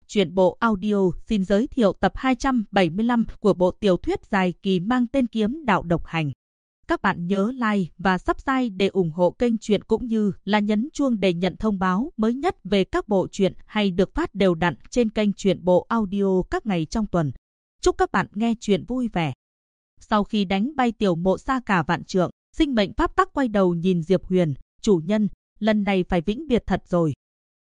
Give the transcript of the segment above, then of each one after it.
Truyện bộ audio xin giới thiệu tập 275 của bộ tiểu thuyết dài kỳ mang tên Kiếm Đạo Độc Hành. Các bạn nhớ like và subscribe để ủng hộ kênh truyện cũng như là nhấn chuông để nhận thông báo mới nhất về các bộ truyện hay được phát đều đặn trên kênh truyện bộ audio các ngày trong tuần. Chúc các bạn nghe truyện vui vẻ. Sau khi đánh bay Tiểu Mộ xa cả vạn trượng, Sinh Mệnh Pháp Tắc quay đầu nhìn Diệp Huyền, chủ nhân, lần này phải vĩnh biệt thật rồi.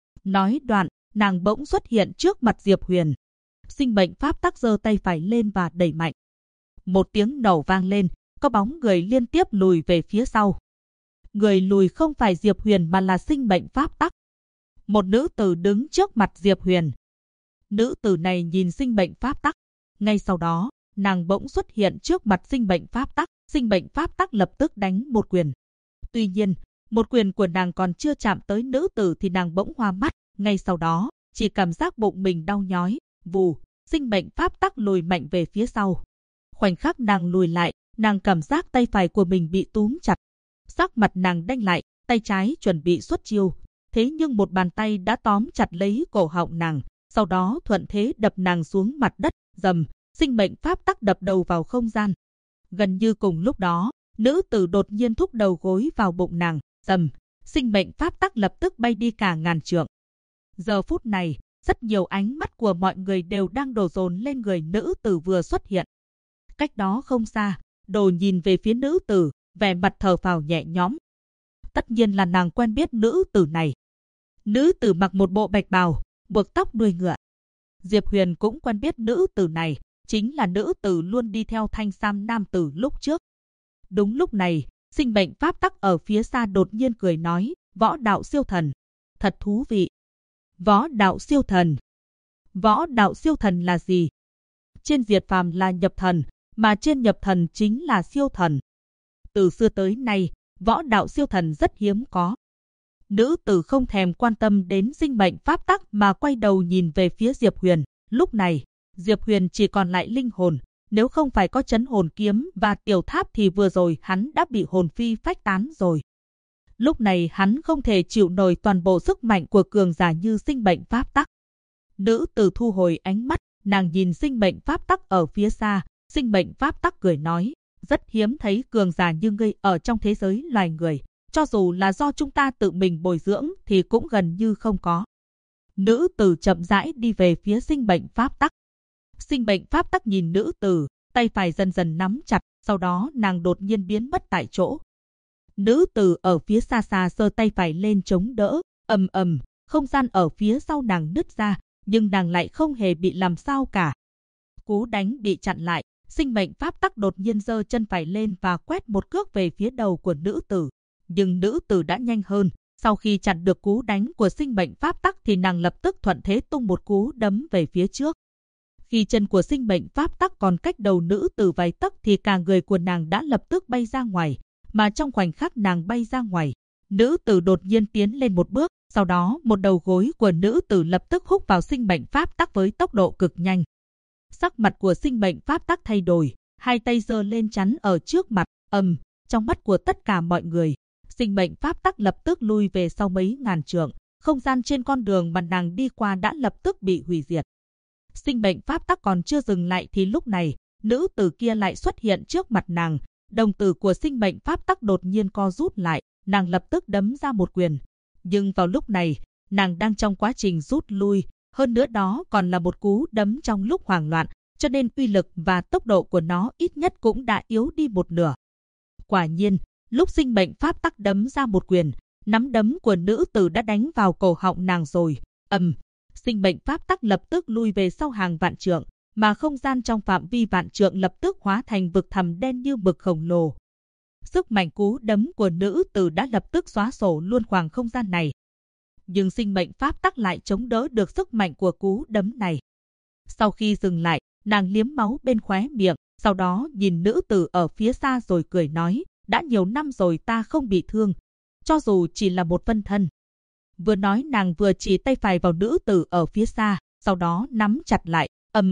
Nói đoạn, nàng bỗng xuất hiện trước mặt Diệp Huyền. Sinh Mệnh Pháp Tắc giơ tay phải lên và đẩy mạnh. Một tiếng nổ vang lên, có bóng người liên tiếp lùi về phía sau. Người lùi không phải Diệp Huyền mà là Sinh Mệnh Pháp Tắc. Một nữ tử đứng trước mặt Diệp Huyền. Nữ tử này nhìn Sinh Mệnh Pháp Tắc. Ngay sau đó, nàng bỗng xuất hiện trước mặt Sinh Mệnh Pháp Tắc. Sinh Mệnh Pháp Tắc lập tức đánh một quyền. Tuy nhiên, một quyền của nàng còn chưa chạm tới nữ tử thì nàng bỗng hoa mắt. Ngay sau đó, chỉ cảm giác bụng mình đau nhói, vù, Sinh Mệnh Pháp Tắc lùi mạnh về phía sau. Khoảnh khắc nàng lùi lại, nàng cảm giác tay phải của mình bị túm chặt. Sắc mặt nàng đanh lại, tay trái chuẩn bị xuất chiêu. Thế nhưng một bàn tay đã tóm chặt lấy cổ họng nàng, sau đó thuận thế đập nàng xuống mặt đất, rầm, Sinh Mệnh Pháp Tắc đập đầu vào không gian. Gần như cùng lúc đó, nữ tử đột nhiên thúc đầu gối vào bụng nàng, rầm, Sinh Mệnh Pháp Tắc lập tức bay đi cả ngàn trượng. Giờ phút này, rất nhiều ánh mắt của mọi người đều đang đổ dồn lên người nữ tử vừa xuất hiện. Cách đó không xa, Đồ nhìn về phía nữ tử, vẻ mặt thở phào nhẹ nhõm. Tất nhiên là nàng quen biết nữ tử này. Nữ tử mặc một bộ bạch bào, buộc tóc đuôi ngựa. Diệp Huyền cũng quen biết nữ tử này, chính là nữ tử luôn đi theo Thanh Sam nam tử lúc trước. Đúng lúc này, Sinh Mệnh Pháp Tắc ở phía xa đột nhiên cười nói, võ đạo siêu thần. Thật thú vị. Võ đạo siêu thần. Võ đạo siêu thần là gì? Trên diệt phàm là nhập thần, mà trên nhập thần chính là siêu thần. Từ xưa tới nay, võ đạo siêu thần rất hiếm có. Nữ tử không thèm quan tâm đến Sinh Mệnh Pháp Tắc mà quay đầu nhìn về phía Diệp Huyền. Lúc này, Diệp Huyền chỉ còn lại linh hồn. Nếu không phải có Chấn Hồn Kiếm và Tiểu Tháp thì vừa rồi hắn đã bị hồn phi phách tán rồi. Lúc này hắn không thể chịu nổi toàn bộ sức mạnh của cường giả như Sinh Mệnh Pháp Tắc. Nữ tử thu hồi ánh mắt, nàng nhìn Sinh Mệnh Pháp Tắc ở phía xa. Sinh Mệnh Pháp Tắc cười nói, rất hiếm thấy cường giả như ngươi ở trong thế giới loài người. Cho dù là do chúng ta tự mình bồi dưỡng thì cũng gần như không có. Nữ tử chậm rãi đi về phía Sinh Mệnh Pháp Tắc. Sinh Mệnh Pháp Tắc nhìn nữ tử, tay phải dần dần nắm chặt, sau đó nàng đột nhiên biến mất tại chỗ. Nữ tử ở phía xa xa giơ tay phải lên chống đỡ, ầm ầm, không gian ở phía sau nàng nứt ra, nhưng nàng lại không hề bị làm sao cả. Cú đánh bị chặn lại, Sinh Mệnh Pháp Tắc đột nhiên giơ chân phải lên và quét một cước về phía đầu của nữ tử. Nhưng nữ tử đã nhanh hơn, sau khi chặn được cú đánh của Sinh Mệnh Pháp Tắc thì nàng lập tức thuận thế tung một cú đấm về phía trước. Khi chân của Sinh Mệnh Pháp Tắc còn cách đầu nữ tử vài tấc thì cả người của nàng đã lập tức bay ra ngoài, mà trong khoảnh khắc nàng bay ra ngoài, nữ tử đột nhiên tiến lên một bước, sau đó một đầu gối của nữ tử lập tức húc vào Sinh Mệnh Pháp Tắc với tốc độ cực nhanh. Sắc mặt của Sinh Mệnh Pháp Tắc thay đổi, hai tay giơ lên chắn ở trước mặt, trong mắt của tất cả mọi người, Sinh Mệnh Pháp Tắc lập tức lui về sau mấy ngàn trượng, không gian trên con đường mà nàng đi qua đã lập tức bị hủy diệt. Sinh Mệnh Pháp Tắc còn chưa dừng lại thì lúc này, nữ tử kia lại xuất hiện trước mặt nàng. Đồng tử của Sinh Mệnh Pháp Tắc đột nhiên co rút lại, nàng lập tức đấm ra một quyền. Nhưng vào lúc này, nàng đang trong quá trình rút lui, hơn nữa đó còn là một cú đấm trong lúc hoảng loạn, cho nên uy lực và tốc độ của nó ít nhất cũng đã yếu đi một nửa. Quả nhiên, lúc Sinh Mệnh Pháp Tắc đấm ra một quyền, nắm đấm của nữ tử đã đánh vào cổ họng nàng rồi. Sinh Mệnh Pháp Tắc lập tức lui về sau hàng vạn trượng, mà không gian trong phạm vi vạn trượng lập tức hóa thành vực thẳm đen như mực khổng lồ. Sức mạnh cú đấm của nữ tử đã lập tức xóa sổ luôn khoảng không gian này. Nhưng Sinh Mệnh Pháp Tắc lại chống đỡ được sức mạnh của cú đấm này. Sau khi dừng lại, nàng liếm máu bên khóe miệng, sau đó nhìn nữ tử ở phía xa rồi cười nói, đã nhiều năm rồi ta không bị thương, cho dù chỉ là một phân thân. Vừa nói nàng vừa chỉ tay phải vào nữ tử ở phía xa, sau đó nắm chặt lại,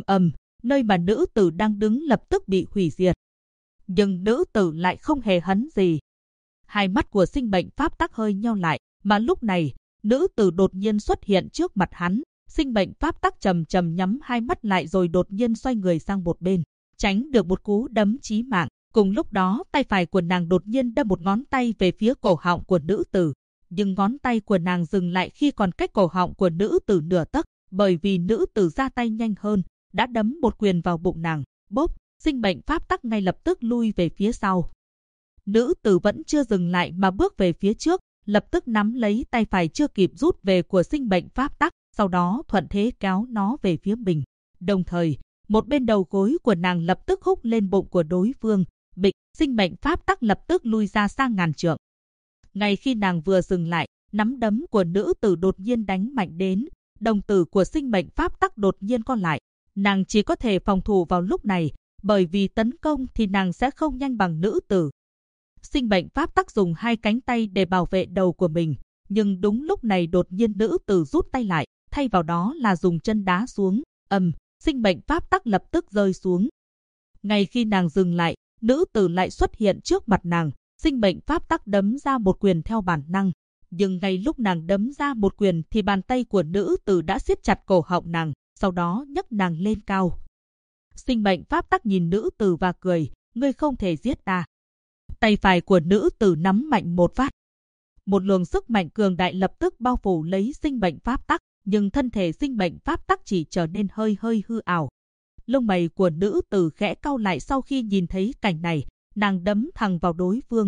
nơi mà nữ tử đang đứng lập tức bị hủy diệt. Nhưng nữ tử lại không hề hấn gì. Hai mắt của Sinh Mệnh Pháp Tắc hơi nheo lại, mà lúc này, nữ tử đột nhiên xuất hiện trước mặt hắn. Sinh mệnh pháp tắc chậm chậm nhắm hai mắt lại rồi đột nhiên xoay người sang một bên, tránh được một cú đấm chí mạng. Cùng lúc đó, tay phải của nàng đột nhiên đâm một ngón tay về phía cổ họng của nữ tử. Nhưng ngón tay của nàng dừng lại khi còn cách cổ họng của nữ tử nửa tấc, bởi vì nữ tử ra tay nhanh hơn, đã đấm một quyền vào bụng nàng. Bốp, sinh mệnh pháp tắc ngay lập tức lui về phía sau. Nữ tử vẫn chưa dừng lại mà bước về phía trước, lập tức nắm lấy tay phải chưa kịp rút về của sinh mệnh pháp tắc, sau đó thuận thế kéo nó về phía mình. Đồng thời, một bên đầu gối của nàng lập tức húc lên bụng của đối phương. Bịch, sinh mệnh pháp tắc lập tức lui ra sang ngàn trượng. Ngay khi nàng vừa dừng lại, nắm đấm của nữ tử đột nhiên đánh mạnh đến, đồng tử của sinh mệnh pháp tắc đột nhiên co lại. Nàng chỉ có thể phòng thủ vào lúc này, bởi vì tấn công thì nàng sẽ không nhanh bằng nữ tử. Sinh mệnh pháp tắc dùng hai cánh tay để bảo vệ đầu của mình, nhưng đúng lúc này đột nhiên nữ tử rút tay lại, thay vào đó là dùng chân đá xuống. Sinh mệnh pháp tắc lập tức rơi xuống. Ngay khi nàng dừng lại, nữ tử lại xuất hiện trước mặt nàng, sinh mệnh pháp tắc đấm ra một quyền theo bản năng. Nhưng ngay lúc nàng đấm ra một quyền thì bàn tay của nữ tử đã siết chặt cổ họng nàng, sau đó nhấc nàng lên cao. Sinh mệnh pháp tắc nhìn nữ tử và cười, ngươi không thể giết ta. Tay phải của nữ tử nắm mạnh một phát. Một luồng sức mạnh cường đại lập tức bao phủ lấy sinh mệnh pháp tắc, nhưng thân thể sinh mệnh pháp tắc chỉ trở nên hơi hư ảo. Lông mày của nữ tử khẽ cau lại sau khi nhìn thấy cảnh này, nàng đấm thẳng vào đối phương.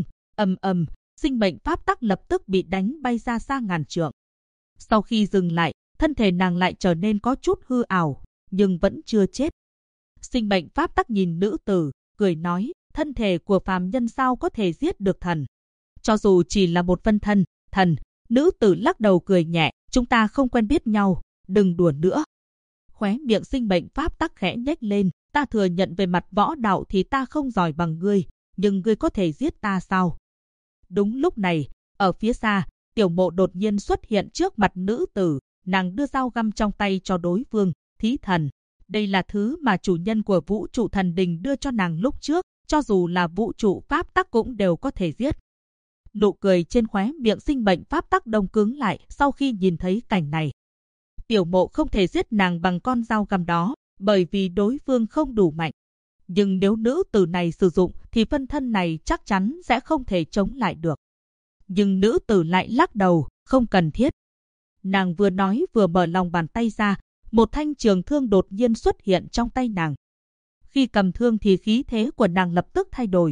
Sinh mệnh pháp tắc lập tức bị đánh bay ra xa ngàn trượng. Sau khi dừng lại, thân thể nàng lại trở nên có chút hư ảo, nhưng vẫn chưa chết. Sinh mệnh pháp tắc nhìn nữ tử, cười nói, thân thể của phàm nhân sao có thể giết được thần? Cho dù chỉ là một phân thân, thần. Nữ tử lắc đầu cười nhẹ, chúng ta không quen biết nhau, đừng đùa nữa. Khóe miệng sinh mệnh pháp tắc khẽ nhếch lên, ta thừa nhận về mặt võ đạo thì ta không giỏi bằng ngươi, nhưng ngươi có thể giết ta sao? Đúng lúc này, ở phía xa, Tiểu Mộ đột nhiên xuất hiện trước mặt nữ tử, nàng đưa dao găm trong tay cho đối phương, thí thần. Đây là thứ mà chủ nhân của vũ trụ thần đình đưa cho nàng lúc trước, cho dù là vũ trụ pháp tắc cũng đều có thể giết. Nụ cười trên khóe miệng sinh mệnh pháp tắc đông cứng lại sau khi nhìn thấy cảnh này. Tiểu Mộ không thể giết nàng bằng con dao găm đó, bởi vì đối phương không đủ mạnh. Nhưng nếu nữ tử này sử dụng thì phân thân này chắc chắn sẽ không thể chống lại được. Nhưng nữ tử lại lắc đầu, không cần thiết. Nàng vừa nói vừa mở lòng bàn tay ra, một thanh trường thương đột nhiên xuất hiện trong tay nàng. Khi cầm thương thì khí thế của nàng lập tức thay đổi.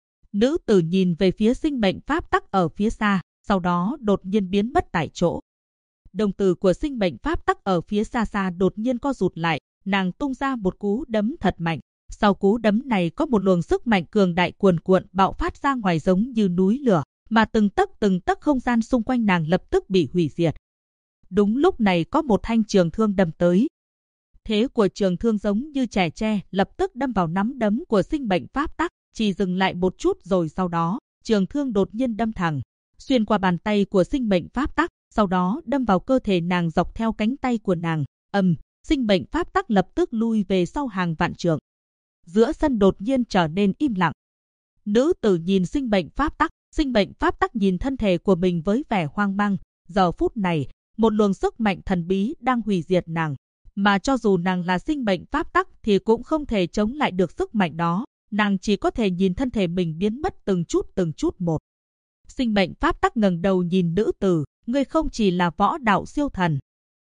Nữ tử nhìn về phía sinh mệnh pháp tắc ở phía xa, sau đó đột nhiên biến mất tại chỗ. Đồng tử của sinh mệnh pháp tắc ở phía xa xa đột nhiên co rụt lại, nàng tung ra một cú đấm thật mạnh. Sau cú đấm này có một luồng sức mạnh cường đại cuồn cuộn bạo phát ra ngoài giống như núi lửa, mà từng tấc không gian xung quanh nàng lập tức bị hủy diệt. Đúng lúc này có một thanh trường thương đâm tới. Thế của trường thương giống như chẻ tre, lập tức đâm vào nắm đấm của sinh mệnh pháp tắc, chỉ dừng lại một chút rồi sau đó, trường thương đột nhiên đâm thẳng, xuyên qua bàn tay của sinh mệnh pháp tắc, sau đó đâm vào cơ thể nàng dọc theo cánh tay của nàng. Sinh mệnh pháp tắc lập tức lui về sau hàng vạn trượng. Giữa sân đột nhiên trở nên im lặng. Nữ tử nhìn sinh mệnh pháp tắc nhìn thân thể của mình với vẻ hoang mang. Giờ phút này, một luồng sức mạnh thần bí đang hủy diệt nàng. Mà cho dù nàng là sinh mệnh pháp tắc thì cũng không thể chống lại được sức mạnh đó. Nàng chỉ có thể nhìn thân thể mình biến mất từng chút một. Sinh mệnh pháp tắc ngẩng đầu nhìn nữ tử, ngươi không chỉ là võ đạo siêu thần.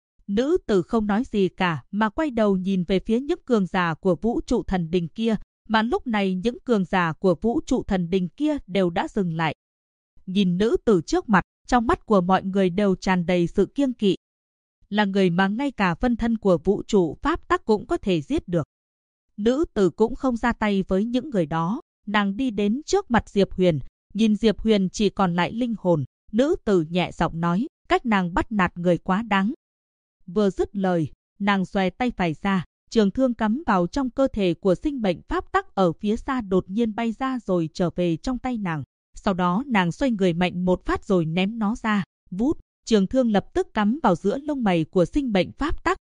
Nữ tử không nói gì cả mà quay đầu nhìn về phía những cường giả của vũ trụ thần đình kia, mà lúc này những cường giả của vũ trụ thần đình kia đều đã dừng lại. Nhìn nữ tử trước mặt, trong mắt của mọi người đều tràn đầy sự kiêng kỵ. Là người mà ngay cả phân thân của vũ trụ pháp tắc cũng có thể giết được. Nữ tử cũng không ra tay với những người đó, nàng đi đến trước mặt Diệp Huyền, nhìn Diệp Huyền chỉ còn lại linh hồn, nữ tử nhẹ giọng nói, cách nàng bắt nạt người quá đáng. Vừa dứt lời, nàng xòe tay phải ra, trường thương cắm vào trong cơ thể của sinh mệnh pháp tắc ở phía xa đột nhiên bay ra rồi trở về trong tay nàng. Sau đó nàng xoay người mạnh một phát rồi ném nó ra, vút, trường thương lập tức cắm vào giữa lông mày của sinh mệnh pháp tắc,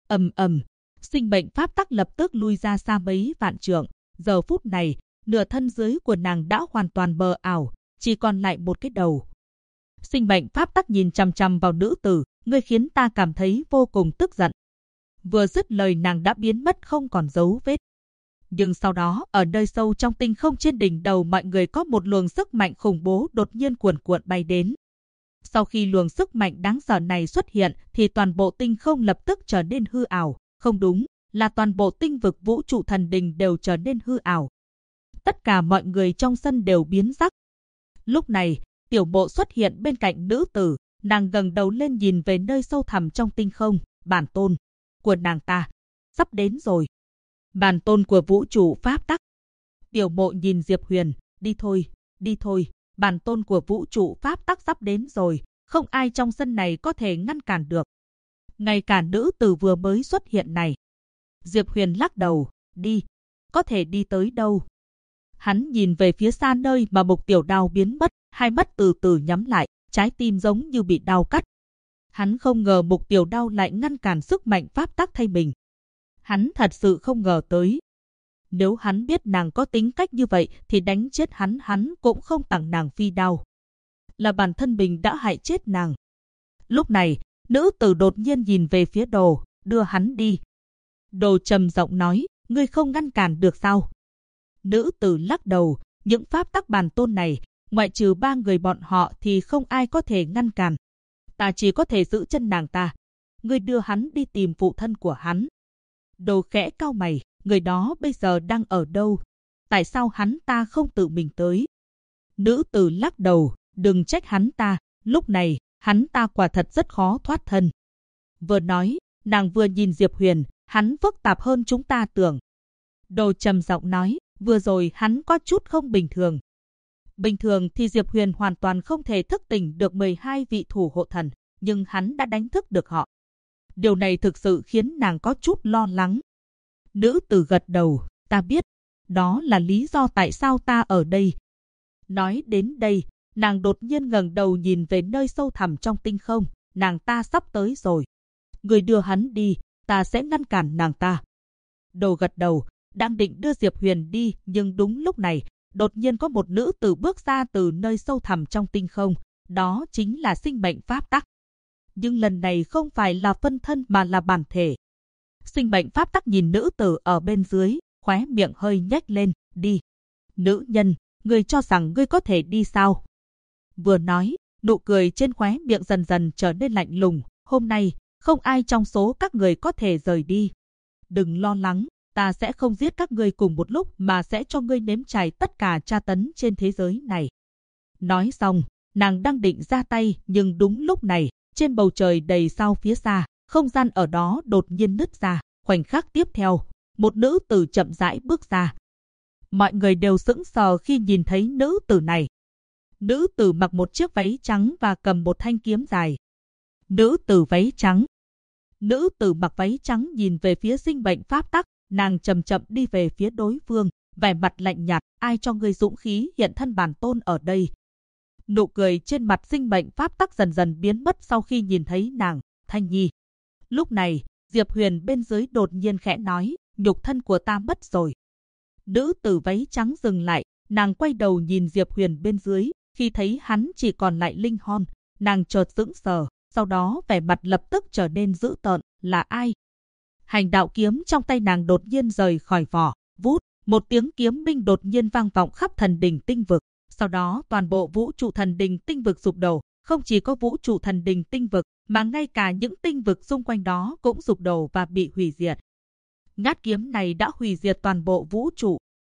sinh mệnh pháp tắc lập tức lui ra xa mấy vạn trượng. Giờ phút này, nửa thân dưới của nàng đã hoàn toàn mờ ảo, chỉ còn lại một cái đầu. Sinh mệnh pháp tắc nhìn chằm chằm vào nữ tử, ngươi khiến ta cảm thấy vô cùng tức giận. Vừa dứt lời nàng đã biến mất không còn dấu vết. Nhưng sau đó, ở nơi sâu trong tinh không trên đỉnh đầu mọi người có một luồng sức mạnh khủng bố đột nhiên cuồn cuộn bay đến. Sau khi luồng sức mạnh đáng sợ này xuất hiện thì toàn bộ tinh không lập tức trở nên hư ảo. Không đúng, là toàn bộ tinh vực vũ trụ thần đình đều trở nên hư ảo. Tất cả mọi người trong sân đều biến sắc. Lúc này, Tiểu Mộ xuất hiện bên cạnh nữ tử, nàng ngẩng đầu lên nhìn về nơi sâu thẳm trong tinh không, bản tôn của nàng ta sắp đến rồi. Bản tôn của vũ trụ pháp tắc. Tiểu Mộ nhìn Diệp Huyền, đi thôi, bản tôn của vũ trụ pháp tắc sắp đến rồi, không ai trong sân này có thể ngăn cản được. Ngay cả nữ tử vừa mới xuất hiện này. Diệp Huyền lắc đầu, đi, có thể đi tới đâu? Hắn nhìn về phía xa nơi mà Mục Tiểu Đao biến mất, hai mắt từ từ nhắm lại, trái tim giống như bị đau cắt. Hắn không ngờ Mục Tiểu Đao lại ngăn cản sức mạnh pháp tắc thay mình. Hắn thật sự không ngờ tới. Nếu hắn biết nàng có tính cách như vậy thì đánh chết hắn cũng không tặng nàng phi đao. Là bản thân mình đã hại chết nàng. Lúc này, nữ tử đột nhiên nhìn về phía Đồ, đưa hắn đi. Đồ trầm giọng nói, ngươi không ngăn cản được sao? Nữ tử lắc đầu, những pháp tắc bản tôn này, ngoại trừ 3 người bọn họ thì không ai có thể ngăn cản. Ta chỉ có thể giữ chân nàng ta. Ngươi đưa hắn đi tìm phụ thân của hắn. Đồ khẽ cau mày, người đó bây giờ đang ở đâu? Tại sao hắn ta không tự mình tới? Nữ tử lắc đầu, đừng trách hắn ta, lúc này, hắn ta quả thật rất khó thoát thân. Vừa nói, nàng vừa nhìn Diệp Huyền, hắn phức tạp hơn chúng ta tưởng. Đồ trầm giọng nói, vừa rồi hắn có chút không bình thường. Bình thường thì Diệp Huyền hoàn toàn không thể thức tỉnh được 12 vị thủ hộ thần, nhưng hắn đã đánh thức được họ. Điều này thực sự khiến nàng có chút lo lắng. Nữ tử gật đầu, ta biết, đó là lý do tại sao ta ở đây. Nói đến đây, nàng đột nhiên ngẩng đầu nhìn về nơi sâu thẳm trong tinh không, nàng ta sắp tới rồi. Người đưa hắn đi, ta sẽ ngăn cản nàng ta. Đồ gật đầu, đang định đưa Diệp Huyền đi, nhưng đúng lúc này, đột nhiên có một nữ tử bước ra từ nơi sâu thẳm trong tinh không, đó chính là sinh mệnh pháp tắc. Nhưng lần này không phải là phân thân mà là bản thể. Sinh mệnh pháp tắc nhìn nữ tử ở bên dưới, khóe miệng hơi nhếch lên, đi. Nữ nhân, ngươi cho rằng ngươi có thể đi sao? Vừa nói, nụ cười trên khóe miệng dần dần trở nên lạnh lùng, hôm nay, không ai trong số các người có thể rời đi. Đừng lo lắng, ta sẽ không giết các ngươi cùng một lúc mà sẽ cho ngươi nếm trải tất cả tra tấn trên thế giới này. Nói xong, nàng đang định ra tay, nhưng đúng lúc này, trên bầu trời đầy sao phía xa, không gian ở đó đột nhiên nứt ra. Khoảnh khắc tiếp theo, một nữ tử chậm rãi bước ra. Mọi người đều sững sờ khi nhìn thấy nữ tử này. Nữ tử mặc một chiếc váy trắng và cầm một thanh kiếm dài. Nữ tử váy trắng. Nữ tử mặc váy trắng nhìn về phía sinh mệnh pháp tắc, nàng chậm chậm đi về phía đối phương, vẻ mặt lạnh nhạt, ai cho ngươi dũng khí hiện thân bản tôn ở đây. Nụ cười trên mặt sinh mệnh pháp tắc dần dần biến mất sau khi nhìn thấy nàng, Thanh Nhi. Lúc này, Diệp Huyền bên dưới đột nhiên khẽ nói, nhục thân của ta mất rồi. Nữ tử váy trắng dừng lại, nàng quay đầu nhìn Diệp Huyền bên dưới, khi thấy hắn chỉ còn lại linh hồn, nàng chợt sững sờ, sau đó vẻ mặt lập tức trở nên dữ tợn, là ai? Hành đạo kiếm trong tay nàng đột nhiên rời khỏi vỏ, vút, một tiếng kiếm minh đột nhiên vang vọng khắp thần đình tinh vực, sau đó toàn bộ vũ trụ thần đình tinh vực sụp đổ, không chỉ có vũ trụ thần đình tinh vực, mà ngay cả những tinh vực xung quanh đó cũng sụp đổ và bị hủy diệt. Ngát kiếm này đã hủy diệt toàn bộ vũ trụ,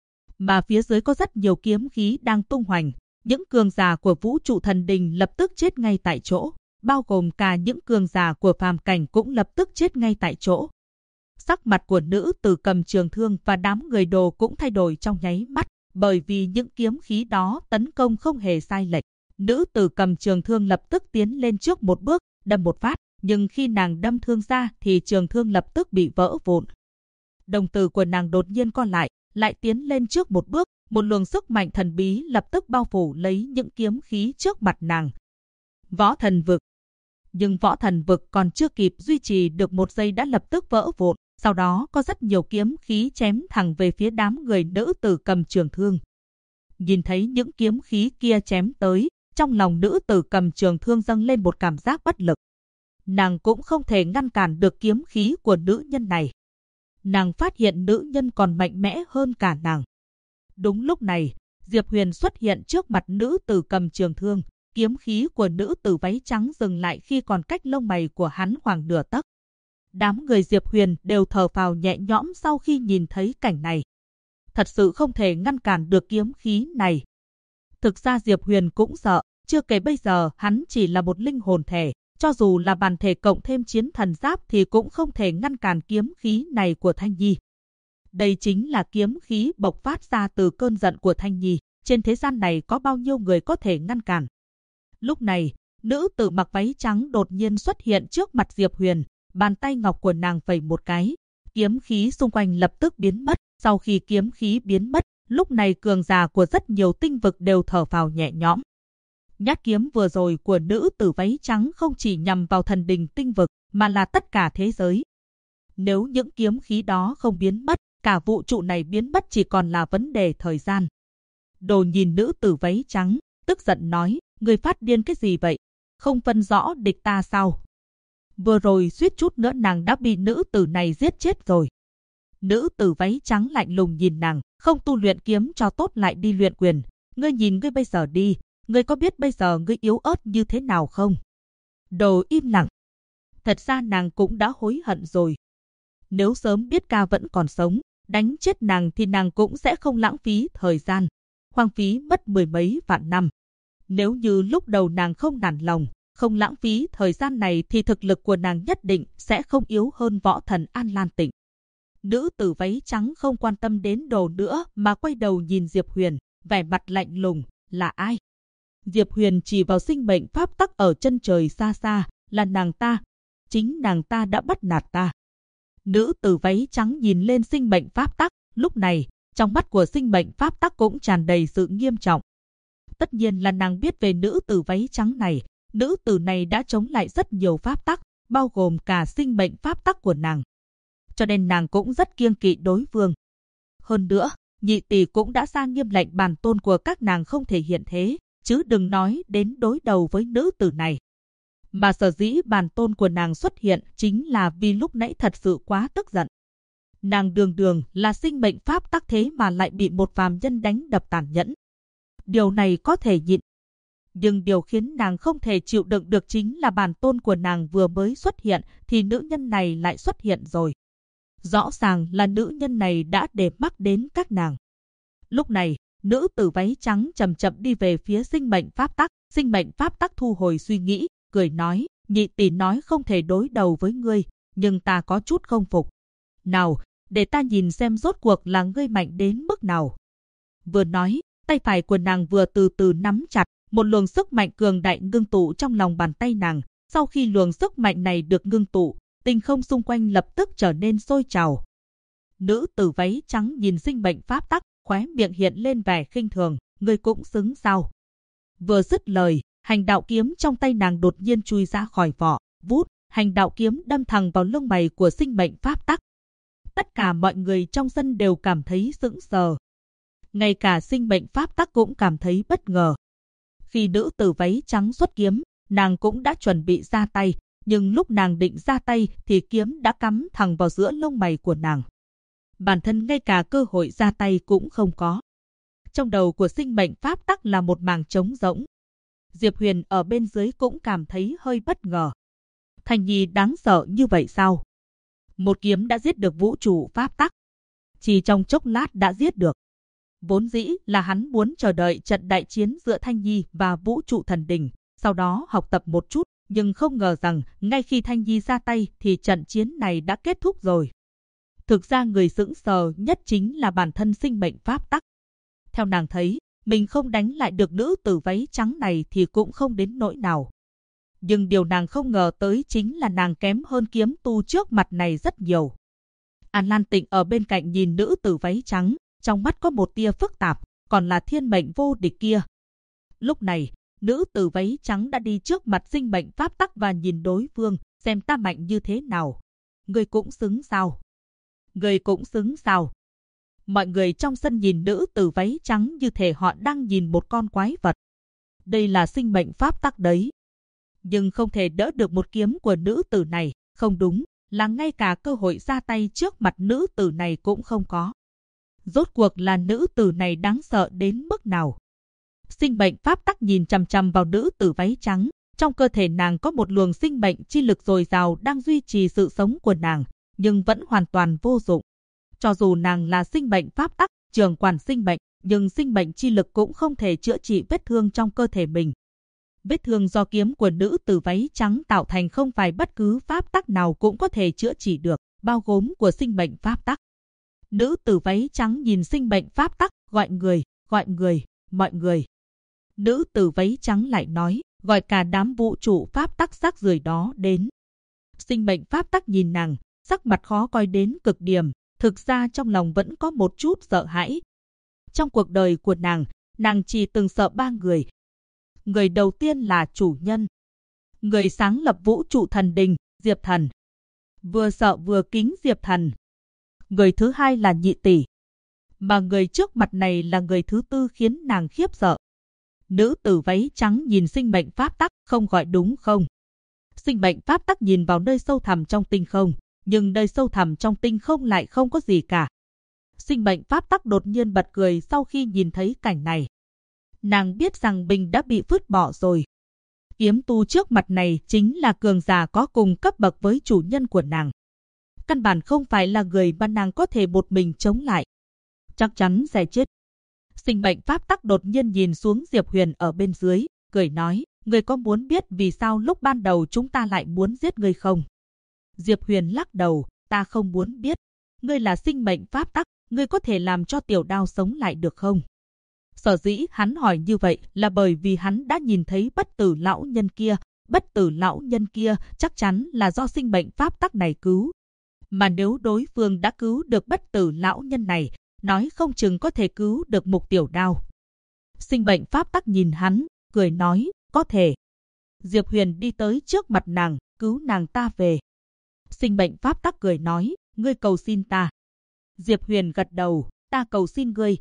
mà phía dưới có rất nhiều kiếm khí đang tung hoành. Những cường giả của vũ trụ thần đình lập tức chết ngay tại chỗ, bao gồm cả những cường giả của phàm cảnh cũng lập tức chết ngay tại chỗ. Sắc mặt của nữ tử cầm trường thương và đám người Đồ cũng thay đổi trong nháy mắt, bởi vì những kiếm khí đó tấn công không hề sai lệch. Nữ tử cầm trường thương lập tức tiến lên trước một bước, đâm một phát, nhưng khi nàng đâm thương ra thì trường thương lập tức bị vỡ vụn. Đồng tử của nàng đột nhiên co lại tiến lên trước một bước, một luồng sức mạnh thần bí lập tức bao phủ lấy những kiếm khí trước mặt nàng. Võ thần vực. Nhưng võ thần vực còn chưa kịp duy trì được một giây đã lập tức vỡ vụn, sau đó có rất nhiều kiếm khí chém thẳng về phía đám người nữ tử cầm trường thương. Nhìn thấy những kiếm khí kia chém tới, trong lòng nữ tử cầm trường thương dâng lên một cảm giác bất lực. nàng cũng không thể ngăn cản được kiếm khí của nữ nhân này. Nàng phát hiện nữ nhân còn mạnh mẽ hơn cả nàng. Đúng lúc này, Diệp Huyền xuất hiện trước mặt nữ tử cầm trường thương. Kiếm khí của nữ tử váy trắng dừng lại khi còn cách lông mày của hắn khoảng nửa tấc. Đám người Diệp Huyền đều thở phào nhẹ nhõm sau khi nhìn thấy cảnh này. Thật sự không thể ngăn cản được kiếm khí này. Thực ra Diệp Huyền cũng sợ, chưa kể bây giờ hắn chỉ là một linh hồn thể, cho dù là bản thể cộng thêm chiến thần giáp thì cũng không thể ngăn cản kiếm khí này của Thanh Nhi. Đây chính là kiếm khí bộc phát ra từ cơn giận của Thanh Nhi, trên thế gian này có bao nhiêu người có thể ngăn cản. Lúc này, nữ tử mặc váy trắng đột nhiên xuất hiện trước mặt Diệp Huyền, bàn tay ngọc của nàng vẩy một cái, kiếm khí xung quanh lập tức biến mất. Sau khi kiếm khí biến mất, lúc này cường giả của rất nhiều tinh vực đều thở phào nhẹ nhõm. Nhát kiếm vừa rồi của nữ tử váy trắng không chỉ nhằm vào thần đình tinh vực, mà là tất cả thế giới. Nếu những kiếm khí đó không biến mất, cả vũ trụ này biến mất chỉ còn là vấn đề thời gian. Đồ nhìn nữ tử váy trắng, tức giận nói, người phát điên cái gì vậy? Không phân rõ địch ta sao? Vừa rồi suýt chút nữa nàng đã bị nữ tử này giết chết rồi. Nữ tử váy trắng lạnh lùng nhìn nàng, không tu luyện kiếm cho tốt lại đi luyện quyền. Ngươi nhìn ngươi bây giờ đi, ngươi có biết bây giờ ngươi yếu ớt như thế nào không? Đồ im lặng. Thật ra nàng cũng đã hối hận rồi. Nếu sớm biết ca vẫn còn sống, đánh chết nàng thì nàng cũng sẽ không lãng phí thời gian, hoang phí mất mười mấy vạn năm. Nếu như lúc đầu nàng không nản lòng, không lãng phí thời gian này thì thực lực của nàng nhất định sẽ không yếu hơn võ thần An Lan Tịnh. Nữ tử váy trắng không quan tâm đến đồ nữa mà quay đầu nhìn Diệp Huyền, vẻ mặt lạnh lùng, là ai? Diệp Huyền chỉ vào sinh mệnh pháp tắc ở chân trời xa xa, là nàng ta. Chính nàng ta đã bắt nạt ta. Nữ tử váy trắng nhìn lên sinh mệnh pháp tắc, lúc này, trong mắt của sinh mệnh pháp tắc cũng tràn đầy sự nghiêm trọng. Tất nhiên là nàng biết về nữ tử váy trắng này, nữ tử này đã chống lại rất nhiều pháp tắc, bao gồm cả sinh mệnh pháp tắc của nàng. Cho nên nàng cũng rất kiêng kỵ đối phương. Hơn nữa, nhị tỷ cũng đã ra nghiêm lệnh bản tôn của các nàng không thể hiện thế, chứ đừng nói đến đối đầu với nữ tử này. Mà sở dĩ bản tôn của nàng xuất hiện chính là vì lúc nãy thật sự quá tức giận. Nàng đường đường là sinh mệnh pháp tắc thế mà lại bị một phàm nhân đánh đập tàn nhẫn. Điều này có thể nhịn. Nhưng điều khiến nàng không thể chịu đựng được chính là bản tôn của nàng vừa mới xuất hiện thì nữ nhân này lại xuất hiện rồi. Rõ ràng là nữ nhân này đã để mắt đến các nàng. Lúc này, nữ tử váy trắng chậm chậm đi về phía sinh mệnh pháp tắc. Sinh mệnh pháp tắc thu hồi suy nghĩ, cười nói, nhị tỷ nói không thể đối đầu với ngươi, nhưng ta có chút không phục. Nào, để ta nhìn xem rốt cuộc là ngươi mạnh đến mức nào. Vừa nói, tay phải của nàng vừa từ từ nắm chặt, một luồng sức mạnh cường đại ngưng tụ trong lòng bàn tay nàng. Sau khi luồng sức mạnh này được ngưng tụ, tinh không xung quanh lập tức trở nên sôi trào. Nữ tử váy trắng nhìn sinh mệnh pháp tắc, khóe miệng hiện lên vẻ khinh thường, ngươi cũng xứng sao? Vừa dứt lời, hành đạo kiếm trong tay nàng đột nhiên chui ra khỏi vỏ, vút, hành đạo kiếm đâm thẳng vào lông mày của sinh mệnh pháp tắc. Tất cả mọi người trong sân đều cảm thấy sững sờ. Ngay cả sinh mệnh pháp tắc cũng cảm thấy bất ngờ. Khi nữ tử váy trắng xuất kiếm, nàng cũng đã chuẩn bị ra tay, nhưng lúc nàng định ra tay thì kiếm đã cắm thẳng vào giữa lông mày của nàng. Bản thân ngay cả cơ hội ra tay cũng không có. Trong đầu của sinh mệnh pháp tắc là một mảng trống rỗng. Diệp Huyền ở bên dưới cũng cảm thấy hơi bất ngờ. Thanh Nhi đáng sợ như vậy sao? Một kiếm đã giết được vũ trụ pháp tắc. Chỉ trong chốc lát đã giết được. Vốn dĩ là hắn muốn chờ đợi trận đại chiến giữa Thanh Nhi và vũ trụ thần đình, sau đó học tập một chút, nhưng không ngờ rằng ngay khi Thanh Nhi ra tay thì trận chiến này đã kết thúc rồi. Thực ra người sững sờ nhất chính là bản thân sinh mệnh pháp tắc. Theo nàng thấy, mình không đánh lại được nữ tử váy trắng này thì cũng không đến nỗi nào. Nhưng điều nàng không ngờ tới chính là nàng kém hơn kiếm tu trước mặt này rất nhiều. An Lan Tịnh ở bên cạnh nhìn nữ tử váy trắng, trong mắt có một tia phức tạp, còn là thiên mệnh vô địch kia. Lúc này, nữ tử váy trắng đã đi trước mặt sinh mệnh pháp tắc và nhìn đối phương, xem ta mạnh như thế nào. Ngươi cũng xứng sao? Ngươi cũng xứng sao? Mọi người trong sân nhìn nữ tử váy trắng như thể họ đang nhìn một con quái vật. Đây là sinh mệnh pháp tắc đấy. nhưng không thể đỡ được một kiếm của nữ tử này, không đúng, là ngay cả cơ hội ra tay trước mặt nữ tử này cũng không có. Rốt cuộc là nữ tử này đáng sợ đến mức nào? Sinh mệnh pháp tắc nhìn chằm chằm vào nữ tử váy trắng, trong cơ thể nàng có một luồng sinh mệnh chi lực dồi dào đang duy trì sự sống của nàng, nhưng vẫn hoàn toàn vô dụng. Cho dù nàng là sinh mệnh pháp tắc, trường quản sinh mệnh, nhưng sinh mệnh chi lực cũng không thể chữa trị vết thương trong cơ thể mình. Vết thương do kiếm của nữ tử váy trắng tạo thành không phải bất cứ pháp tắc nào cũng có thể chữa trị được, bao gồm của sinh mệnh pháp tắc. Nữ tử váy trắng nhìn sinh mệnh pháp tắc, gọi người, mọi người. Nữ tử váy trắng lại nói, gọi cả đám vũ trụ pháp tắc rác rưởi đó đến. Sinh mệnh pháp tắc nhìn nàng, sắc mặt khó coi đến cực điểm, thực ra trong lòng vẫn có một chút sợ hãi. Trong cuộc đời của nàng chỉ từng sợ 3 người. Người đầu tiên là chủ nhân. Người sáng lập vũ trụ thần đình, Diệp Thần. Vừa sợ vừa kính Diệp Thần. Người thứ hai là Nhị tỷ. Mà người trước mặt này là người thứ tư khiến nàng khiếp sợ. Nữ tử váy trắng nhìn sinh mệnh pháp tắc, không gọi đúng không? Sinh mệnh pháp tắc nhìn vào nơi sâu thẳm trong tinh không, nhưng nơi sâu thẳm trong tinh không lại không có gì cả. Sinh mệnh pháp tắc đột nhiên bật cười sau khi nhìn thấy cảnh này. Nàng biết rằng mình đã bị vứt bỏ rồi. Kiếm tu trước mặt này chính là cường giả có cùng cấp bậc với chủ nhân của nàng. Căn bản không phải là người mà nàng có thể một mình chống lại. Chắc chắn sẽ chết. Sinh mệnh pháp tắc đột nhiên nhìn xuống Diệp Huyền ở bên dưới, cười nói, ngươi có muốn biết vì sao lúc ban đầu chúng ta lại muốn giết ngươi không? Diệp Huyền lắc đầu, ta không muốn biết. Ngươi là sinh mệnh pháp tắc, ngươi có thể làm cho tiểu đao sống lại được không? Sở dĩ hắn hỏi như vậy là bởi vì hắn đã nhìn thấy bất tử lão nhân kia. Bất tử lão nhân kia chắc chắn là do sinh mệnh pháp tắc này cứu. Mà nếu đối phương đã cứu được bất tử lão nhân này, nói không chừng có thể cứu được Mục Tiểu Đao. Sinh mệnh pháp tắc nhìn hắn, cười nói, có thể. Diệp Huyền đi tới trước mặt nàng, cứu nàng ta về. Sinh mệnh pháp tắc cười nói, ngươi cầu xin ta. Diệp Huyền gật đầu, ta cầu xin ngươi.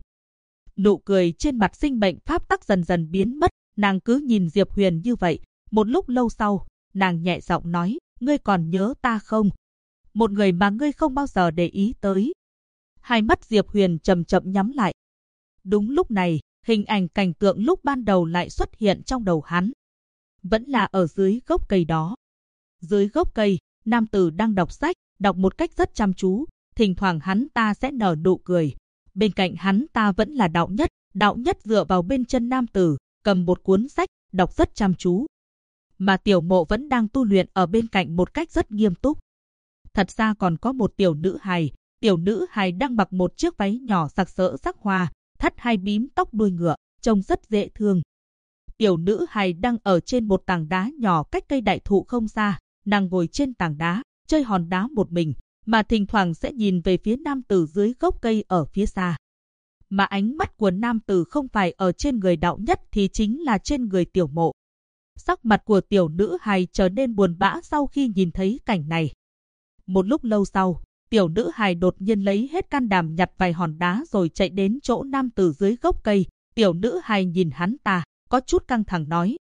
Nụ cười trên mặt sinh mệnh pháp tắc dần dần biến mất, nàng cứ nhìn Diệp Huyền như vậy. Một lúc lâu sau, nàng nhẹ giọng nói, ngươi còn nhớ ta không? Một người mà ngươi không bao giờ để ý tới. Hai mắt Diệp Huyền chậm chậm nhắm lại. Đúng lúc này, hình ảnh cảnh tượng lúc ban đầu lại xuất hiện trong đầu hắn. Vẫn là ở dưới gốc cây đó. Dưới gốc cây, nam tử đang đọc sách, đọc một cách rất chăm chú. Thỉnh thoảng hắn ta sẽ nở nụ cười. Bên cạnh hắn ta vẫn là đạo nhất. Đạo nhất dựa vào bên chân nam tử, cầm một cuốn sách, đọc rất chăm chú. Mà tiểu mộ vẫn đang tu luyện ở bên cạnh một cách rất nghiêm túc. Thật ra còn có một tiểu nữ hài. Tiểu nữ hài đang mặc một chiếc váy nhỏ sặc sỡ sắc hoa, thắt hai bím tóc đuôi ngựa, trông rất dễ thương. Tiểu nữ hài đang ở trên một tảng đá nhỏ cách cây đại thụ không xa, nàng ngồi trên tảng đá, chơi hòn đá một mình, mà thỉnh thoảng sẽ nhìn về phía nam tử dưới gốc cây ở phía xa. Mà ánh mắt của nam tử không phải ở trên người đạo nhất thì chính là trên người tiểu mộ. Sắc mặt của tiểu nữ hài trở nên buồn bã sau khi nhìn thấy cảnh này. Một lúc lâu sau, tiểu nữ hài đột nhiên lấy hết can đảm nhặt vài hòn đá rồi chạy đến chỗ nam tử dưới gốc cây. Tiểu nữ hài nhìn hắn ta, có chút căng thẳng nói,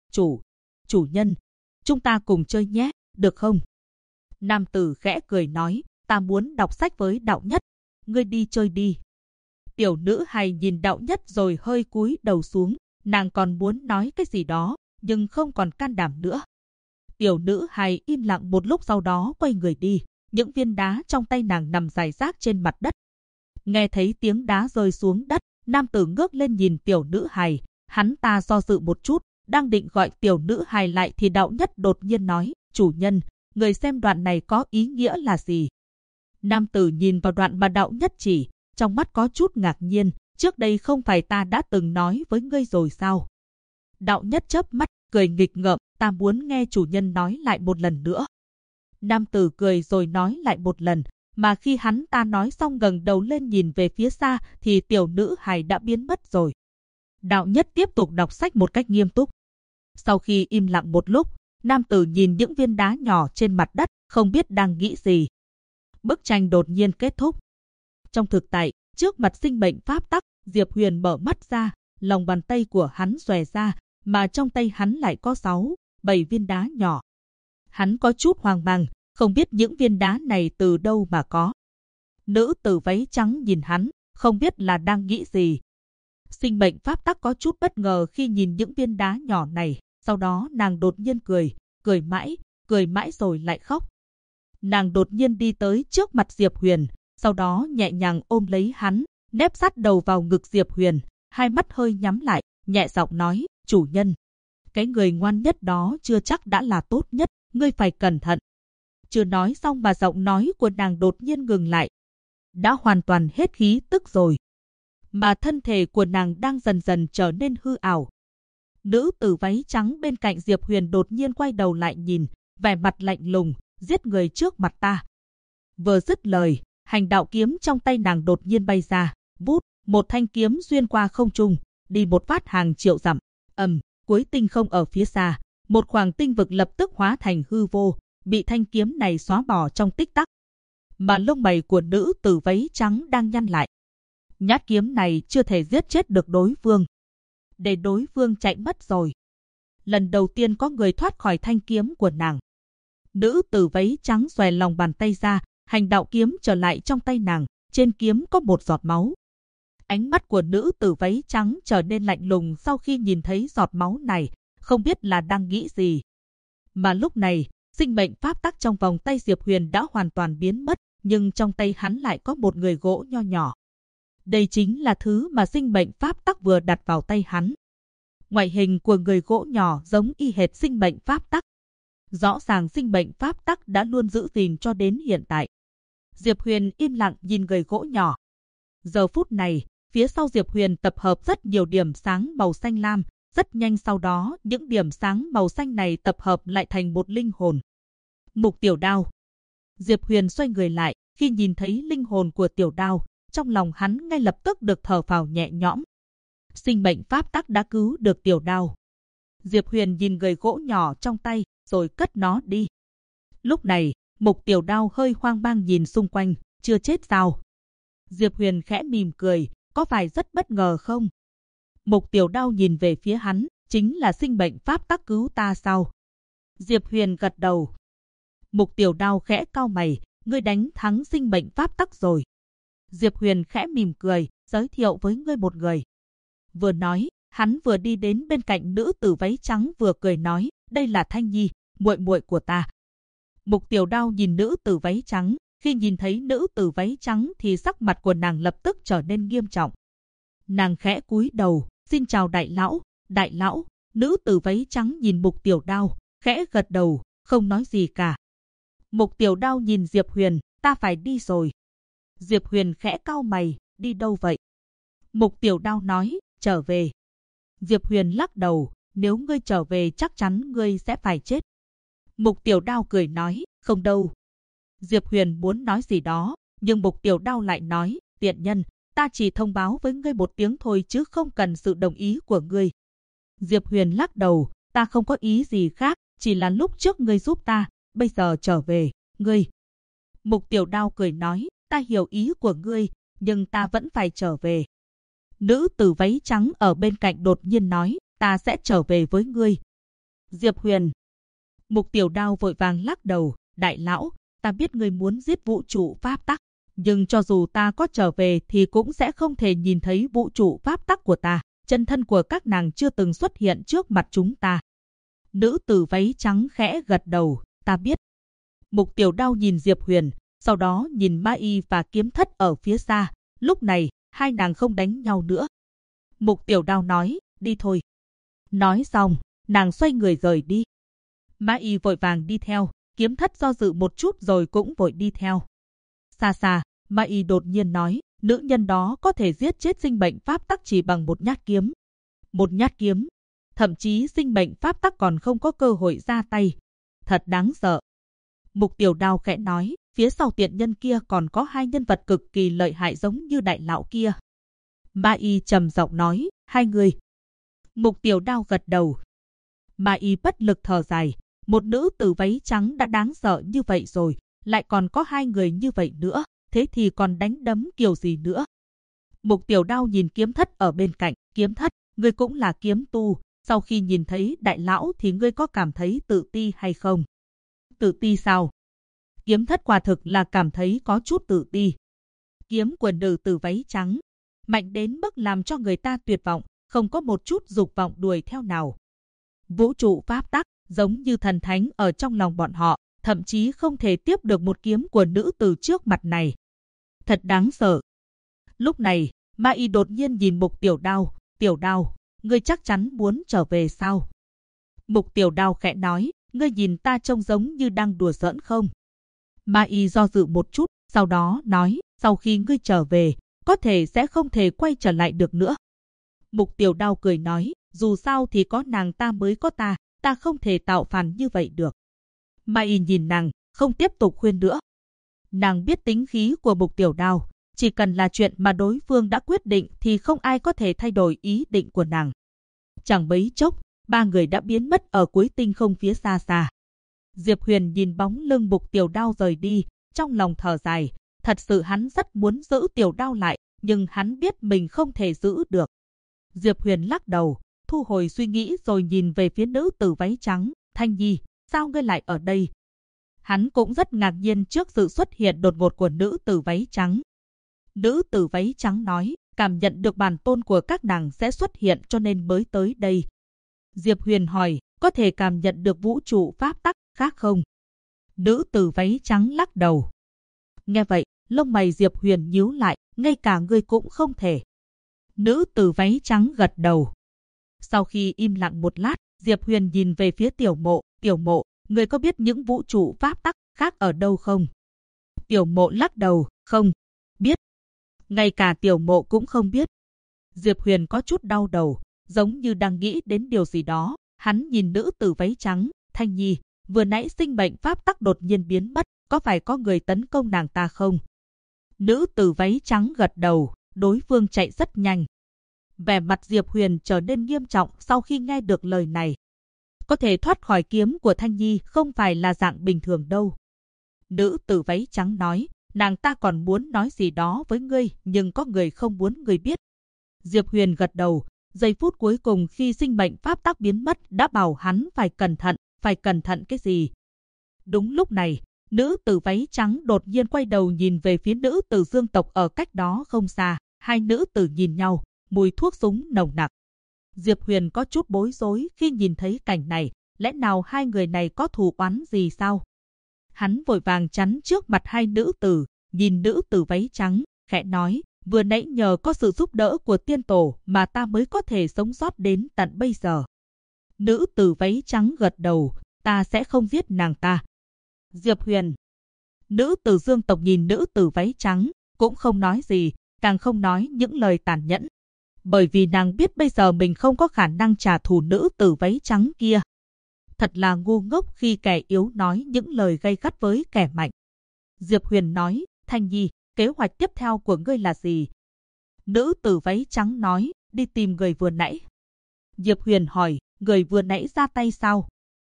chủ nhân, chúng ta cùng chơi nhé, được không? Nam tử khẽ cười nói, ta muốn đọc sách với đạo nhất, ngươi đi chơi đi. Tiểu nữ hài nhìn đạo nhất rồi hơi cúi đầu xuống, nàng còn muốn nói cái gì đó, nhưng không còn can đảm nữa. Tiểu nữ hài im lặng một lúc sau đó quay người đi. Những viên đá trong tay nàng nằm rải rác trên mặt đất. Nghe thấy tiếng đá rơi xuống đất, nam tử ngước lên nhìn tiểu nữ hài. Hắn ta do dự một chút, đang định gọi tiểu nữ hài lại thì đạo nhất đột nhiên nói, chủ nhân, người xem đoạn này có ý nghĩa là gì? Nam tử nhìn vào đoạn mà đạo nhất chỉ, trong mắt có chút ngạc nhiên, trước đây không phải ta đã từng nói với ngươi rồi sao? Đạo nhất chớp mắt, cười nghịch ngợm, ta muốn nghe chủ nhân nói lại một lần nữa. Nam tử cười rồi nói lại một lần, mà khi hắn ta nói xong ngẩng đầu lên nhìn về phía xa thì tiểu nữ hài đã biến mất rồi. Đạo nhất tiếp tục đọc sách một cách nghiêm túc. Sau khi im lặng một lúc, nam tử nhìn những viên đá nhỏ trên mặt đất, không biết đang nghĩ gì. Bức tranh đột nhiên kết thúc. Trong thực tại, trước mặt sinh mệnh pháp tắc, Diệp Huyền mở mắt ra, lòng bàn tay của hắn xòe ra, mà trong tay hắn lại có 7 viên đá nhỏ. Hắn có chút hoang mang, không biết những viên đá này từ đâu mà có. Nữ tử váy trắng nhìn hắn, không biết là đang nghĩ gì. Sinh mệnh pháp tắc có chút bất ngờ khi nhìn những viên đá nhỏ này, sau đó nàng đột nhiên cười mãi rồi lại khóc. Nàng đột nhiên đi tới trước mặt Diệp Huyền, sau đó nhẹ nhàng ôm lấy hắn, nép sát đầu vào ngực Diệp Huyền, hai mắt hơi nhắm lại, nhẹ giọng nói, chủ nhân. Cái người ngoan nhất đó chưa chắc đã là tốt nhất, ngươi phải cẩn thận. Chưa nói xong mà giọng nói của nàng đột nhiên ngừng lại. Đã hoàn toàn hết khí tức rồi. Mà thân thể của nàng đang dần dần trở nên hư ảo. Nữ tử váy trắng bên cạnh Diệp Huyền đột nhiên quay đầu lại nhìn, vẻ mặt lạnh lùng, giết người trước mặt ta. Vừa dứt lời, hành đạo kiếm trong tay nàng đột nhiên bay ra, vút, một thanh kiếm xuyên qua không trung, đi một phát hàng triệu dặm. Cuối tinh không ở phía xa, một khoảng tinh vực lập tức hóa thành hư vô, bị thanh kiếm này xóa bỏ trong tích tắc. Mà lông mày của nữ tử váy trắng đang nhăn lại. Nhát kiếm này chưa thể giết chết được đối phương. Để đối phương chạy mất rồi. Lần đầu tiên có người thoát khỏi thanh kiếm của nàng. Nữ tử váy trắng xòe lòng bàn tay ra, hành đạo kiếm trở lại trong tay nàng, trên kiếm có một giọt máu. Ánh mắt của nữ tử váy trắng trở nên lạnh lùng sau khi nhìn thấy giọt máu này, không biết là đang nghĩ gì. Mà lúc này, sinh mệnh pháp tắc trong vòng tay Diệp Huyền đã hoàn toàn biến mất, nhưng trong tay hắn lại có một người gỗ nho nhỏ. Đây chính là thứ mà sinh mệnh pháp tắc vừa đặt vào tay hắn. Ngoại hình của người gỗ nhỏ giống y hệt sinh mệnh pháp tắc. Rõ ràng sinh mệnh pháp tắc đã luôn giữ gìn cho đến hiện tại. Diệp Huyền im lặng nhìn người gỗ nhỏ. Giờ phút này, phía sau Diệp Huyền tập hợp rất nhiều điểm sáng màu xanh lam, rất nhanh sau đó những điểm sáng màu xanh này tập hợp lại thành một linh hồn. Mục Tiểu Đao. Diệp Huyền xoay người lại, khi nhìn thấy linh hồn của Tiểu Đao, trong lòng hắn ngay lập tức được thở phào nhẹ nhõm. Sinh mệnh pháp tắc đã cứu được Tiểu Đao. Diệp Huyền nhìn người gỗ nhỏ trong tay, rồi cất nó đi. Lúc này, Mục Tiểu Đao hơi hoang mang nhìn xung quanh, chưa chết sao? Diệp Huyền khẽ mỉm cười, có phải rất bất ngờ không? Mục Tiểu Đao nhìn về phía hắn, chính là sinh mệnh pháp tắc cứu ta sao? Diệp Huyền gật đầu. Mục Tiểu Đao khẽ cau mày, ngươi đánh thắng sinh mệnh pháp tắc rồi. Diệp Huyền khẽ mỉm cười, giới thiệu với ngươi một người. Vừa nói, hắn vừa đi đến bên cạnh nữ tử váy trắng vừa cười nói, đây là Thanh Nhi, muội muội của ta. Mục Tiểu Đao nhìn nữ tử váy trắng, khi nhìn thấy nữ tử váy trắng thì sắc mặt của nàng lập tức trở nên nghiêm trọng. Nàng khẽ cúi đầu, xin chào đại lão, nữ tử váy trắng nhìn Mục Tiểu Đao, khẽ gật đầu, không nói gì cả. Mục Tiểu Đao nhìn Diệp Huyền, ta phải đi rồi. Diệp Huyền khẽ cau mày, đi đâu vậy? Mục Tiểu Đao nói, trở về. Diệp Huyền lắc đầu, nếu ngươi trở về chắc chắn ngươi sẽ phải chết. Mục Tiểu Đao cười nói, không đâu. Diệp Huyền muốn nói gì đó, nhưng Mục Tiểu Đao lại nói, tiện nhân, ta chỉ thông báo với ngươi một tiếng thôi chứ không cần sự đồng ý của ngươi. Diệp Huyền lắc đầu, ta không có ý gì khác, chỉ là lúc trước ngươi giúp ta, bây giờ trở về, ngươi. Mục Tiểu Đao cười nói, ta hiểu ý của ngươi, nhưng ta vẫn phải trở về. Nữ tử váy trắng ở bên cạnh đột nhiên nói, ta sẽ trở về với ngươi. Diệp Huyền. Mục Tiểu Đao vội vàng lắc đầu, đại lão, ta biết ngươi muốn giết vũ trụ pháp tắc, nhưng cho dù ta có trở về thì cũng sẽ không thể nhìn thấy vũ trụ pháp tắc của ta, chân thân của các nàng chưa từng xuất hiện trước mặt chúng ta. Nữ tử váy trắng khẽ gật đầu, ta biết. Mục Tiểu Đao nhìn Diệp Huyền, sau đó nhìn Ma Y và Kiếm Thất ở phía xa, lúc này, hai nàng không đánh nhau nữa. Mục Tiểu Đao nói, đi thôi. Nói xong, nàng xoay người rời đi. Ma Y vội vàng đi theo, Kiếm Thất do dự một chút rồi cũng vội đi theo. Xa xa, Ma Y đột nhiên nói, nữ nhân đó có thể giết chết sinh mệnh pháp tắc chỉ bằng một nhát kiếm. Một nhát kiếm. Thậm chí sinh mệnh pháp tắc còn không có cơ hội ra tay. Thật đáng sợ. Mục Tiểu Đao khẽ nói, phía sau tiện nhân kia còn có hai nhân vật cực kỳ lợi hại giống như đại lão kia. Ma Y trầm giọng nói, hai người. Mục Tiểu Đao gật đầu. Ma Y bất lực thở dài, một nữ tử váy trắng đã đáng sợ như vậy rồi, lại còn có hai người như vậy nữa, thế thì còn đánh đấm kiểu gì nữa. Mục Tiểu Đao nhìn Kiếm Thất ở bên cạnh, Kiếm Thất, ngươi cũng là kiếm tu, sau khi nhìn thấy đại lão thì ngươi có cảm thấy tự ti hay không? Tự ti sao? Kiếm thất quả thực là cảm thấy có chút tự ti. Kiếm của nữ tử váy trắng, mạnh đến mức làm cho người ta tuyệt vọng, không có một chút dục vọng đuổi theo nào. Vũ trụ pháp tắc, giống như thần thánh ở trong lòng bọn họ, thậm chí không thể tiếp được một kiếm của nữ tử trước mặt này. Thật đáng sợ. Lúc này, Ma Y đột nhiên nhìn Mục Tiểu Đao, ngươi chắc chắn muốn trở về sao? Mục Tiểu Đao khẽ nói, ngươi nhìn ta trông giống như đang đùa giỡn không? Ma Y do dự một chút, sau đó nói, sau khi ngươi trở về, có thể sẽ không thể quay trở lại được nữa. Mục Tiểu Đao cười nói, dù sao thì có nàng ta mới có ta không thể tạo phản như vậy được. Ma Y nhìn nàng, không tiếp tục khuyên nữa. Nàng biết tính khí của Mục Tiểu Đao, chỉ cần là chuyện mà đối phương đã quyết định thì không ai có thể thay đổi ý định của nàng. Chẳng mấy chốc, ba người đã biến mất ở cuối tinh không phía xa xa. Diệp Huyền nhìn bóng lưng Mục Tiểu Đao rời đi, trong lòng thở dài, thật sự hắn rất muốn giữ Tiểu Đao lại, nhưng hắn biết mình không thể giữ được. Diệp Huyền lắc đầu, thu hồi suy nghĩ rồi nhìn về phía nữ tử váy trắng, Thanh Nhi, sao ngươi lại ở đây? Hắn cũng rất ngạc nhiên trước sự xuất hiện đột ngột của nữ tử váy trắng. Nữ tử váy trắng nói, cảm nhận được bản tôn của các nàng sẽ xuất hiện cho nên mới tới đây. Diệp Huyền hỏi, có thể cảm nhận được vũ trụ pháp tắc khác không? Nữ tử váy trắng lắc đầu. Nghe vậy, lông mày Diệp Huyền nhíu lại, ngay cả ngươi cũng không thể. Nữ tử váy trắng gật đầu. Sau khi im lặng một lát, Diệp Huyền nhìn về phía Tiểu Mộ, ngươi có biết những vũ trụ pháp tắc khác ở đâu không? Tiểu Mộ lắc đầu, không biết. Ngay cả Tiểu Mộ cũng không biết. Diệp Huyền có chút đau đầu, giống như đang nghĩ đến điều gì đó. Hắn nhìn nữ tử váy trắng, Thanh Nhi, vừa nãy sinh mệnh pháp tắc đột nhiên biến mất, có phải có người tấn công nàng ta không? Nữ tử váy trắng gật đầu, đối phương chạy rất nhanh. Vẻ mặt Diệp Huyền trở nên nghiêm trọng sau khi nghe được lời này. Có thể thoát khỏi kiếm của Thanh Nhi không phải là dạng bình thường đâu. Nữ tử váy trắng nói, nàng ta còn muốn nói gì đó với ngươi, nhưng có người không muốn ngươi biết. Diệp Huyền gật đầu, giây phút cuối cùng khi sinh mệnh pháp tắc biến mất đã bảo hắn phải cẩn thận cái gì. Đúng lúc này, nữ tử váy trắng đột nhiên quay đầu nhìn về phía nữ tử Dương tộc ở cách đó không xa. Hai nữ tử nhìn nhau, mùi thuốc súng nồng nặc. Diệp Huyền có chút bối rối khi nhìn thấy cảnh này, lẽ nào hai người này có thù oán gì sao? Hắn vội vàng chắn trước mặt hai nữ tử, nhìn nữ tử váy trắng, khẽ nói, vừa nãy nhờ có sự giúp đỡ của tiên tổ mà ta mới có thể sống sót đến tận bây giờ. Nữ tử váy trắng gật đầu, ta sẽ không giết nàng ta. Diệp Huyền. Nữ tử Dương tộc nhìn nữ tử váy trắng, cũng không nói gì, càng không nói những lời tàn nhẫn. Bởi vì nàng biết bây giờ mình không có khả năng trả thù nữ tử váy trắng kia. Thật là ngu ngốc khi kẻ yếu nói những lời gay gắt với kẻ mạnh. Diệp Huyền nói, Thanh Nhi, kế hoạch tiếp theo của ngươi là gì? Nữ tử váy trắng nói, đi tìm người vừa nãy. Diệp Huyền hỏi, người vừa nãy ra tay sao?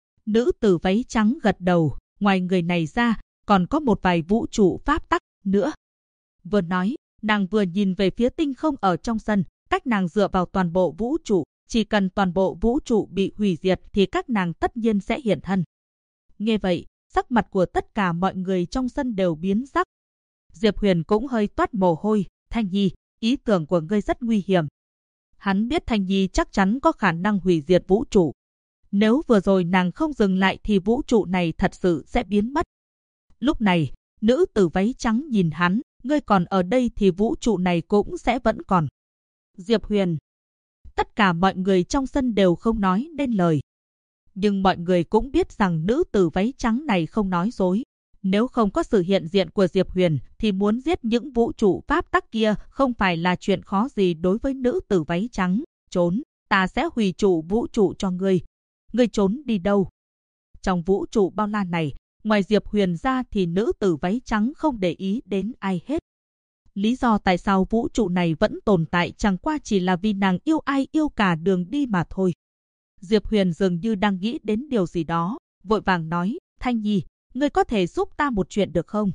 Nữ tử váy trắng gật đầu, ngoài người này ra, còn có một vài vũ trụ pháp tắc nữa. Vừa nói, nàng vừa nhìn về phía tinh không ở trong sân, cách nàng dựa vào toàn bộ vũ trụ, chỉ cần toàn bộ vũ trụ bị hủy diệt thì các nàng tất nhiên sẽ hiện thân. Nghe vậy, sắc mặt của tất cả mọi người trong sân đều biến sắc. Diệp Huyền cũng hơi toát mồ hôi, Thanh Nhi, ý tưởng của ngươi rất nguy hiểm. Hắn biết Thanh Nhi chắc chắn có khả năng hủy diệt vũ trụ. Nếu vừa rồi nàng không dừng lại thì vũ trụ này thật sự sẽ biến mất. Lúc này, nữ tử váy trắng nhìn hắn, ngươi còn ở đây thì vũ trụ này cũng sẽ vẫn còn. Diệp Huyền. Tất cả mọi người trong sân đều không nói nên lời. Nhưng mọi người cũng biết rằng nữ tử váy trắng này không nói dối. Nếu không có sự hiện diện của Diệp Huyền thì muốn giết những vũ trụ pháp tắc kia không phải là chuyện khó gì đối với nữ tử váy trắng. Trốn, ta sẽ hủy trụ vũ trụ cho ngươi. Ngươi trốn đi đâu? Trong vũ trụ bao la này, ngoài Diệp Huyền ra thì nữ tử váy trắng không để ý đến ai hết. Lý do tại sao vũ trụ này vẫn tồn tại chẳng qua chỉ là vì nàng yêu ai yêu cả đường đi mà thôi. Diệp Huyền dường như đang nghĩ đến điều gì đó, vội vàng nói, Thanh Nhi, ngươi có thể giúp ta một chuyện được không?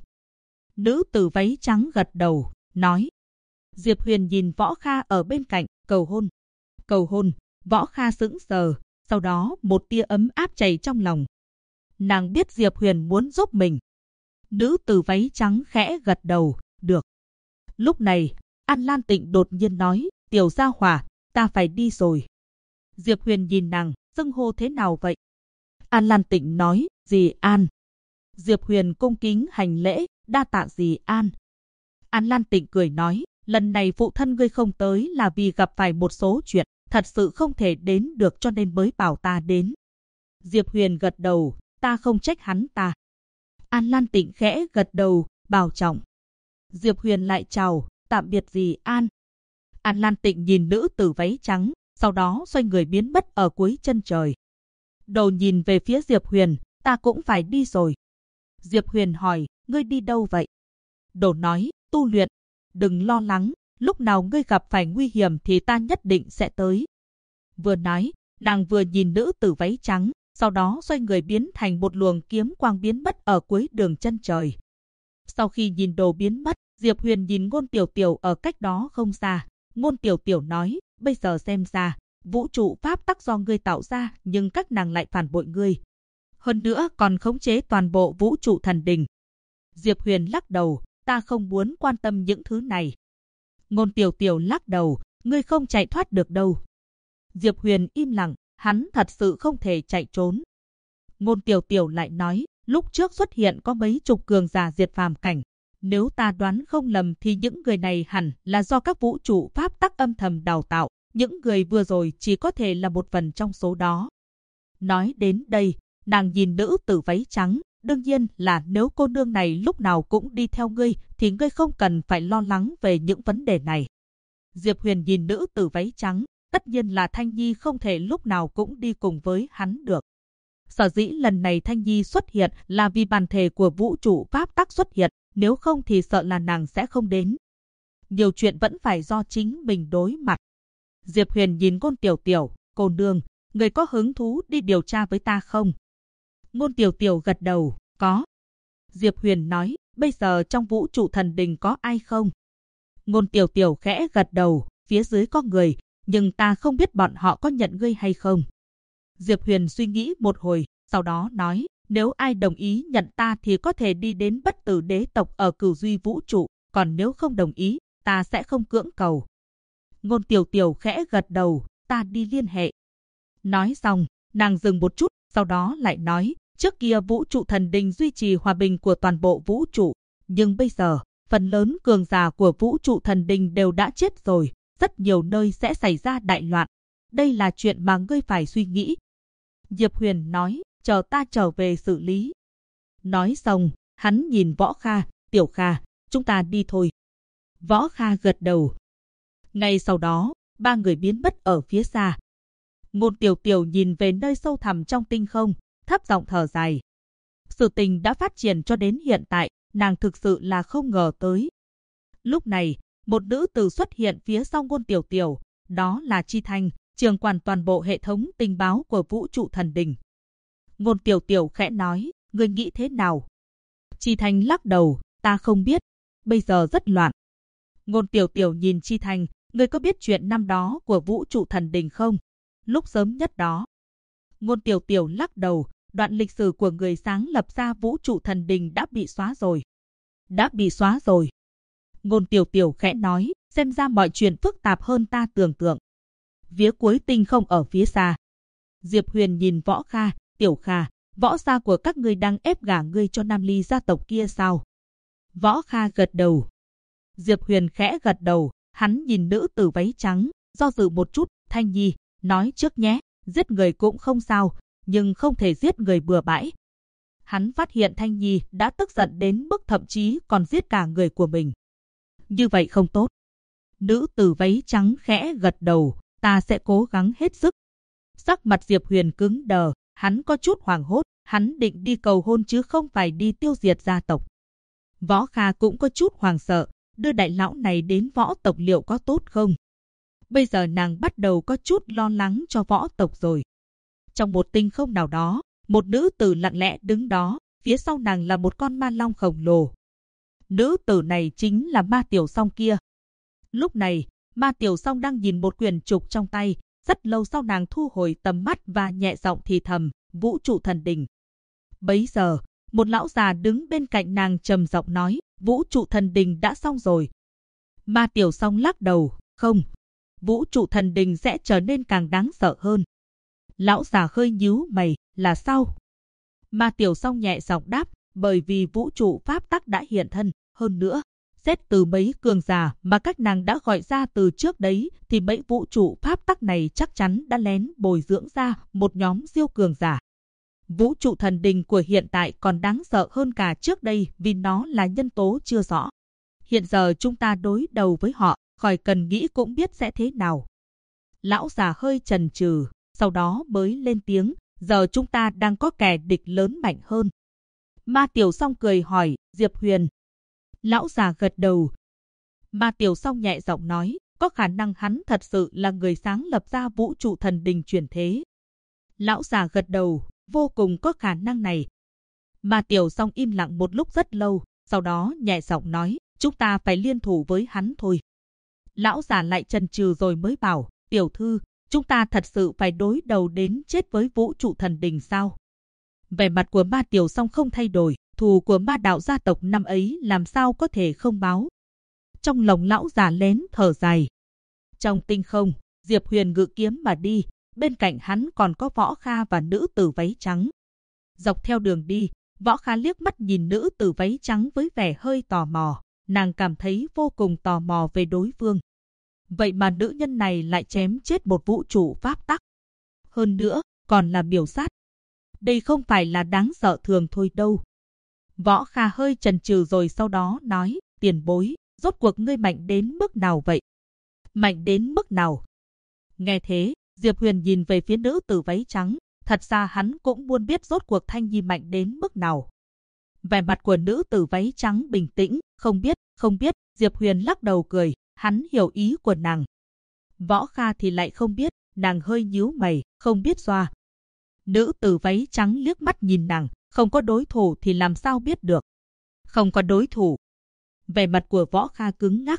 Nữ tử váy trắng gật đầu, nói. Diệp Huyền nhìn Võ Kha ở bên cạnh, cầu hôn. Cầu hôn, Võ Kha sững sờ, sau đó một tia ấm áp chảy trong lòng. Nàng biết Diệp Huyền muốn giúp mình. Nữ tử váy trắng khẽ gật đầu, được. Lúc này, An Lan Tịnh đột nhiên nói, tiểu gia hỏa, ta phải đi rồi. Diệp Huyền nhìn nàng, xưng hô thế nào vậy? An Lan Tịnh nói, dì An. Diệp Huyền cung kính hành lễ, đa tạ dì An. An Lan Tịnh cười nói, lần này phụ thân ngươi không tới là vì gặp phải một số chuyện, thật sự không thể đến được cho nên mới bảo ta đến. Diệp Huyền gật đầu, ta không trách hắn ta. An Lan Tịnh khẽ gật đầu, bảo trọng. Diệp Huyền lại chào, tạm biệt dì An. An Lan Tịnh nhìn nữ tử váy trắng, sau đó xoay người biến mất ở cuối chân trời. Đầu nhìn về phía Diệp Huyền, ta cũng phải đi rồi. Diệp Huyền hỏi, ngươi đi đâu vậy? Đồ nói, tu luyện. Đừng lo lắng, lúc nào ngươi gặp phải nguy hiểm thì ta nhất định sẽ tới. Vừa nói, nàng vừa nhìn nữ tử váy trắng, sau đó xoay người biến thành một luồng kiếm quang biến mất ở cuối đường chân trời. Sau khi nhìn đồ biến mất, Diệp Huyền nhìn Ngôn Tiểu Tiểu ở cách đó không xa. Ngôn Tiểu Tiểu nói, bây giờ xem ra, vũ trụ pháp tắc do ngươi tạo ra nhưng các nàng lại phản bội ngươi. Hơn nữa còn khống chế toàn bộ vũ trụ thần đình. Diệp Huyền lắc đầu, ta không muốn quan tâm những thứ này. Ngôn Tiểu Tiểu lắc đầu, ngươi không chạy thoát được đâu. Diệp Huyền im lặng, hắn thật sự không thể chạy trốn. Ngôn Tiểu Tiểu lại nói, lúc trước xuất hiện có mấy chục cường giả diệt phàm cảnh. Nếu ta đoán không lầm thì những người này hẳn là do các vũ trụ pháp tắc âm thầm đào tạo. Những người vừa rồi chỉ có thể là một phần trong số đó. Nói đến đây, nàng nhìn nữ tử váy trắng. Đương nhiên là nếu cô nương này lúc nào cũng đi theo ngươi thì ngươi không cần phải lo lắng về những vấn đề này. Diệp Huyền nhìn nữ tử váy trắng. Tất nhiên là Thanh Nhi không thể lúc nào cũng đi cùng với hắn được. Sở dĩ lần này Thanh Nhi xuất hiện là vì bản thể của vũ trụ pháp tắc xuất hiện. Nếu không thì sợ là nàng sẽ không đến. Nhiều chuyện vẫn phải do chính mình đối mặt. Diệp Huyền nhìn Ngôn Tiểu Tiểu, cô nương, người có hứng thú đi điều tra với ta không? Ngôn Tiểu Tiểu gật đầu, có. Diệp Huyền nói, bây giờ trong vũ trụ thần đình có ai không? Ngôn Tiểu Tiểu khẽ gật đầu, phía dưới có người, nhưng ta không biết bọn họ có nhận ngươi hay không. Diệp Huyền suy nghĩ một hồi, sau đó nói, nếu ai đồng ý nhận ta thì có thể đi đến Bất Tử Đế tộc ở Cửu Duy vũ trụ, còn nếu không đồng ý, ta sẽ không cưỡng cầu. Ngôn Tiểu Tiểu khẽ gật đầu, ta đi liên hệ. Nói xong, nàng dừng một chút, sau đó lại nói, trước kia vũ trụ thần đình duy trì hòa bình của toàn bộ vũ trụ, nhưng bây giờ, phần lớn cường giả của vũ trụ thần đình đều đã chết rồi, rất nhiều nơi sẽ xảy ra đại loạn. Đây là chuyện mà ngươi phải suy nghĩ. Diệp Huyền nói, chờ ta trở về xử lý. Nói xong, hắn nhìn Võ Kha, Tiểu Kha, chúng ta đi thôi. Võ Kha gật đầu. Ngay sau đó, ba người biến mất ở phía xa. Ngôn Tiểu Tiểu nhìn về nơi sâu thẳm trong tinh không, thấp giọng thở dài. Sự tình đã phát triển cho đến hiện tại, nàng thực sự là không ngờ tới. Lúc này, một nữ tử xuất hiện phía sau Ngôn Tiểu Tiểu, đó là Chi Thanh, trưởng quản toàn bộ hệ thống tình báo của vũ trụ thần đình. Ngôn Tiểu Tiểu khẽ nói, ngươi nghĩ thế nào? Chi Thanh lắc đầu, ta không biết, bây giờ rất loạn. Ngôn Tiểu Tiểu nhìn Chi Thanh, ngươi có biết chuyện năm đó của vũ trụ thần đình không? Lúc sớm nhất đó. Ngôn Tiểu Tiểu lắc đầu, đoạn lịch sử của người sáng lập ra vũ trụ thần đình đã bị xóa rồi. Đã bị xóa rồi. Ngôn Tiểu Tiểu khẽ nói, xem ra mọi chuyện phức tạp hơn ta tưởng tượng. Vía cuối tinh không ở phía xa. Diệp Huyền nhìn Võ Kha, Tiểu Kha, Võ gia của các ngươi đang ép gả ngươi cho Nam Ly gia tộc kia sao? Võ Kha gật đầu. Diệp Huyền khẽ gật đầu, hắn nhìn nữ tử váy trắng, do dự một chút, Thanh Nhi, nói trước nhé, giết người cũng không sao, nhưng không thể giết người bừa bãi. Hắn phát hiện Thanh Nhi đã tức giận đến mức thậm chí còn giết cả người của mình. Như vậy không tốt. Nữ tử váy trắng khẽ gật đầu, ta sẽ cố gắng hết sức. Sắc mặt Diệp Huyền cứng đờ, hắn có chút hoảng hốt, hắn định đi cầu hôn chứ không phải đi tiêu diệt gia tộc. Võ Kha cũng có chút hoảng sợ, đưa đại lão này đến võ tộc liệu có tốt không? Bây giờ nàng bắt đầu có chút lo lắng cho võ tộc rồi. Trong một tinh không nào đó, một nữ tử lặng lẽ đứng đó, phía sau nàng là một con ma long khổng lồ. Nữ tử này chính là Ma Tiểu Song kia. Lúc này, Ma Tiểu Song đang nhìn một quyển trục trong tay, rất lâu sau nàng thu hồi tầm mắt và nhẹ giọng thì thầm, vũ trụ thần đình. Bấy giờ, một lão già đứng bên cạnh nàng trầm giọng nói, vũ trụ thần đình đã xong rồi. Ma Tiểu Song lắc đầu, không, vũ trụ thần đình sẽ trở nên càng đáng sợ hơn. Lão già hơi nhíu mày, là sao? Ma Tiểu Song nhẹ giọng đáp, bởi vì vũ trụ pháp tắc đã hiện thân, hơn nữa, xét từ mấy cường giả mà các nàng đã gọi ra từ trước đấy, thì mấy vũ trụ pháp tắc này chắc chắn đã lén bồi dưỡng ra một nhóm siêu cường giả. Vũ trụ thần đình của hiện tại còn đáng sợ hơn cả trước đây vì nó là nhân tố chưa rõ. Hiện giờ chúng ta đối đầu với họ, khỏi cần nghĩ cũng biết sẽ thế nào. Lão già hơi chần chừ, sau đó mới lên tiếng, giờ chúng ta đang có kẻ địch lớn mạnh hơn. Ma Tiểu Song cười hỏi, Diệp Huyền. Lão già gật đầu. Ma Tiểu Song nhẹ giọng nói, có khả năng hắn thật sự là người sáng lập ra vũ trụ thần đình chuyển thế. Lão già gật đầu, vô cùng có khả năng này. Ma Tiểu Song im lặng một lúc rất lâu, sau đó nhẹ giọng nói, chúng ta phải liên thủ với hắn thôi. Lão già lại chần chừ rồi mới bảo, tiểu thư, chúng ta thật sự phải đối đầu đến chết với vũ trụ thần đình sao? Vẻ mặt của Ma Tiểu Song không thay đổi, thù của ma đạo gia tộc năm ấy làm sao có thể không báo. Trong lòng lão già lén thở dài. Trong tinh không, Diệp Huyền ngự kiếm mà đi, bên cạnh hắn còn có Võ Kha và nữ tử váy trắng. Dọc theo đường đi, Võ Kha liếc mắt nhìn nữ tử váy trắng với vẻ hơi tò mò, nàng cảm thấy vô cùng tò mò về đối phương. Vậy mà nữ nhân này lại chém chết một vũ trụ pháp tắc. Hơn nữa, còn là miểu sát. Đây không phải là đáng sợ thường thôi đâu. Võ Kha hơi chần chừ rồi sau đó nói, tiền bối, rốt cuộc ngươi mạnh đến mức nào vậy? Mạnh đến mức nào? Nghe thế, Diệp Huyền nhìn về phía nữ tử váy trắng, thật ra hắn cũng muốn biết rốt cuộc Thanh Nhi mạnh đến mức nào. Vẻ mặt của nữ tử váy trắng bình tĩnh, không biết, Diệp Huyền lắc đầu cười, hắn hiểu ý của nàng. Võ Kha thì lại không biết, nàng hơi nhíu mày, không biết xoa. Nữ tử váy trắng liếc mắt nhìn nàng, không có đối thủ thì làm sao biết được. Không có đối thủ. Vẻ mặt của Võ Kha cứng ngắc.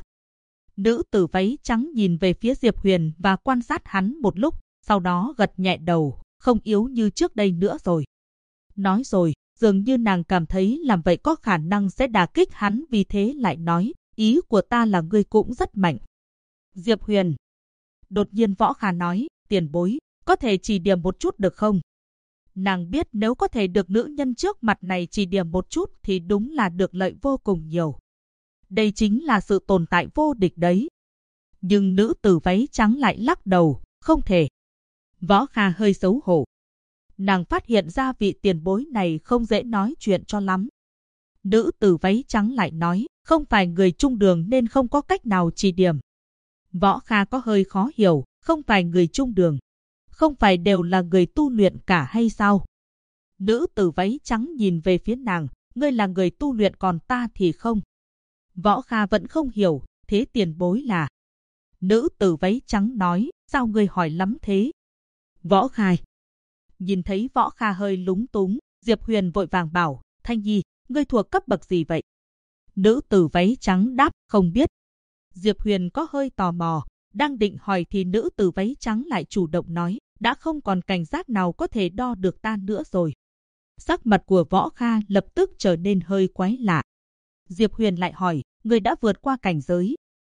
Nữ tử váy trắng nhìn về phía Diệp Huyền và quan sát hắn một lúc, sau đó gật nhẹ đầu, không yếu như trước đây nữa rồi. Nói rồi, dường như nàng cảm thấy làm vậy có khả năng sẽ đả kích hắn, vì thế lại nói, ý của ta là ngươi cũng rất mạnh. Diệp Huyền. Đột nhiên Võ Kha nói, tiền bối, có thể chỉ điểm một chút được không? Nàng biết nếu có thể được nữ nhân trước mặt này chỉ điểm một chút thì đúng là được lợi vô cùng nhiều. Đây chính là sự tồn tại vô địch đấy. Nhưng nữ tử váy trắng lại lắc đầu, không thể. Võ Kha hơi xấu hổ. Nàng phát hiện ra vị tiền bối này không dễ nói chuyện cho lắm. Nữ tử váy trắng lại nói, không phải người trung đường nên không có cách nào chỉ điểm. Võ Kha có hơi khó hiểu, không phải người trung đường. Không phải đều là người tu luyện cả hay sao? Nữ tử váy trắng nhìn về phía nàng, ngươi là người tu luyện còn ta thì không. Võ Kha vẫn không hiểu, thế tiền bối là? Nữ tử váy trắng nói, sao ngươi hỏi lắm thế? Võ Kha. Nhìn thấy Võ Kha hơi lúng túng, Diệp Huyền vội vàng bảo, Thanh Nhi, ngươi thuộc cấp bậc gì vậy? Nữ tử váy trắng đáp, không biết. Diệp Huyền có hơi tò mò, đang định hỏi thì nữ tử váy trắng lại chủ động nói, đã không còn cảnh giác nào có thể đo được ta nữa rồi. Sắc mặt của Võ Kha lập tức trở nên hơi quái lạ. Diệp Huyền lại hỏi, ngươi đã vượt qua cảnh giới?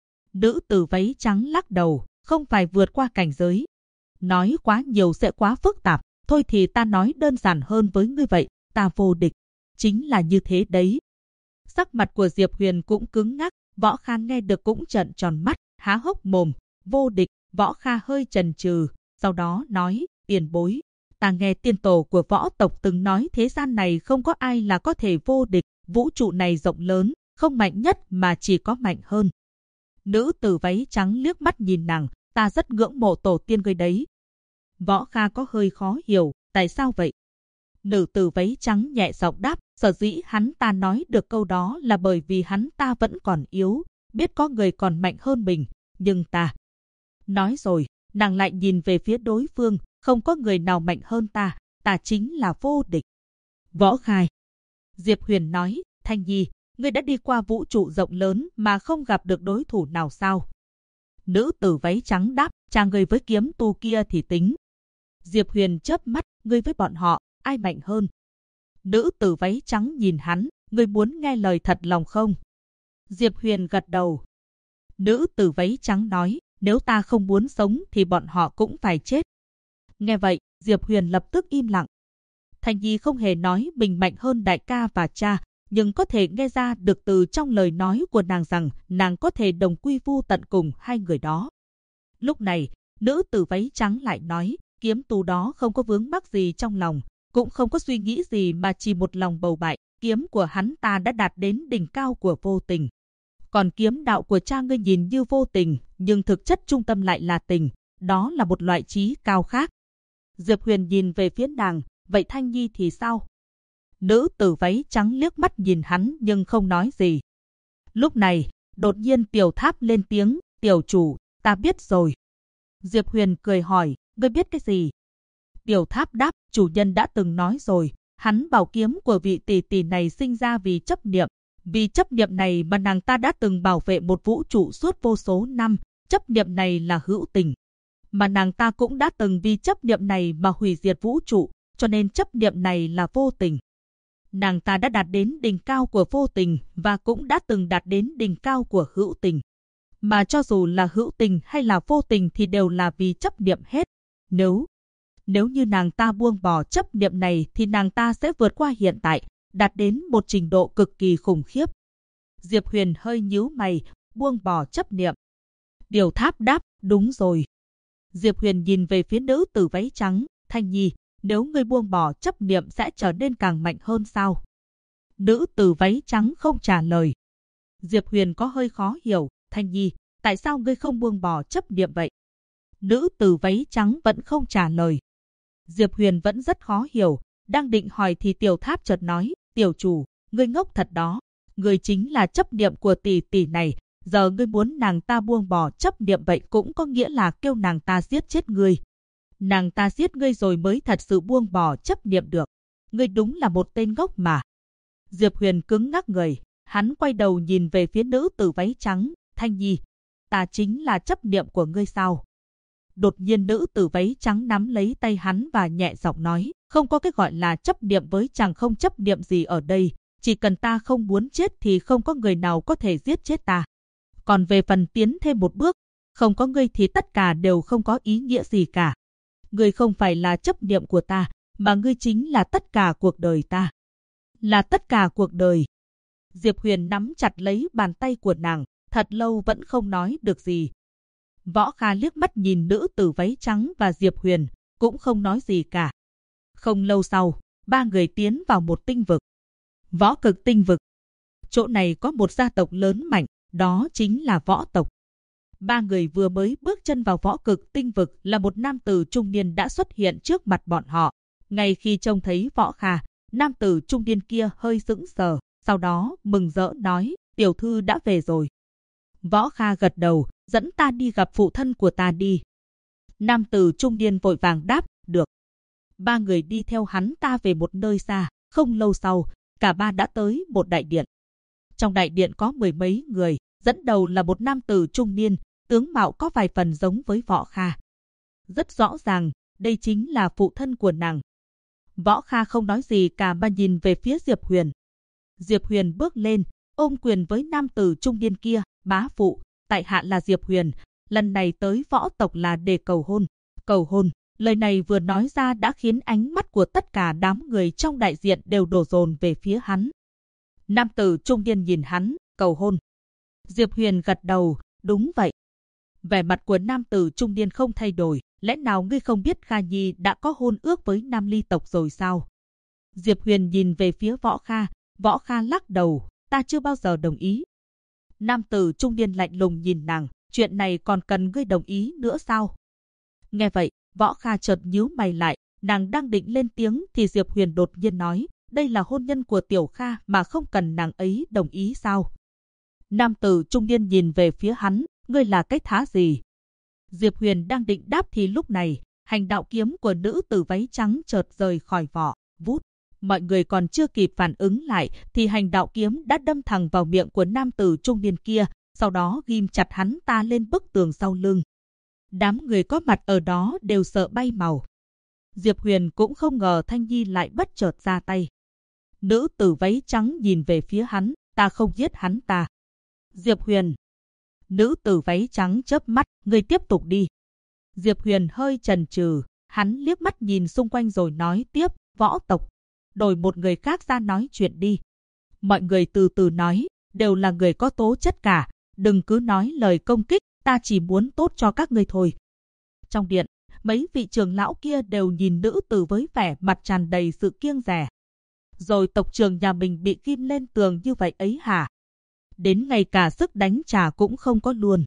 Nữ tử váy trắng lắc đầu, không phải vượt qua cảnh giới. Nói quá nhiều sẽ quá phức tạp, thôi thì ta nói đơn giản hơn với ngươi vậy, ta vô địch. Chính là như thế đấy. Sắc mặt của Diệp Huyền cũng cứng ngắc, Võ Kha nghe được cũng trợn tròn mắt, há hốc mồm, vô địch. Võ Kha hơi chần chừ, sau đó nói, tiền bối, ta nghe tiên tổ của võ tộc từng nói thế gian này không có ai là có thể vô địch, vũ trụ này rộng lớn, không mạnh nhất mà chỉ có mạnh hơn. Nữ tử váy trắng liếc mắt nhìn nàng, ta rất ngưỡng mộ tổ tiên ngươi đấy. Võ Kha có hơi khó hiểu, tại sao vậy? Nữ tử váy trắng nhẹ giọng đáp, sở dĩ hắn ta nói được câu đó là bởi vì hắn ta vẫn còn yếu, biết có người còn mạnh hơn mình, nhưng ta... Nói rồi, nàng lại nhìn về phía đối phương, không có người nào mạnh hơn ta, ta chính là vô địch. Võ Khai. Diệp Huyền nói, Thanh Nhi, ngươi đã đi qua vũ trụ rộng lớn mà không gặp được đối thủ nào sao? Nữ tử váy trắng đáp, cha ngươi với kiếm tu kia thì tính. Diệp Huyền chớp mắt, ngươi với bọn họ, ai mạnh hơn? Nữ tử váy trắng nhìn hắn, ngươi muốn nghe lời thật lòng không? Diệp Huyền gật đầu. Nữ tử váy trắng nói, nếu ta không muốn sống thì bọn họ cũng phải chết. Nghe vậy, Diệp Huyền lập tức im lặng. Thanh Nhi không hề nói mình mạnh hơn đại ca và cha, nhưng có thể nghe ra được từ trong lời nói của nàng rằng nàng có thể đồng quy vu tận cùng hai người đó. Lúc này, nữ tử váy trắng lại nói, kiếm tu đó không có vướng mắc gì trong lòng, cũng không có suy nghĩ gì mà chỉ một lòng bầu bại, kiếm của hắn ta đã đạt đến đỉnh cao của vô tình. Còn kiếm đạo của cha ngươi nhìn như vô tình, nhưng thực chất trung tâm lại là tình, đó là một loại trí cao khác. Diệp Huyền nhìn về phía nàng, vậy Thanh Nhi thì sao? Nữ tử váy trắng liếc mắt nhìn hắn nhưng không nói gì. Lúc này, đột nhiên Tiểu Tháp lên tiếng, tiểu chủ, ta biết rồi. Diệp Huyền cười hỏi, ngươi biết cái gì? Tiểu Tháp đáp, chủ nhân đã từng nói rồi, hắn bảo kiếm của vị tỷ tỷ này sinh ra vì chấp niệm. Vì chấp niệm này mà nàng ta đã từng bảo vệ một vũ trụ suốt vô số năm, chấp niệm này là hữu tình. Mà nàng ta cũng đã từng vì chấp niệm này mà hủy diệt vũ trụ, cho nên chấp niệm này là vô tình. Nàng ta đã đạt đến đỉnh cao của vô tình và cũng đã từng đạt đến đỉnh cao của hữu tình. Mà cho dù là hữu tình hay là vô tình thì đều là vì chấp niệm hết. Nếu như nàng ta buông bỏ chấp niệm này thì nàng ta sẽ vượt qua hiện tại, đạt đến một trình độ cực kỳ khủng khiếp. Diệp Huyền hơi nhíu mày, buông bỏ chấp niệm. Tiểu Tháp đáp, đúng rồi. Diệp Huyền nhìn về phía nữ tử váy trắng, Thanh Nhi, nếu ngươi buông bỏ chấp niệm sẽ trở nên càng mạnh hơn sao? Nữ tử váy trắng không trả lời. Diệp Huyền có hơi khó hiểu, Thanh Nhi, tại sao ngươi không buông bỏ chấp niệm vậy? Nữ tử váy trắng vẫn không trả lời. Diệp Huyền vẫn rất khó hiểu, đang định hỏi thì Tiểu Tháp chợt nói, tiểu chủ, ngươi ngốc thật đó, ngươi chính là chấp niệm của tỷ tỷ này, giờ ngươi muốn nàng ta buông bỏ chấp niệm vậy cũng có nghĩa là kêu nàng ta giết chết ngươi. Nàng ta giết ngươi rồi mới thật sự buông bỏ chấp niệm được. Ngươi đúng là một tên ngốc mà. Diệp Huyền cứng ngắc người, hắn quay đầu nhìn về phía nữ tử váy trắng, Thanh Nhi, ta chính là chấp niệm của ngươi sao? Đột nhiên nữ tử váy trắng nắm lấy tay hắn và nhẹ giọng nói, không có cái gọi là chấp niệm với chàng, không chấp niệm gì ở đây, chỉ cần ta không muốn chết thì không có người nào có thể giết chết ta. Còn về phần tiến thêm một bước, không có ngươi thì tất cả đều không có ý nghĩa gì cả. Ngươi không phải là chấp niệm của ta, mà ngươi chính là tất cả cuộc đời ta. Là tất cả cuộc đời. Diệp Huyền nắm chặt lấy bàn tay của nàng, thật lâu vẫn không nói được gì. Võ Kha liếc mắt nhìn nữ tử váy trắng và Diệp Huyền, cũng không nói gì cả. Không lâu sau, ba người tiến vào một tinh vực. Võ Cực tinh vực. Chỗ này có một gia tộc lớn mạnh, đó chính là võ tộc. Ba người vừa mới bước chân vào Võ Cực tinh vực là một nam tử trung niên đã xuất hiện trước mặt bọn họ. Ngay khi trông thấy Võ Kha, nam tử trung niên kia hơi sững sờ, sau đó mừng rỡ nói, tiểu thư đã về rồi. Võ Kha gật đầu, dẫn ta đi gặp phụ thân của ta đi. Nam tử trung niên vội vàng đáp, được. Ba người đi theo hắn ta về một nơi xa, không lâu sau, cả ba đã tới một đại điện. Trong đại điện có mười mấy người, dẫn đầu là một nam tử trung niên, tướng mạo có vài phần giống với Võ Kha. Rất rõ ràng, đây chính là phụ thân của nàng. Võ Kha không nói gì cả mà nhìn về phía Diệp Huyền. Diệp Huyền bước lên, ôm quyền với nam tử trung niên kia, bá phụ, tại hạ là Diệp Huyền, lần này tới võ tộc là để cầu hôn. Cầu hôn, lời này vừa nói ra đã khiến ánh mắt của tất cả đám người trong đại diện đều đổ dồn về phía hắn. Nam tử trung niên nhìn hắn, cầu hôn. Diệp Huyền gật đầu, đúng vậy. Vẻ mặt của nam tử trung niên không thay đổi, lẽ nào ngươi không biết Kha Nhi đã có hôn ước với Nam Ly tộc rồi sao? Diệp Huyền nhìn về phía Võ Kha lắc đầu, ta chưa bao giờ đồng ý. Nam tử trung niên lạnh lùng nhìn nàng, chuyện này còn cần ngươi đồng ý nữa sao? Nghe vậy, Võ Kha chợt nhíu mày lại, nàng đang định lên tiếng thì Diệp Huyền đột nhiên nói, đây là hôn nhân của Tiểu Kha mà không cần nàng ấy đồng ý sao? Nam tử trung niên nhìn về phía hắn, ngươi là cái thá gì? Diệp Huyền đang định đáp thì lúc này, hành đạo kiếm của nữ tử váy trắng chợt rời khỏi vỏ, vút. Mọi người còn chưa kịp phản ứng lại thì hành đạo kiếm đã đâm thẳng vào miệng của nam tử trung niên kia, sau đó ghim chặt hắn ta lên bức tường sau lưng. Đám người có mặt ở đó đều sợ bay màu. Diệp Huyền cũng không ngờ Thanh Nhi lại bất chợt ra tay. Nữ tử váy trắng nhìn về phía hắn, ta không giết hắn ta. Diệp Huyền. Nữ tử váy trắng chớp mắt, ngươi tiếp tục đi. Diệp Huyền hơi chần chừ, hắn liếc mắt nhìn xung quanh rồi nói tiếp, võ tộc. Đổi một người khác ra nói chuyện đi. Mọi người từ từ nói, đều là người có tố chất cả, đừng cứ nói lời công kích, ta chỉ muốn tốt cho các ngươi thôi. Trong điện, mấy vị trưởng lão kia đều nhìn nữ tử với vẻ mặt tràn đầy sự kiêng dè. Rồi tộc trưởng nhà mình bị ghim lên tường như vậy ấy hả? Đến ngay cả sức đánh trả cũng không có luôn.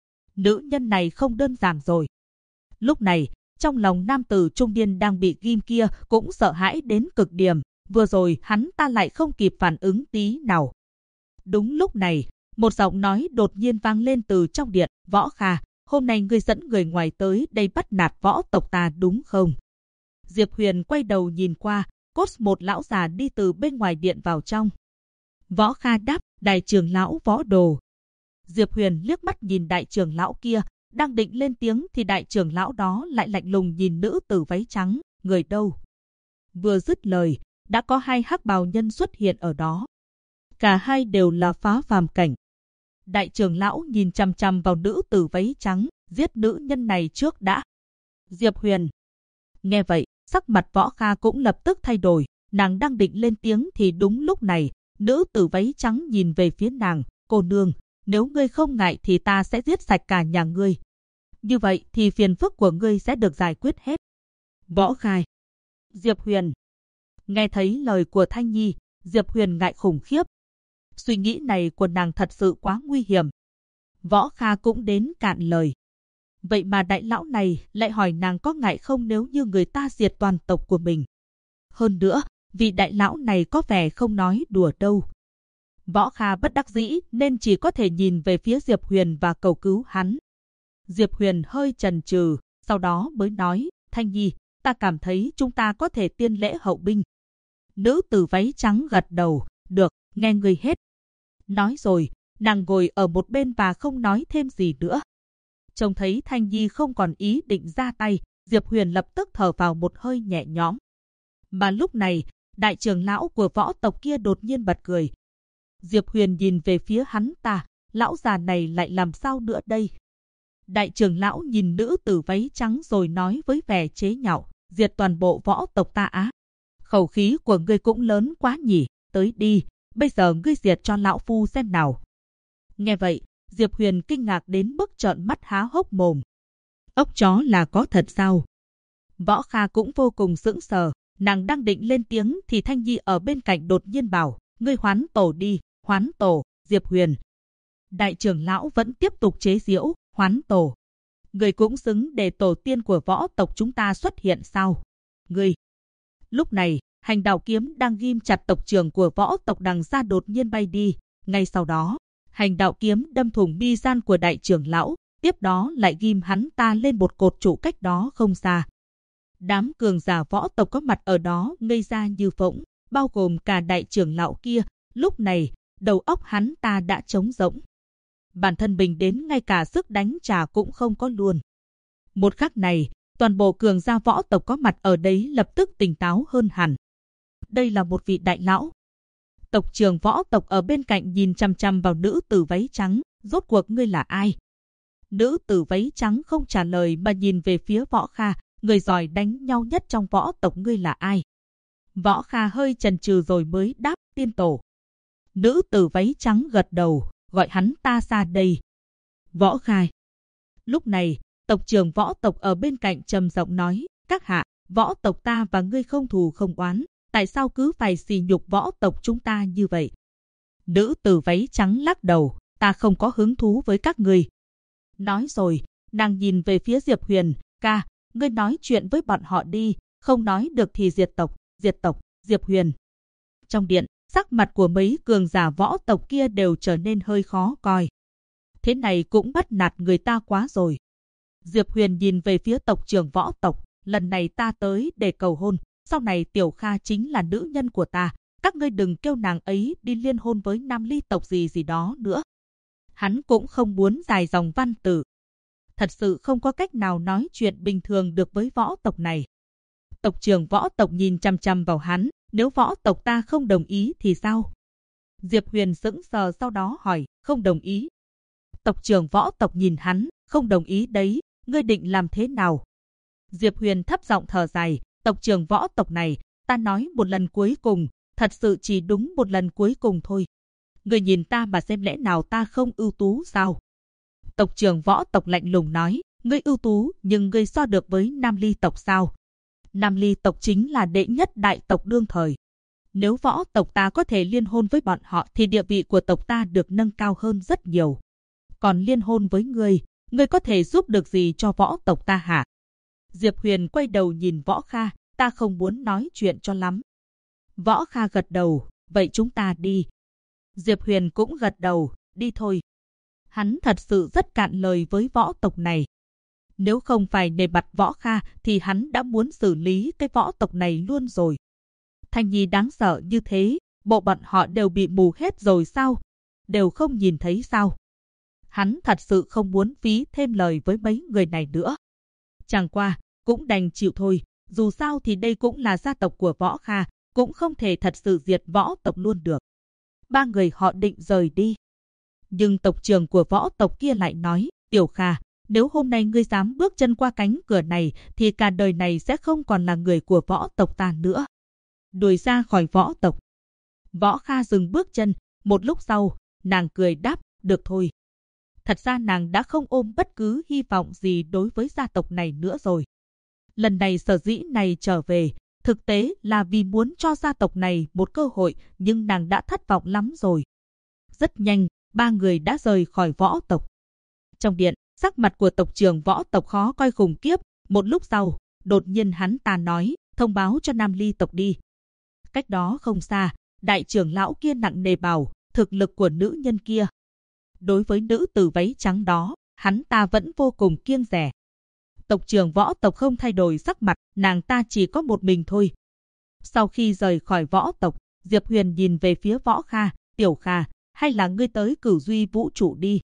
Nữ nhân này không đơn giản rồi. Lúc này, trong lòng nam tử trung niên đang bị ghim kia cũng sợ hãi đến cực điểm. Vừa rồi hắn ta lại không kịp phản ứng tí nào. Đúng lúc này, một giọng nói đột nhiên vang lên từ trong điện. Võ Kha, hôm nay ngươi dẫn người ngoài tới đây bắt nạt võ tộc ta đúng không? Diệp Huyền quay đầu nhìn qua, cốt một lão già đi từ bên ngoài điện vào trong. Võ Kha đáp, đại trưởng lão Võ Đồ. Diệp Huyền liếc mắt nhìn đại trưởng lão kia, đang định lên tiếng thì đại trưởng lão đó lại lạnh lùng nhìn nữ tử váy trắng, người đâu? Vừa dứt lời, đã có hai hắc bào nhân xuất hiện ở đó. Cả hai đều là phá phàm cảnh. Đại trưởng lão nhìn chằm chằm vào nữ tử váy trắng, giết nữ nhân này trước đã. Diệp Huyền. Nghe vậy, sắc mặt Võ Kha cũng lập tức thay đổi, nàng đang định lên tiếng thì đúng lúc này, nữ tử váy trắng nhìn về phía nàng, cô nương, nếu ngươi không ngại thì ta sẽ giết sạch cả nhà ngươi. Như vậy thì phiền phức của ngươi sẽ được giải quyết hết. Võ Kha. Diệp Huyền. Nghe thấy lời của Thanh Nhi, Diệp Huyền ngại khủng khiếp. Suy nghĩ này của nàng thật sự quá nguy hiểm. Võ Kha cũng đến cạn lời. Vậy mà đại lão này lại hỏi nàng có ngại không nếu như người ta diệt toàn tộc của mình. Hơn nữa, vị đại lão này có vẻ không nói đùa đâu. Võ Kha bất đắc dĩ nên chỉ có thể nhìn về phía Diệp Huyền và cầu cứu hắn. Diệp Huyền hơi chần chừ, sau đó mới nói, Thanh Nhi, ta cảm thấy chúng ta có thể tiên lễ hậu binh. Nữ tử váy trắng gật đầu, được, nghe ngươi hết. Nói rồi, nàng ngồi ở một bên và không nói thêm gì nữa. Trông thấy Thanh Nhi không còn ý định ra tay, Diệp Huyền lập tức thở vào một hơi nhẹ nhõm. Mà lúc này, đại trưởng lão của võ tộc kia đột nhiên bật cười. Diệp Huyền nhìn về phía hắn ta, lão già này lại làm sao nữa đây? Đại trưởng lão nhìn nữ tử váy trắng rồi nói với vẻ chế nhạo, diệt toàn bộ võ tộc ta á. Khẩu khí của ngươi cũng lớn quá nhỉ, tới đi, bây giờ ngươi diệt cho lão phu xem nào. Nghe vậy, Diệp Huyền kinh ngạc đến mức trợn mắt há hốc mồm. Ốc chó là có thật sao? Võ Kha cũng vô cùng sững sờ, nàng đang định lên tiếng thì Thanh Nhi ở bên cạnh đột nhiên bảo, ngươi hoán tổ đi, hoán tổ, Diệp Huyền. Đại trưởng lão vẫn tiếp tục chế giễu, hoán tổ. Ngươi cũng xứng để tổ tiên của võ tộc chúng ta xuất hiện sao? Ngươi. Lúc này, hành đạo kiếm đang ghim chặt tộc trưởng của võ tộc đằng ra đột nhiên bay đi. Ngay sau đó, hành đạo kiếm đâm thủng mi gian của đại trưởng lão, tiếp đó lại ghim hắn ta lên một cột trụ cách đó không xa. Đám cường giả võ tộc có mặt ở đó ngây ra như phỗng, bao gồm cả đại trưởng lão kia. Lúc này, đầu óc hắn ta đã trống rỗng. Bản thân mình đến ngay cả sức đánh trả cũng không có luôn. Một khắc này, toàn bộ cường gia võ tộc có mặt ở đấy lập tức tỉnh táo hơn hẳn. Đây là một vị đại lão. Tộc trưởng võ tộc ở bên cạnh nhìn chằm chằm vào nữ tử váy trắng, rốt cuộc ngươi là ai? Nữ tử váy trắng không trả lời mà nhìn về phía Võ Kha, người giỏi đánh nhau nhất trong võ tộc ngươi là ai? Võ Kha hơi chần chừ rồi mới đáp, tiên tổ. Nữ tử váy trắng gật đầu, gọi hắn ta ra đây. Võ Kha. Lúc này, tộc trưởng võ tộc ở bên cạnh trầm giọng nói, các hạ, võ tộc ta và ngươi không thù không oán, tại sao cứ phải sỉ nhục võ tộc chúng ta như vậy? Nữ tử váy trắng lắc đầu, ta không có hứng thú với các ngươi. Nói rồi, nàng nhìn về phía Diệp Huyền, ca, ngươi nói chuyện với bọn họ đi, không nói được thì diệt tộc, Diệp Huyền. Trong điện, sắc mặt của mấy cường giả võ tộc kia đều trở nên hơi khó coi. Thế này cũng bắt nạt người ta quá rồi. Diệp Huyền nhìn về phía tộc trưởng võ tộc, lần này ta tới để cầu hôn, sau này Tiểu Kha chính là nữ nhân của ta, các ngươi đừng kêu nàng ấy đi liên hôn với nam ly tộc gì đó nữa. Hắn cũng không muốn dài dòng văn tử. thật sự không có cách nào nói chuyện bình thường được với võ tộc này. Tộc trưởng võ tộc nhìn chằm chằm vào hắn, nếu võ tộc ta không đồng ý thì sao? Diệp Huyền sững sờ sau đó hỏi, không đồng ý. Tộc trưởng võ tộc nhìn hắn, không đồng ý đấy, ngươi định làm thế nào? Diệp Huyền thấp giọng thở dài, tộc trưởng võ tộc này, ta nói một lần cuối cùng, thật sự chỉ đúng một lần cuối cùng thôi. Ngươi nhìn ta mà xem lẽ nào ta không ưu tú sao? Tộc trưởng võ tộc lạnh lùng nói, ngươi ưu tú nhưng ngươi so được với Nam Ly tộc sao? Nam Ly tộc chính là đệ nhất đại tộc đương thời. Nếu võ tộc ta có thể liên hôn với bọn họ thì địa vị của tộc ta được nâng cao hơn rất nhiều. Còn liên hôn với ngươi có thể giúp được gì cho võ tộc ta hả? Diệp Huyền quay đầu nhìn Võ Kha, ta không muốn nói chuyện cho lắm. Võ Kha gật đầu, vậy chúng ta đi. Diệp Huyền cũng gật đầu, đi thôi. Hắn thật sự rất cạn lời với võ tộc này. Nếu không phải nề mặt Võ Kha thì hắn đã muốn xử lý cái võ tộc này luôn rồi. Thanh Nhi đáng sợ như thế, bộ bọn họ đều bị mù hết rồi sao? Đều không nhìn thấy sao? Hắn thật sự không muốn phí thêm lời với mấy người này nữa. Chẳng qua, cũng đành chịu thôi, dù sao thì đây cũng là gia tộc của Võ Kha, cũng không thể thật sự diệt võ tộc luôn được. Ba người họ định rời đi. Nhưng tộc trưởng của võ tộc kia lại nói, Tiểu Kha, nếu hôm nay ngươi dám bước chân qua cánh cửa này thì cả đời này sẽ không còn là người của võ tộc ta nữa. Đuổi ra khỏi võ tộc. Võ Kha dừng bước chân, một lúc sau, nàng cười đáp, được thôi. Thật ra nàng đã không ôm bất cứ hy vọng gì đối với gia tộc này nữa rồi. Lần này sở dĩ này trở về, thực tế là vì muốn cho gia tộc này một cơ hội, nhưng nàng đã thất vọng lắm rồi. Rất nhanh, ba người đã rời khỏi võ tộc. Trong điện, sắc mặt của tộc trưởng võ tộc khó coi khủng khiếp. Một lúc sau, đột nhiên hắn ta nói, thông báo cho Nam Ly tộc đi. Cách đó không xa, đại trưởng lão kia nặng nề bảo, thực lực của nữ nhân kia. Đối với nữ tử váy trắng đó, hắn ta vẫn vô cùng kiêng dè. Tộc trưởng võ tộc không thay đổi sắc mặt, nàng ta chỉ có một mình thôi. Sau khi rời khỏi võ tộc, Diệp Huyền nhìn về phía Võ Kha, Tiểu Kha, hay là ngươi tới Cửu Duy vũ trụ đi.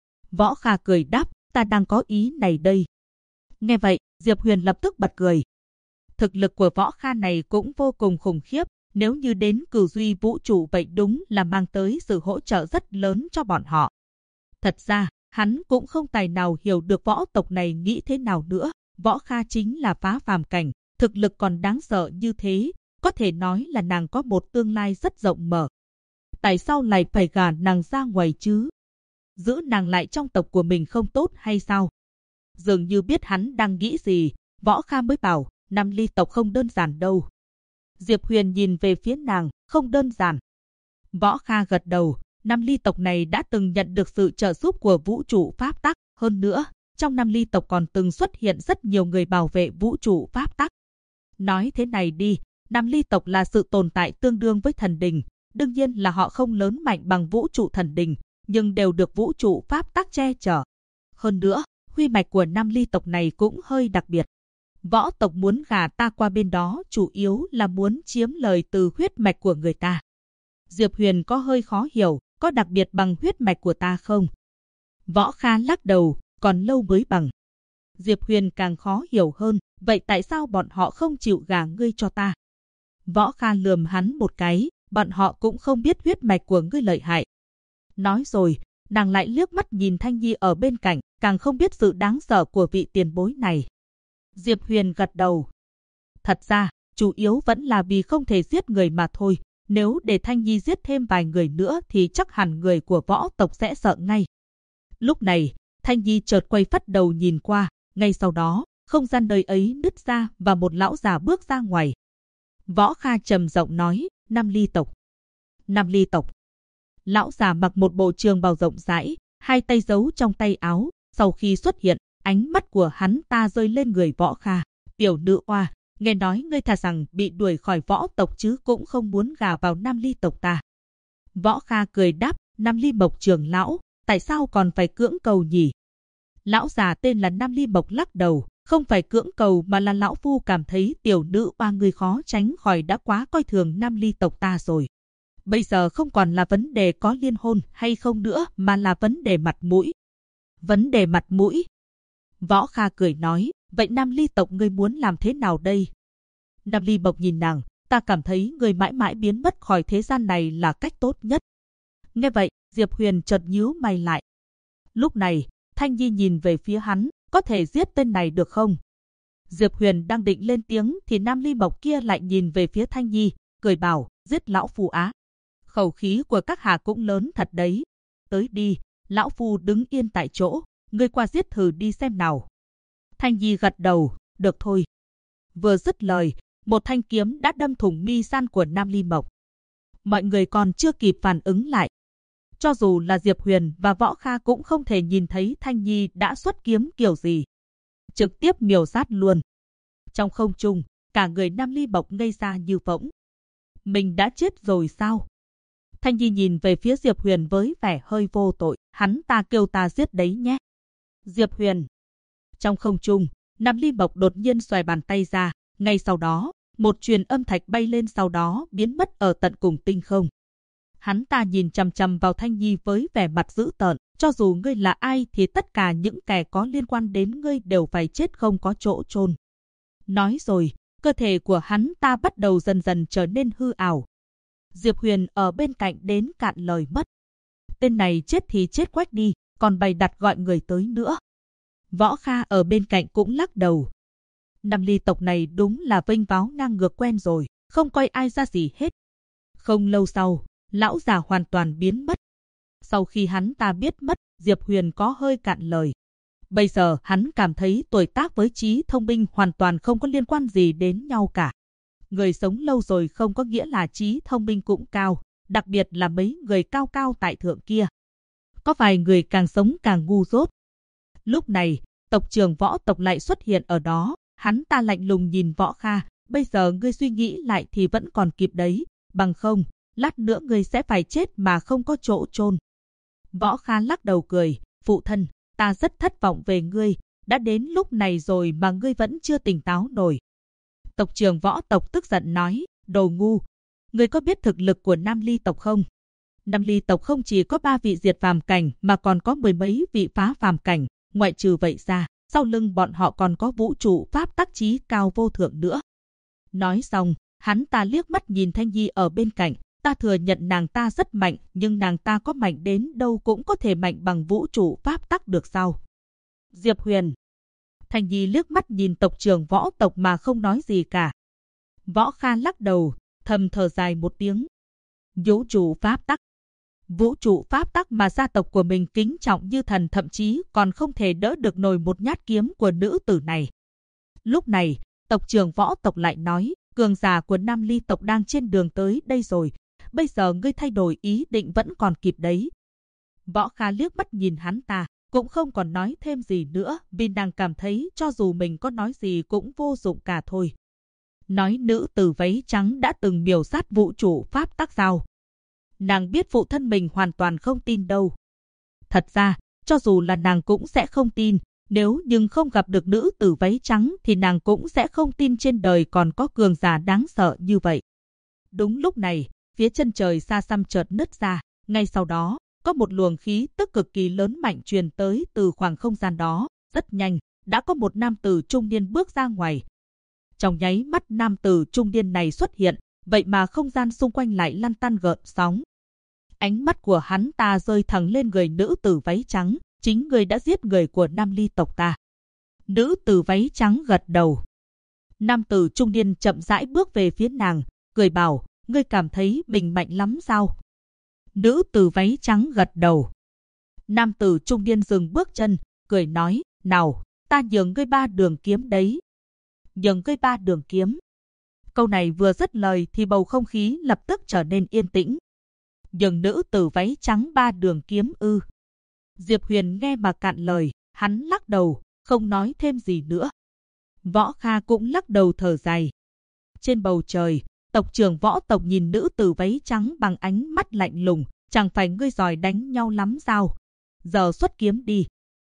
Võ Kha cười đáp, ta đang có ý này đây. Nghe vậy, Diệp Huyền lập tức bật cười. Thực lực của Võ Kha này cũng vô cùng khủng khiếp, nếu như đến Cửu Duy vũ trụ vậy đúng là mang tới sự hỗ trợ rất lớn cho bọn họ. Thật ra, hắn cũng không tài nào hiểu được võ tộc này nghĩ thế nào nữa. Võ Kha chính là phá phàm cảnh, thực lực còn đáng sợ như thế, có thể nói là nàng có một tương lai rất rộng mở. Tại sao lại phải gả nàng ra ngoài chứ? Giữ nàng lại trong tộc của mình không tốt hay sao? Dường như biết hắn đang nghĩ gì, Võ Kha mới bảo, Nam Ly tộc không đơn giản đâu. Diệp Huyền nhìn về phía nàng, không đơn giản. Võ Kha gật đầu, Nam Ly tộc này đã từng nhận được sự trợ giúp của vũ trụ pháp tắc. Hơn nữa, trong Nam Ly tộc còn từng xuất hiện rất nhiều người bảo vệ vũ trụ pháp tắc. Nói thế này đi, Nam Ly tộc là sự tồn tại tương đương với thần đình. Đương nhiên là họ không lớn mạnh bằng vũ trụ thần đình, nhưng đều được vũ trụ pháp tắc che chở. Hơn nữa, huy mạch của Nam Ly tộc này cũng hơi đặc biệt. Võ tộc muốn gả ta qua bên đó chủ yếu là muốn chiếm lời từ huyết mạch của người ta. Diệp Huyền có hơi khó hiểu, có đặc biệt bằng huyết mạch của ta không? Võ Kha lắc đầu, còn lâu mới bằng. Diệp Huyền càng khó hiểu hơn, vậy tại sao bọn họ không chịu gả ngươi cho ta? Võ Kha lườm hắn một cái, bọn họ cũng không biết huyết mạch của ngươi lợi hại. Nói rồi, nàng lại liếc mắt nhìn Thanh Nhi ở bên cạnh, càng không biết sự đáng sợ của vị tiền bối này. Diệp Huyền gật đầu. Thật ra, chủ yếu vẫn là vì không thể giết người mà thôi. Nếu để Thanh Nhi giết thêm vài người nữa thì chắc hẳn người của võ tộc sẽ sợ ngay. Lúc này, Thanh Nhi chợt quay phắt đầu nhìn qua, ngay sau đó, không gian nơi ấy nứt ra và một lão già bước ra ngoài. Võ Kha trầm giọng nói, Nam Ly tộc. Nam Ly tộc. Lão già mặc một bộ trường bào rộng rãi, hai tay giấu trong tay áo, sau khi xuất hiện, ánh mắt của hắn ta rơi lên người Võ Kha. Tiểu nữ oa, nghe nói ngươi thà rằng bị đuổi khỏi võ tộc chứ cũng không muốn gả vào Nam Ly tộc ta. Võ Kha cười đáp, Nam Ly Mộc trưởng lão, tại sao còn phải cưỡng cầu nhỉ? Lão già tên là Nam Ly Mộc lắc đầu, không phải cưỡng cầu mà là lão phu cảm thấy tiểu nữ oa người khó tránh khỏi đã quá coi thường Nam Ly tộc ta rồi. Bây giờ không còn là vấn đề có liên hôn hay không nữa mà là vấn đề mặt mũi. Vấn đề mặt mũi. Võ Kha cười nói, vậy Nam Ly tộc ngươi muốn làm thế nào đây? Nam Ly Bộc nhìn nàng, ta cảm thấy ngươi mãi mãi biến mất khỏi thế gian này là cách tốt nhất. Nghe vậy, Diệp Huyền chợt nhíu mày lại. Lúc này, Thanh Nhi nhìn về phía hắn, có thể giết tên này được không? Diệp Huyền đang định lên tiếng thì Nam Ly Bộc kia lại nhìn về phía Thanh Nhi, cười bảo, giết lão phu á. Khẩu khí của các hạ cũng lớn thật đấy. Tới đi, lão phu đứng yên tại chỗ, ngươi qua giết thử đi xem nào. Thanh Nhi gật đầu, được thôi. Vừa dứt lời, một thanh kiếm đã đâm thủng mi san của Nam Ly Bộc. Mọi người còn chưa kịp phản ứng lại. Cho dù là Diệp Huyền và Võ Kha cũng không thể nhìn thấy Thanh Nhi đã xuất kiếm kiểu gì. Trực tiếp miểu sát luôn. Trong không trung, cả người Nam Ly Bộc ngây ra như phỗng. Mình đã chết rồi sao? Thanh Nhi nhìn về phía Diệp Huyền với vẻ hơi vô tội. Hắn ta kêu ta giết đấy nhé. Diệp Huyền. Trong không trung, Nam Ly Bộc đột nhiên xòe bàn tay ra. Ngay sau đó, một truyền âm thạch bay lên sau đó biến mất ở tận cùng tinh không. Hắn ta nhìn chằm chằm vào Thanh Nhi với vẻ mặt dữ tợn. Cho dù ngươi là ai thì tất cả những kẻ có liên quan đến ngươi đều phải chết không có chỗ chôn. Nói rồi, cơ thể của hắn ta bắt đầu dần dần trở nên hư ảo. Diệp Huyền ở bên cạnh đến cạn lời mất. Tên này chết thì chết quách đi, còn bày đặt gọi người tới nữa. Võ Kha ở bên cạnh cũng lắc đầu. Nam Ly tộc này đúng là vênh váo ngang ngược quen rồi, không coi ai ra gì hết. Không lâu sau, lão già hoàn toàn biến mất. Sau khi hắn ta biết mất, Diệp Huyền có hơi cạn lời. Bây giờ hắn cảm thấy tuổi tác với trí thông minh hoàn toàn không có liên quan gì đến nhau cả. Người sống lâu rồi không có nghĩa là trí thông minh cũng cao, đặc biệt là mấy người cao cao tại thượng kia. Có vài người càng sống càng ngu dốt. Lúc này, tộc trưởng Võ tộc lại xuất hiện ở đó, hắn ta lạnh lùng nhìn Võ Kha, bây giờ ngươi suy nghĩ lại thì vẫn còn kịp đấy, bằng không, lát nữa ngươi sẽ phải chết mà không có chỗ chôn. Võ Kha lắc đầu cười, phụ thân, ta rất thất vọng về ngươi, đã đến lúc này rồi mà ngươi vẫn chưa tỉnh táo nổi. Tộc trưởng Võ tộc tức giận nói, đồ ngu, ngươi có biết thực lực của Nam Ly tộc không? Nam Ly tộc không chỉ có 3 vị diệt phàm cảnh mà còn có 10 mấy vị phá phàm cảnh, ngoại trừ vậy ra, sau lưng bọn họ còn có vũ trụ pháp tắc chí cao vô thượng nữa. Nói xong, hắn ta liếc mắt nhìn Thanh Nhi ở bên cạnh, ta thừa nhận nàng ta rất mạnh, nhưng nàng ta có mạnh đến đâu cũng có thể mạnh bằng vũ trụ pháp tắc được sao? Diệp Huyền. Thanh Nhi liếc mắt nhìn tộc trưởng Võ tộc mà không nói gì cả. Võ Kha lắc đầu, thầm thở dài một tiếng. Vũ trụ pháp tắc. Vũ trụ pháp tắc mà gia tộc của mình kính trọng như thần, thậm chí còn không thể đỡ được nổi một nhát kiếm của nữ tử này. Lúc này, tộc trưởng Võ tộc lại nói, cường giả của Nam Ly tộc đang trên đường tới đây rồi, bây giờ ngươi thay đổi ý định vẫn còn kịp đấy. Võ Kha liếc mắt nhìn hắn ta, cũng không còn nói thêm gì nữa, vì nàng cảm thấy cho dù mình có nói gì cũng vô dụng cả thôi. Nói nữ tử váy trắng đã từng miểu sát vũ trụ pháp tắc sao? Nàng biết phụ thân mình hoàn toàn không tin đâu. Thật ra, cho dù là nàng cũng sẽ không tin, nếu nhưng không gặp được nữ tử váy trắng thì nàng cũng sẽ không tin trên đời còn có cường giả đáng sợ như vậy. Đúng lúc này, phía chân trời xa xăm chợt nứt ra, ngay sau đó, có một luồng khí tức cực kỳ lớn mạnh truyền tới từ khoảng không gian đó, rất nhanh, đã có một nam tử trung niên bước ra ngoài. Trong nháy mắt nam tử trung niên này xuất hiện, vậy mà không gian xung quanh lại lăn tăn gợn sóng. Ánh mắt của hắn ta rơi thẳng lên người nữ tử váy trắng, chính người đã giết người của Nam Ly tộc ta. Nữ tử váy trắng gật đầu. Nam tử trung niên chậm rãi bước về phía nàng, cười bảo, ngươi cảm thấy mình mạnh lắm sao? Nữ tử váy trắng gật đầu. Nam tử trung niên dừng bước chân, cười nói, nào, ta nhường ngươi 3 đường kiếm đấy. Nhường ngươi 3 đường kiếm. Câu này vừa dứt lời thì bầu không khí lập tức trở nên yên tĩnh. Nhường nữ tử váy trắng 3 đường kiếm ư? Diệp Huyền nghe mà cạn lời, hắn lắc đầu, không nói thêm gì nữa. Võ Kha cũng lắc đầu thở dài. Trên bầu trời, tộc trưởng Võ tộc nhìn nữ tử váy trắng bằng ánh mắt lạnh lùng, chẳng phải ngươi giỏi đánh nhau lắm sao? Giờ xuất kiếm đi.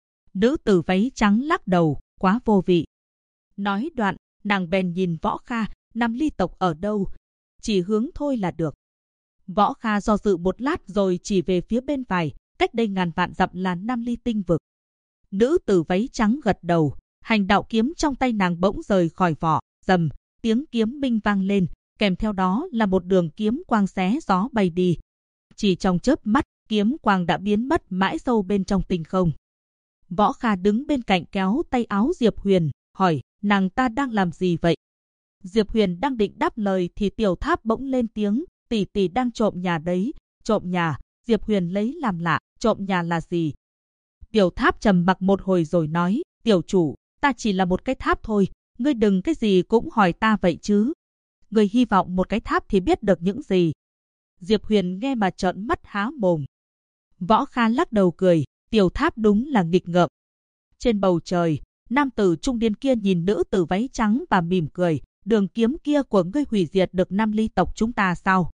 Nữ tử váy trắng lắc đầu, quá vô vị. Nói đoạn, nàng bèn nhìn Võ Kha, Nam Ly tộc ở đâu? Chỉ hướng thôi là được. Võ Kha do dự một lát rồi chỉ về phía bên phải, cách đây ngàn vạn dặm là Nam Ly tinh vực. Nữ tử váy trắng gật đầu, hành đạo kiếm trong tay nàng bỗng rời khỏi vỏ, rầm, tiếng kiếm minh vang lên, kèm theo đó là một đường kiếm quang xé gió bay đi. Chỉ trong chớp mắt, kiếm quang đã biến mất mãi sâu bên trong tinh không. Võ Kha đứng bên cạnh kéo tay áo Diệp Huyền, hỏi, nàng ta đang làm gì vậy? Diệp Huyền đang định đáp lời thì Tiểu Tháp bỗng lên tiếng, tỷ tỷ đang trộm nhà đấy. Trộm nhà? Diệp Huyền lấy làm lạ, trộm nhà là gì? Tiểu Tháp trầm mặc một hồi rồi nói, tiểu chủ, ta chỉ là một cái tháp thôi, ngươi đừng cái gì cũng hỏi ta vậy chứ. Ngươi hy vọng một cái tháp thì biết được những gì? Diệp Huyền nghe mà trợn mắt há mồm. Võ Kha lắc đầu cười, Tiểu Tháp đúng là nghịch ngợm. Trên bầu trời, nam tử trung niên kia nhìn nữ tử váy trắng và mỉm cười, đường kiếm kia của ngươi hủy diệt được Nam Ly tộc chúng ta sao?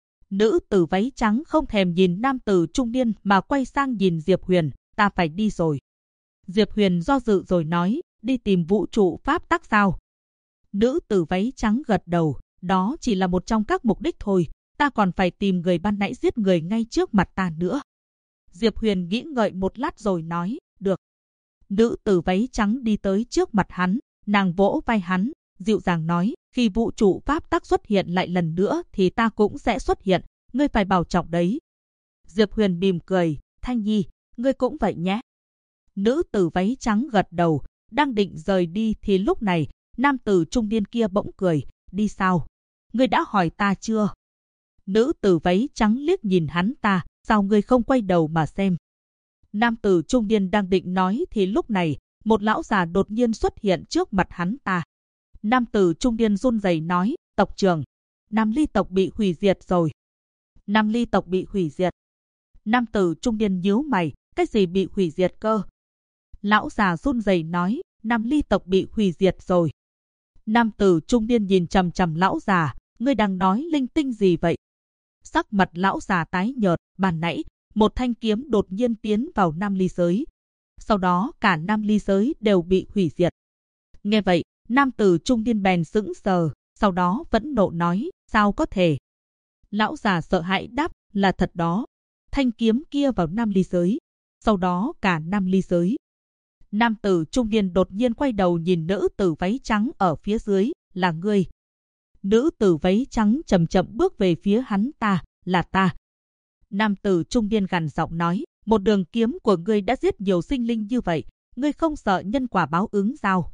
Nữ tử váy trắng không thèm nhìn nam tử trung niên mà quay sang nhìn Diệp Huyền, ta phải đi rồi. Diệp Huyền do dự rồi nói, đi tìm vũ trụ pháp tắc sao? Nữ tử váy trắng gật đầu, đó chỉ là một trong các mục đích thôi, ta còn phải tìm người ban nãy giết người ngay trước mặt ta nữa. Diệp Huyền nghĩ ngợi một lát rồi nói, được. Nữ tử váy trắng đi tới trước mặt hắn, nàng vỗ vai hắn, dịu dàng nói, khi vũ trụ pháp tắc xuất hiện lại lần nữa thì ta cũng sẽ xuất hiện, ngươi phải bảo trọng đấy. Diệp Huyền mỉm cười, Thanh Nhi, ngươi cũng vậy nhé. Nữ tử váy trắng gật đầu, đang định rời đi thì lúc này, nam tử trung niên kia bỗng cười, đi sao? Ngươi đã hỏi ta chưa? Nữ tử váy trắng liếc nhìn hắn ta, sao ngươi không quay đầu mà xem? Nam tử trung niên đang định nói thì lúc này, một lão già đột nhiên xuất hiện trước mặt hắn ta. Nam tử trung niên run rẩy nói, tộc trưởng, Nam Ly tộc bị hủy diệt rồi. Nam Ly tộc bị hủy diệt. Nam tử trung niên nhíu mày, cái gì bị hủy diệt cơ? Lão già run rẩy nói, Nam Ly tộc bị hủy diệt rồi. Nam tử trung niên nhìn chằm chằm lão già, ngươi đang nói linh tinh gì vậy? Sắc mặt lão già tái nhợt, ban nãy, một thanh kiếm đột nhiên tiến vào Nam Ly giới. Sau đó cả Nam Ly giới đều bị hủy diệt. Nghe vậy, nam tử trung niên bèn sững sờ, sau đó vẫn nộ nói, sao có thể? Lão già sợ hãi đáp, là thật đó. Thanh kiếm kia vào Nam Ly giới. Sau đó cả Nam Ly giới. Nam tử trung niên đột nhiên quay đầu nhìn nữ tử váy trắng ở phía dưới, là ngươi. Nữ tử váy trắng chậm chậm bước về phía hắn ta, là ta. Nam tử trung niên gằn giọng nói, một đường kiếm của ngươi đã giết nhiều sinh linh như vậy, ngươi không sợ nhân quả báo ứng sao?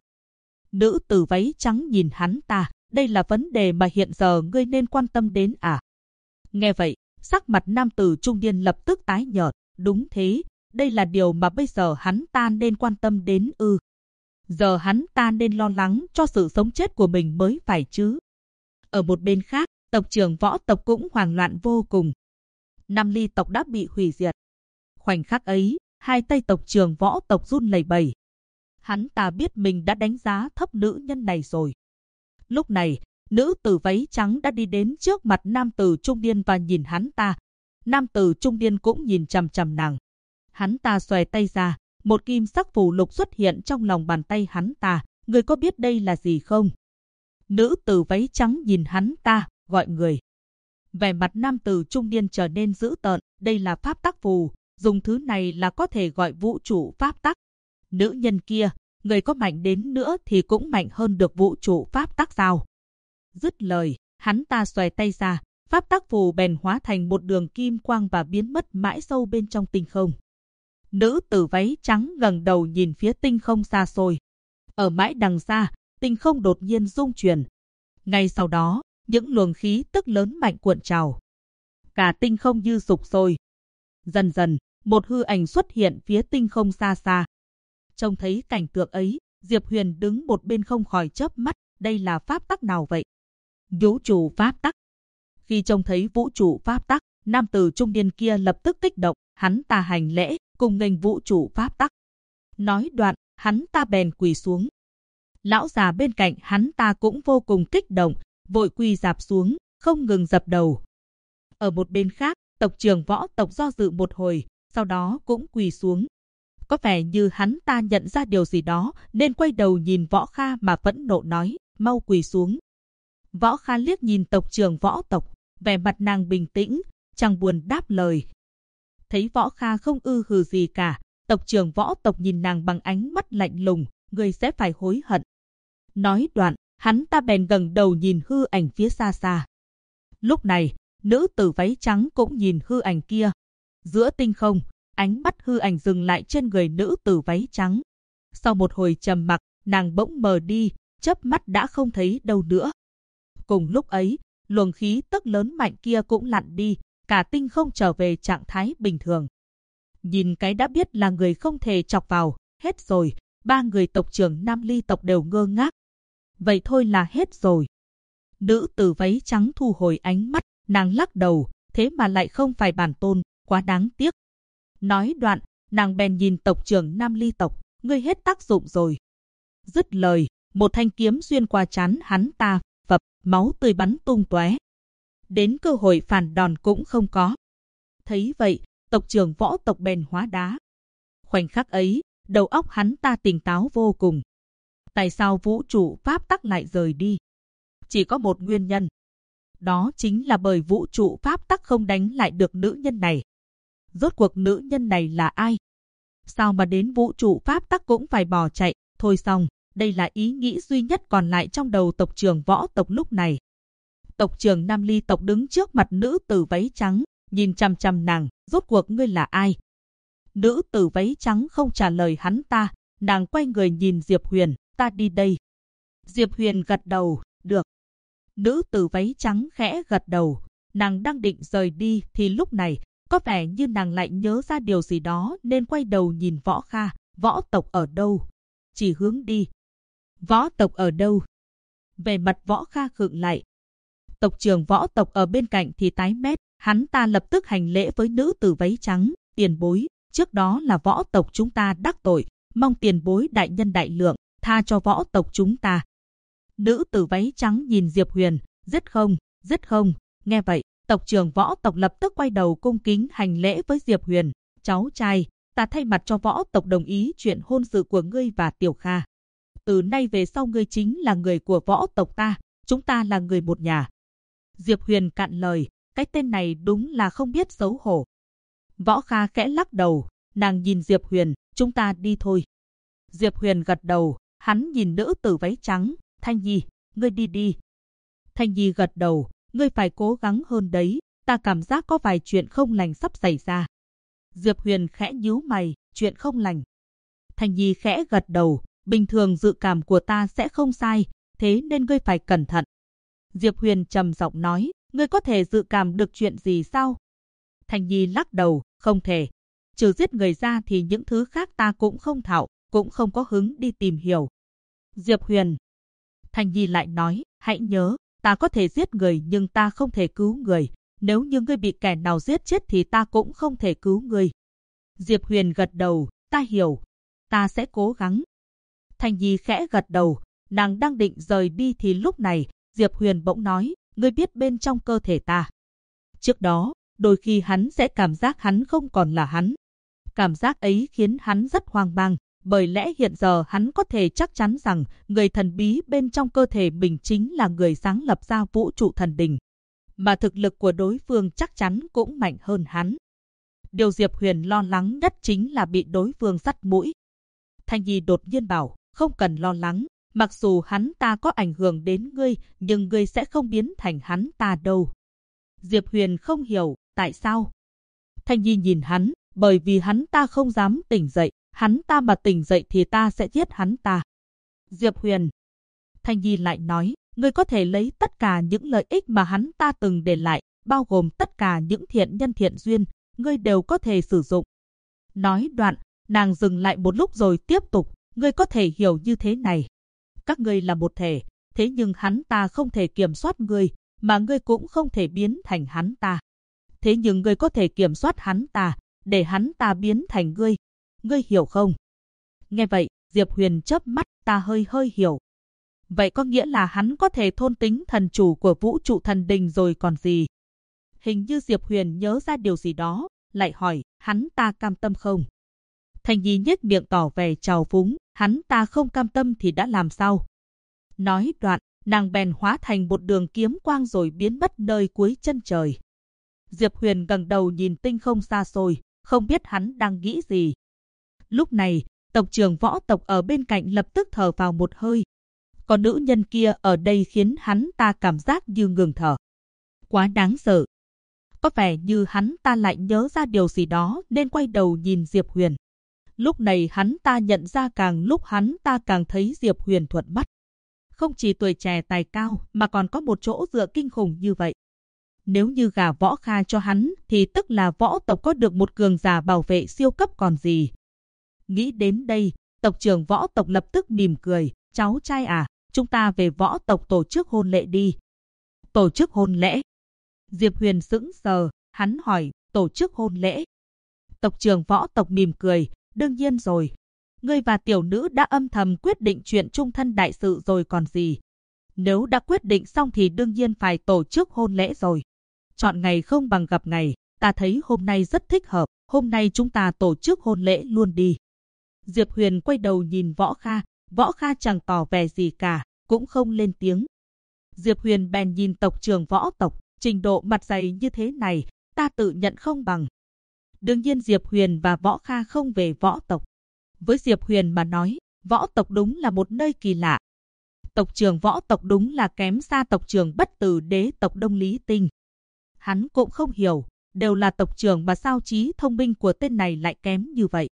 Nữ tử váy trắng nhìn hắn ta, đây là vấn đề mà hiện giờ ngươi nên quan tâm đến à? Nghe vậy, sắc mặt nam tử trung niên lập tức tái nhợt, đúng thế, đây là điều mà bây giờ hắn ta nên quan tâm đến ư. Giờ hắn ta nên lo lắng cho sự sống chết của mình mới phải chứ. Ở một bên khác, tộc trưởng võ tộc cũng hoảng loạn vô cùng. Nam Ly tộc đã bị hủy diệt. Khoảnh khắc ấy, hai tay tộc trưởng võ tộc run lẩy bẩy. Hắn ta biết mình đã đánh giá thấp nữ nhân này rồi. Lúc này, nữ tử váy trắng đã đi đến trước mặt nam tử trung niên và nhìn hắn ta. Nam tử trung niên cũng nhìn chằm chằm nàng. Hắn ta xòe tay ra, một kim sắc phù lục xuất hiện trong lòng bàn tay hắn ta. Người có biết đây là gì không? Nữ tử váy trắng nhìn hắn ta, gọi người. Vẻ mặt nam tử trung niên trở nên dữ tợn, đây là pháp tắc phù, dùng thứ này là có thể gọi vũ trụ pháp tắc. Nữ nhân kia, người có mạnh đến nữa thì cũng mạnh hơn được vũ trụ pháp tắc sao? Dứt lời, hắn ta xòe tay ra, pháp tắc phù bèn hóa thành một đường kim quang và biến mất mãi sâu bên trong tinh không. Nữ tử váy trắng ngẩng đầu nhìn phía tinh không xa xôi. Ở mãi đằng xa, tinh không đột nhiên rung chuyển. Ngay sau đó, những luồng khí tức lớn mạnh cuộn trào. Cả tinh không như sục sôi. Dần dần, một hư ảnh xuất hiện phía tinh không xa xa. Trông thấy cảnh tượng ấy, Diệp Huyền đứng một bên không khỏi chớp mắt, đây là pháp tắc nào vậy? Vũ trụ pháp tắc. Khi trông thấy vũ trụ pháp tắc, nam tử trung niên kia lập tức kích động, hắn ta hành lễ, cùng nghênh vũ trụ pháp tắc. Nói đoạn, hắn ta bèn quỳ xuống. Lão già bên cạnh hắn ta cũng vô cùng kích động, vội quỳ rạp xuống, không ngừng dập đầu. Ở một bên khác, tộc trưởng võ tộc do dự một hồi, sau đó cũng quỳ xuống. Có vẻ như hắn ta nhận ra điều gì đó, nên quay đầu nhìn Võ Kha mà phẫn nộ nói, mau quỳ xuống. Võ Kha liếc nhìn tộc trưởng võ tộc, vẻ mặt nàng bình tĩnh, chẳng buồn đáp lời. Thấy Võ Kha không ư hừ gì cả, Tộc trưởng võ tộc nhìn nàng bằng ánh mắt lạnh lùng, ngươi sẽ phải hối hận. Nói đoạn, hắn ta bèn gần đầu nhìn hư ảnh phía xa xa. Lúc này, nữ tử váy trắng cũng nhìn hư ảnh kia. Giữa tinh không, ánh mắt hư ảnh dừng lại trên người nữ tử váy trắng. Sau một hồi trầm mặc, nàng bỗng mờ đi, chớp mắt đã không thấy đâu nữa. Cùng lúc ấy, luồng khí tức lớn mạnh kia cũng lặn đi, cả tinh không trở về trạng thái bình thường. Nhìn cái đã biết là người không thể chọc vào, hết rồi, ba người tộc trưởng Nam Ly tộc đều ngơ ngác. Vậy thôi là hết rồi. Nữ tử váy trắng thu hồi ánh mắt, nàng lắc đầu, thế mà lại không phải bản tôn, quá đáng tiếc. Nói đoạn, nàng bèn nhìn tộc trưởng Nam Ly tộc, ngươi hết tác dụng rồi. Dứt lời, một thanh kiếm xuyên qua trán hắn ta, phập, máu tươi bắn tung tóe. Đến cơ hội phản đòn cũng không có. Thấy vậy, tộc trưởng võ tộc bèn hóa đá. Khoảnh khắc ấy, đầu óc hắn ta tỉnh táo vô cùng. Tại sao vũ trụ pháp tắc lại rời đi? Chỉ có một nguyên nhân. Đó chính là bởi vũ trụ pháp tắc không đánh lại được nữ nhân này. Rốt cuộc nữ nhân này là ai? Sao mà đến vũ trụ pháp tắc cũng phải bỏ chạy? Thôi xong, đây là ý nghĩ duy nhất còn lại trong đầu tộc trưởng võ tộc lúc này. Tộc trưởng Nam Ly tộc đứng trước mặt nữ tử váy trắng, nhìn chằm chằm nàng, rốt cuộc ngươi là ai? Nữ tử váy trắng không trả lời hắn ta, nàng quay người nhìn Diệp Huyền, ta đi đây. Diệp Huyền gật đầu, được. Nữ tử váy trắng khẽ gật đầu, nàng đang định rời đi thì lúc này, có vẻ như nàng lại nhớ ra điều gì đó nên quay đầu nhìn Võ Kha, võ tộc ở đâu? Chỉ hướng đi. Võ tộc ở đâu? Về mặt Võ Kha khựng lại. Tộc trưởng võ tộc ở bên cạnh thì tái mét, hắn ta lập tức hành lễ với nữ tử váy trắng, tiền bối, trước đó là võ tộc chúng ta đắc tội, mong tiền bối đại nhân đại lượng, tha cho võ tộc chúng ta. Nữ tử váy trắng nhìn Diệp Huyền, giết không, nghe vậy, tộc trưởng võ tộc lập tức quay đầu cung kính hành lễ với Diệp Huyền, cháu trai, ta thay mặt cho võ tộc đồng ý chuyện hôn sự của ngươi và Tiểu Kha. Từ nay về sau ngươi chính là người của võ tộc ta, chúng ta là người một nhà. Diệp Huyền cạn lời, cái tên này đúng là không biết xấu hổ. Võ Kha khẽ lắc đầu, nàng nhìn Diệp Huyền, chúng ta đi thôi. Diệp Huyền gật đầu, hắn nhìn nữ tử váy trắng, Thanh Nhi, ngươi đi đi. Thanh Nhi gật đầu, ngươi phải cố gắng hơn đấy, ta cảm giác có vài chuyện không lành sắp xảy ra. Diệp Huyền khẽ nhíu mày, chuyện không lành. Thanh Nhi khẽ gật đầu, bình thường dự cảm của ta sẽ không sai, thế nên ngươi phải cẩn thận. Diệp Huyền trầm giọng nói, ngươi có thể dự cảm được chuyện gì sao? Thanh Nhi lắc đầu, không thể. Trừ giết người ra thì những thứ khác ta cũng không thạo, cũng không có hứng đi tìm hiểu. Diệp Huyền. Thanh Nhi lại nói, hãy nhớ, ta có thể giết người nhưng ta không thể cứu người. Nếu như ngươi bị kẻ nào giết chết thì ta cũng không thể cứu ngươi. Diệp Huyền gật đầu, ta hiểu. Ta sẽ cố gắng. Thanh Nhi khẽ gật đầu, nàng đang định rời đi thì lúc này, Diệp Huyền bỗng nói, ngươi biết bên trong cơ thể ta. Trước đó, đôi khi hắn sẽ cảm giác hắn không còn là hắn. Cảm giác ấy khiến hắn rất hoang mang, bởi lẽ hiện giờ hắn có thể chắc chắn rằng người thần bí bên trong cơ thể mình chính là người sáng lập ra vũ trụ thần đình. Mà thực lực của đối phương chắc chắn cũng mạnh hơn hắn. Điều Diệp Huyền lo lắng nhất chính là bị đối phương dắt mũi. Thanh Nhi đột nhiên bảo, không cần lo lắng, mặc dù hắn ta có ảnh hưởng đến ngươi, nhưng ngươi sẽ không biến thành hắn ta đâu. Diệp Huyền không hiểu, tại sao? Thanh Nhi nhìn hắn, bởi vì hắn ta không dám tỉnh dậy, hắn ta mà tỉnh dậy thì ta sẽ giết hắn ta. Diệp Huyền. Thanh Nhi lại nói, ngươi có thể lấy tất cả những lợi ích mà hắn ta từng để lại, bao gồm tất cả những thiện nhân thiện duyên, ngươi đều có thể sử dụng. Nói đoạn, nàng dừng lại một lúc rồi tiếp tục, ngươi có thể hiểu như thế này. Các ngươi là một thể, thế nhưng hắn ta không thể kiểm soát ngươi, mà ngươi cũng không thể biến thành hắn ta. Thế nhưng ngươi có thể kiểm soát hắn ta, để hắn ta biến thành ngươi. Ngươi hiểu không? Nghe vậy, Diệp Huyền chớp mắt, ta hơi hiểu. Vậy có nghĩa là hắn có thể thôn tính thần chủ của vũ trụ thần đình rồi còn gì? Hình như Diệp Huyền nhớ ra điều gì đó, lại hỏi, hắn ta cam tâm không? Thanh Nhi nhếch miệng tỏ vẻ trào phúng, hắn ta không cam tâm thì đã làm sao? Nói đoạn, nàng bèn hóa thành một đường kiếm quang rồi biến mất nơi cuối chân trời. Diệp Huyền ngẩng đầu nhìn tinh không xa xôi, không biết hắn đang nghĩ gì. Lúc này, tộc trưởng võ tộc ở bên cạnh lập tức thở vào một hơi. Còn nữ nhân kia ở đây khiến hắn ta cảm giác như ngừng thở. Quá đáng sợ. Có vẻ như hắn ta lại nhớ ra điều gì đó nên quay đầu nhìn Diệp Huyền. Lúc này hắn ta nhận ra càng lúc hắn ta càng thấy Diệp Huyền thuận mắt. Không chỉ tuổi trẻ tài cao mà còn có một chỗ dựa kinh khủng như vậy. Nếu như gả Võ Kha cho hắn thì tức là võ tộc có được một cường giả bảo vệ siêu cấp còn gì. Nghĩ đến đây, tộc trưởng võ tộc lập tức mỉm cười. Cháu trai à, chúng ta về võ tộc tổ chức hôn lễ đi. Tổ chức hôn lễ? Diệp Huyền sững sờ, hắn hỏi, tổ chức hôn lễ? Tộc trưởng võ tộc mỉm cười, đương nhiên rồi. Ngươi và tiểu nữ đã âm thầm quyết định chuyện chung thân đại sự rồi còn gì. Nếu đã quyết định xong thì đương nhiên phải tổ chức hôn lễ rồi. Chọn ngày không bằng gặp ngày, ta thấy hôm nay rất thích hợp, hôm nay chúng ta tổ chức hôn lễ luôn đi. Diệp Huyền quay đầu nhìn Võ Kha chẳng tỏ vẻ gì cả, cũng không lên tiếng. Diệp Huyền bèn nhìn tộc trưởng võ tộc, trình độ mặt dày như thế này, ta tự nhận không bằng. Đương nhiên Diệp Huyền và Võ Kha không về võ tộc. Với Diệp Huyền mà nói, võ tộc đúng là một nơi kỳ lạ. Tộc trưởng võ tộc đúng là kém xa tộc trưởng Bất Tử Đế tộc Đông Lý Tinh. Hắn cũng không hiểu, đều là tộc trưởng mà sao trí thông minh của tên này lại kém như vậy.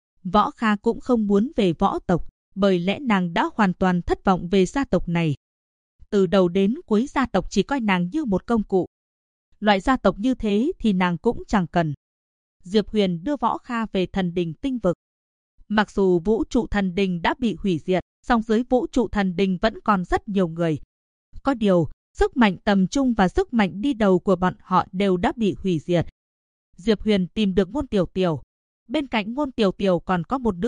Võ Kha cũng không muốn về võ tộc, bởi lẽ nàng đã hoàn toàn thất vọng về gia tộc này. Từ đầu đến cuối gia tộc chỉ coi nàng như một công cụ. Loại gia tộc như thế thì nàng cũng chẳng cần. Diệp Huyền đưa Võ Kha về thần đình tinh vực. Mặc dù vũ trụ thần đình đã bị hủy diệt, song dưới vũ trụ thần đình vẫn còn rất nhiều người. Có điều, sức mạnh tầm trung và sức mạnh đi đầu của bọn họ đều đã bị hủy diệt. Diệp Huyền tìm được Ngôn Tiểu Tiểu. Bên cạnh Ngôn Tiểu Tiểu còn có một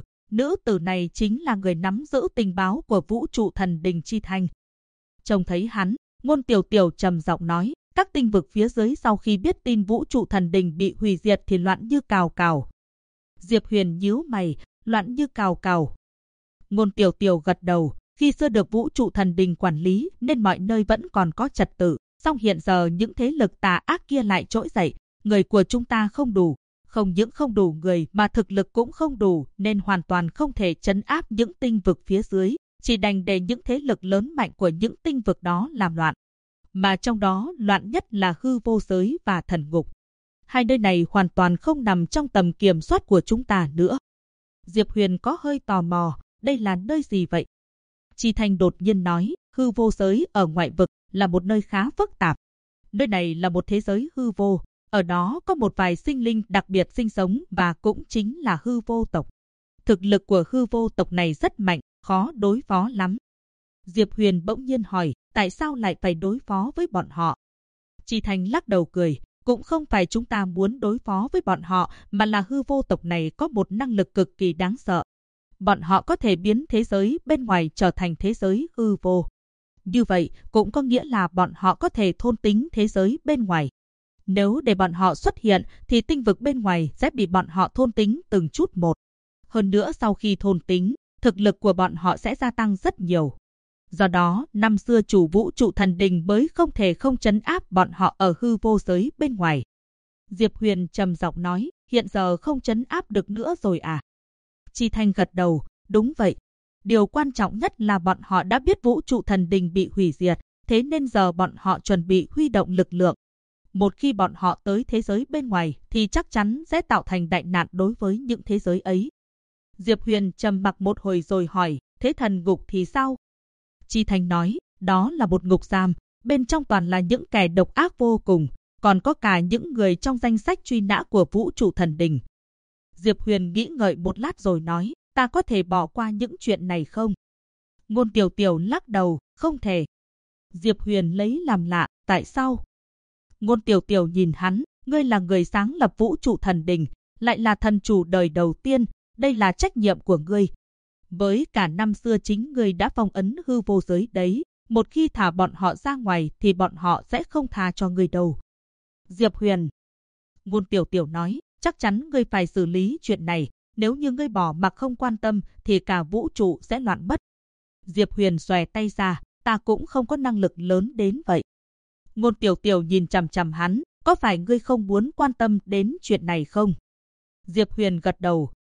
nữ tử này chính là người nắm giữ tình báo của vũ trụ thần đình Chi Thanh. Trông thấy hắn, Ngôn Tiểu Tiểu trầm giọng nói, các tinh vực phía dưới sau khi biết tin vũ trụ thần đình bị hủy diệt thì loạn như cào cào. Diệp Huyền nhíu mày, loạn như cào cào. Ngôn Tiểu Tiểu gật đầu, khi xưa được vũ trụ thần đình quản lý nên mọi nơi vẫn còn có trật tự, song hiện giờ những thế lực tà ác kia lại trỗi dậy, người của chúng ta không đủ, không những không đủ người mà thực lực cũng không đủ nên hoàn toàn không thể trấn áp những tinh vực phía dưới, chỉ đành để những thế lực lớn mạnh của những tinh vực đó làm loạn. Mà trong đó loạn nhất là hư vô giới và thần ngục. Hai nơi này hoàn toàn không nằm trong tầm kiểm soát của chúng ta nữa. Diệp Huyền có hơi tò mò, đây là nơi gì vậy? Chi Thanh đột nhiên nói, hư vô giới ở ngoại vực là một nơi khá phức tạp. Nơi này là một thế giới hư vô, ở đó có một vài sinh linh đặc biệt sinh sống và cũng chính là hư vô tộc. Thực lực của hư vô tộc này rất mạnh, khó đối phó lắm. Diệp Huyền bỗng nhiên hỏi, tại sao lại phải đối phó với bọn họ? Chi Thanh lắc đầu cười, cũng không phải chúng ta muốn đối phó với bọn họ, mà là hư vô tộc này có một năng lực cực kỳ đáng sợ. Bọn họ có thể biến thế giới bên ngoài trở thành thế giới hư vô. Như vậy cũng có nghĩa là bọn họ có thể thôn tính thế giới bên ngoài. Nếu để bọn họ xuất hiện thì tinh vực bên ngoài sẽ bị bọn họ thôn tính từng chút một. Hơn nữa sau khi thôn tính, thực lực của bọn họ sẽ gia tăng rất nhiều. Do đó, năm xưa chủ vũ trụ thần đình mới không thể không trấn áp bọn họ ở hư vô giới bên ngoài. Diệp Huyền trầm giọng nói, hiện giờ không trấn áp được nữa rồi à? Chi Thanh gật đầu, đúng vậy. Điều quan trọng nhất là bọn họ đã biết vũ trụ thần đình bị hủy diệt, thế nên giờ bọn họ chuẩn bị huy động lực lượng. Một khi bọn họ tới thế giới bên ngoài thì chắc chắn sẽ tạo thành đại nạn đối với những thế giới ấy. Diệp Huyền trầm mặc một hồi rồi hỏi, thế thần ngục thì sao? Chi Thanh nói, đó là một ngục giam, bên trong toàn là những kẻ độc ác vô cùng, còn có cả những người trong danh sách truy nã của vũ trụ thần đình. Diệp Huyền nghĩ ngợi một lát rồi nói, ta có thể bỏ qua những chuyện này không? Ngôn Tiểu Tiểu lắc đầu, không thể. Diệp Huyền lấy làm lạ, tại sao? Ngôn Tiểu Tiểu nhìn hắn, ngươi là người sáng lập vũ trụ thần đình, lại là thần chủ đời đầu tiên, đây là trách nhiệm của ngươi. Với cả năm xưa chính ngươi đã phong ấn hư vô giới đấy, một khi thả bọn họ ra ngoài thì bọn họ sẽ không tha cho ngươi đâu. Diệp Huyền. Ngôn Tiểu Tiểu nói, chắc chắn ngươi phải xử lý chuyện này, nếu như ngươi bỏ mặc không quan tâm thì cả vũ trụ sẽ loạn mất. Diệp Huyền xòe tay ra, ta cũng không có năng lực lớn đến vậy. Ngôn Tiểu Tiểu nhìn chằm chằm hắn, có phải ngươi không muốn quan tâm đến chuyện này không? Diệp Huyền gật đầu,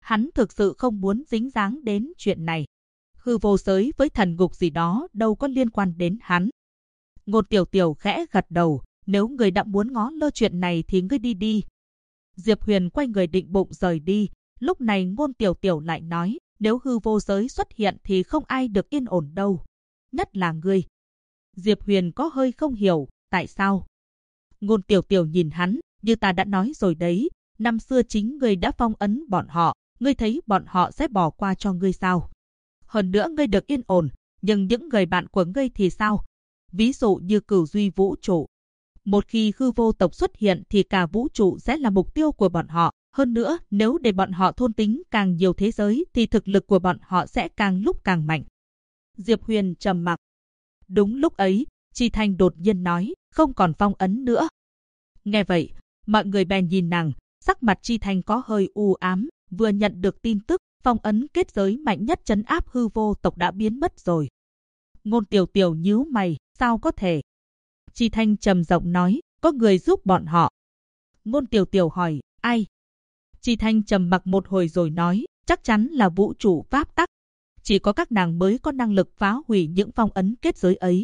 Hắn thực sự không muốn dính dáng đến chuyện này. Hư vô giới với thần ngục gì đó đâu có liên quan đến hắn. Ngôn Tiểu Tiểu khẽ gật đầu, nếu người đã muốn ngó lơ chuyện này thì ngươi đi đi. Diệp Huyền quay người định bụng rời đi, lúc này Ngôn Tiểu Tiểu lại nói, nếu hư vô giới xuất hiện thì không ai được yên ổn đâu. Nhất là ngươi. Diệp Huyền có hơi không hiểu, tại sao? Ngôn Tiểu Tiểu nhìn hắn, như ta đã nói rồi đấy, năm xưa chính ngươi đã phong ấn bọn họ, ngươi thấy bọn họ sẽ bỏ qua cho ngươi sao? Hơn nữa ngươi được yên ổn, nhưng những người bạn của ngươi thì sao? Ví dụ như Cửu Duy vũ trụ. Một khi hư vô tộc xuất hiện thì cả vũ trụ sẽ là mục tiêu của bọn họ. Hơn nữa, nếu để bọn họ thôn tính càng nhiều thế giới thì thực lực của bọn họ sẽ càng lúc càng mạnh. Diệp Huyền trầm mặc. Đúng lúc ấy, Chi Thanh đột nhiên nói, không còn phong ấn nữa. Nghe vậy, mọi người bèn nhìn nàng, sắc mặt Chi Thanh có hơi u ám, vừa nhận được tin tức, phong ấn kết giới mạnh nhất trấn áp hư vô tộc đã biến mất rồi. Ngôn Tiểu Tiểu nhíu mày, sao có thể? Chi Thanh trầm giọng nói, có người giúp bọn họ. Ngôn Tiểu Tiểu hỏi, ai? Chi Thanh trầm mặc một hồi rồi nói, chắc chắn là vũ trụ pháp tắc. Chỉ có các nàng mới có năng lực phá hủy những phong ấn kết giới ấy.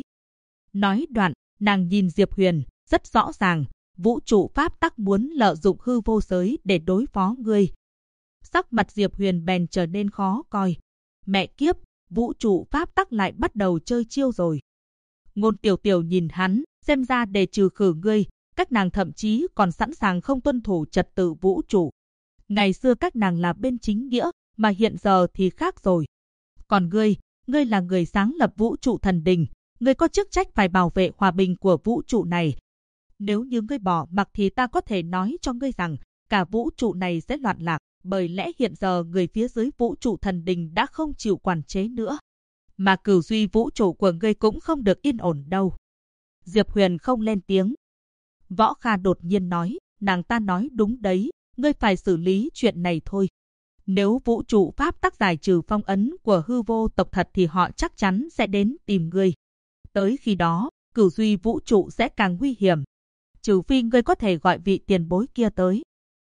Nói đoạn, nàng nhìn Diệp Huyền, rất rõ ràng, vũ trụ pháp tắc muốn lợi dụng hư vô giới để đối phó ngươi. Sắc mặt Diệp Huyền bèn trở nên khó coi. Mẹ kiếp, vũ trụ pháp tắc lại bắt đầu chơi chiêu rồi. Ngôn Tiểu Tiểu nhìn hắn, xem ra để trừ khử ngươi, các nàng thậm chí còn sẵn sàng không tuân thủ trật tự vũ trụ. Ngày xưa các nàng là bên chính nghĩa, mà hiện giờ thì khác rồi. Còn ngươi là người sáng lập vũ trụ thần đình, ngươi có chức trách phải bảo vệ hòa bình của vũ trụ này. Nếu như ngươi bỏ mặc thì ta có thể nói cho ngươi rằng, cả vũ trụ này sẽ loạn lạc, bởi lẽ hiện giờ người phía dưới vũ trụ thần đình đã không chịu quản chế nữa. Mà Cửu Duy vũ trụ của ngươi cũng không được yên ổn đâu. Diệp Huyền không lên tiếng. Võ Kha đột nhiên nói, nàng ta nói đúng đấy, ngươi phải xử lý chuyện này thôi. Nếu vũ trụ pháp tắc giải trừ phong ấn của hư vô tộc thật thì họ chắc chắn sẽ đến tìm ngươi. Tới khi đó, Cửu Duy vũ trụ sẽ càng nguy hiểm. Trừ phi ngươi có thể gọi vị tiền bối kia tới.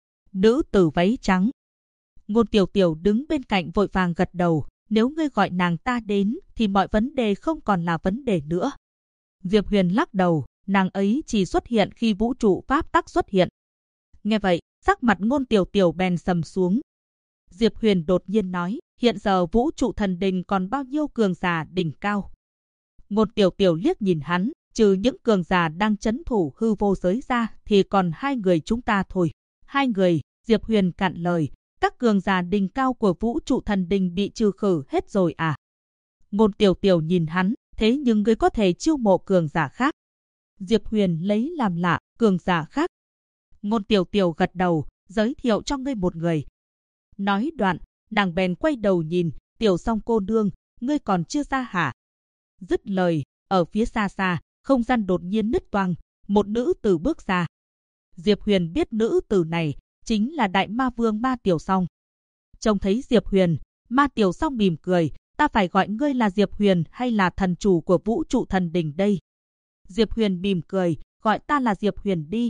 Nữ tử váy trắng. Ngôn Tiểu Tiểu đứng bên cạnh vội vàng gật đầu. Nếu ngươi gọi nàng ta đến thì mọi vấn đề không còn là vấn đề nữa. Diệp Huyền lắc đầu, nàng ấy chỉ xuất hiện khi vũ trụ pháp tắc xuất hiện. Nghe vậy, sắc mặt Ngôn Tiểu Tiểu bèn sầm xuống. Diệp Huyền đột nhiên nói, hiện giờ vũ trụ thần đình còn bao nhiêu cường giả đỉnh cao? Ngôn Tiểu Tiểu liếc nhìn hắn, trừ những cường giả đang trấn thủ hư vô giới ra thì còn 2 người chúng ta thôi. 2 người, Diệp Huyền cạn lời, các cường giả đỉnh cao của vũ trụ thần đình bị trừ khử hết rồi à? Ngôn Tiểu Tiểu nhìn hắn, thế nhưng ngươi có thể chiêu mộ cường giả khác. Diệp Huyền lấy làm lạ, cường giả khác. Ngôn Tiểu Tiểu gật đầu, giới thiệu cho ngươi một người. Nói đoạn, nàng bèn quay đầu nhìn, Tiểu Song cô nương, ngươi còn chưa ra hả? Dứt lời, ở phía xa xa, không gian đột nhiên nứt toang, một nữ tử bước ra. Diệp Huyền biết nữ tử này chính là Đại Ma Vương Ma Tiểu Song. Trông thấy Diệp Huyền, Ma Tiểu Song mỉm cười, ta phải gọi ngươi là Diệp Huyền hay là thần chủ của vũ trụ thần đình đây? Diệp Huyền mỉm cười, gọi ta là Diệp Huyền đi.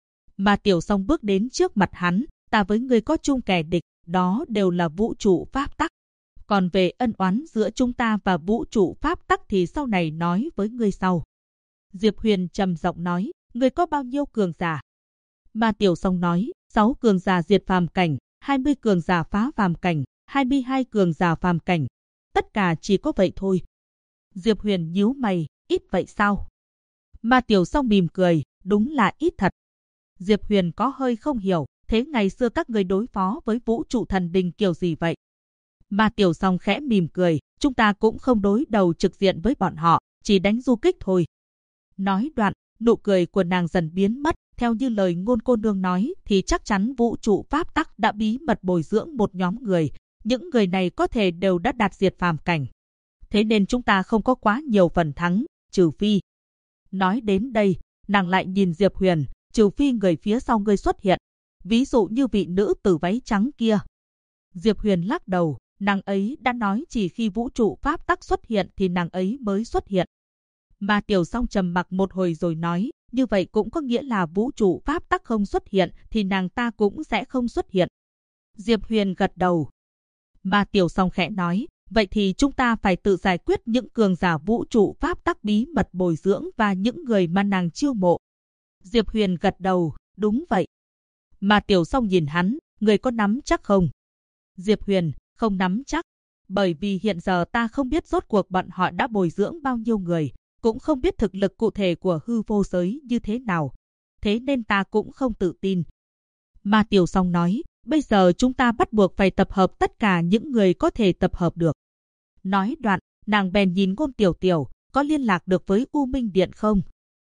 Ma Tiểu Song bước đến trước mặt hắn, ta với ngươi có chung kẻ địch, đó đều là vũ trụ pháp tắc. Còn về ân oán giữa chúng ta và vũ trụ pháp tắc thì sau này nói với ngươi sau. Diệp Huyền trầm giọng nói, ngươi có bao nhiêu cường giả? Ma Tiểu Song nói, 6 cường giả diệt phàm cảnh, 20 cường giả phá phàm cảnh, 22 cường giả phàm cảnh. Tất cả chỉ có vậy thôi. Diệp Huyền nhíu mày, ít vậy sao? Ma Tiểu Song mỉm cười, đúng là ít thật. Diệp Huyền có hơi không hiểu, thế ngày xưa các người đối phó với vũ trụ thần đình kiểu gì vậy? Ma Tiểu Song khẽ mỉm cười, chúng ta cũng không đối đầu trực diện với bọn họ, chỉ đánh du kích thôi. Nói đoạn, nụ cười của nàng dần biến mất, theo như lời Ngôn cô nương nói thì chắc chắn vũ trụ pháp tắc đã bí mật bồi dưỡng một nhóm người, những người này có thể đều đã đạt diệt phàm cảnh. Thế nên chúng ta không có quá nhiều phần thắng, trừ phi. Nói đến đây, nàng lại nhìn Diệp Huyền, trừ phi người phía sau ngươi xuất hiện, ví dụ như vị nữ tử váy trắng kia. Diệp Huyền lắc đầu, nàng ấy đã nói chỉ khi vũ trụ pháp tắc xuất hiện thì nàng ấy mới xuất hiện. Ma Tiểu Song trầm mặc một hồi rồi nói, như vậy cũng có nghĩa là vũ trụ pháp tắc không xuất hiện thì nàng ta cũng sẽ không xuất hiện. Diệp Huyền gật đầu, Mà Tiểu Song khẽ nói, vậy thì chúng ta phải tự giải quyết những cường giả vũ trụ pháp tắc bí mật bồi dưỡng và những người mà nàng chiêu mộ. Diệp Huyền gật đầu, đúng vậy. Mà Tiểu Song nhìn hắn, người có nắm chắc không? Diệp Huyền, không nắm chắc. Bởi vì hiện giờ ta không biết rốt cuộc bọn họ đã bồi dưỡng bao nhiêu người, cũng không biết thực lực cụ thể của hư vô giới như thế nào. Thế nên ta cũng không tự tin. Mà Tiểu Song nói, bây giờ chúng ta bắt buộc phải tập hợp tất cả những người có thể tập hợp được. Nói đoạn, nàng bèn nhìn Ngôn Tiểu Tiểu, có liên lạc được với U Minh Điện không?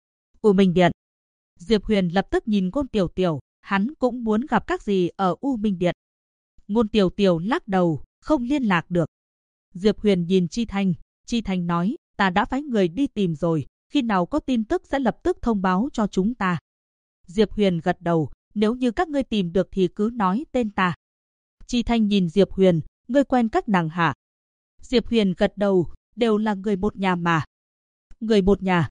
U Minh Điện. Diệp Huyền lập tức nhìn Ngôn Tiểu Tiểu, hắn cũng muốn gặp các gì ở U Minh Điện. Ngôn Tiểu Tiểu lắc đầu, không liên lạc được. Diệp Huyền nhìn Chi Thanh nói, ta đã phái người đi tìm rồi, khi nào có tin tức sẽ lập tức thông báo cho chúng ta. Diệp Huyền gật đầu, nếu như các ngươi tìm được thì cứ nói tên ta. Chi Thanh nhìn Diệp Huyền, ngươi quen các nàng hả? Diệp Huyền gật đầu, đều là người một nhà mà. Người một nhà.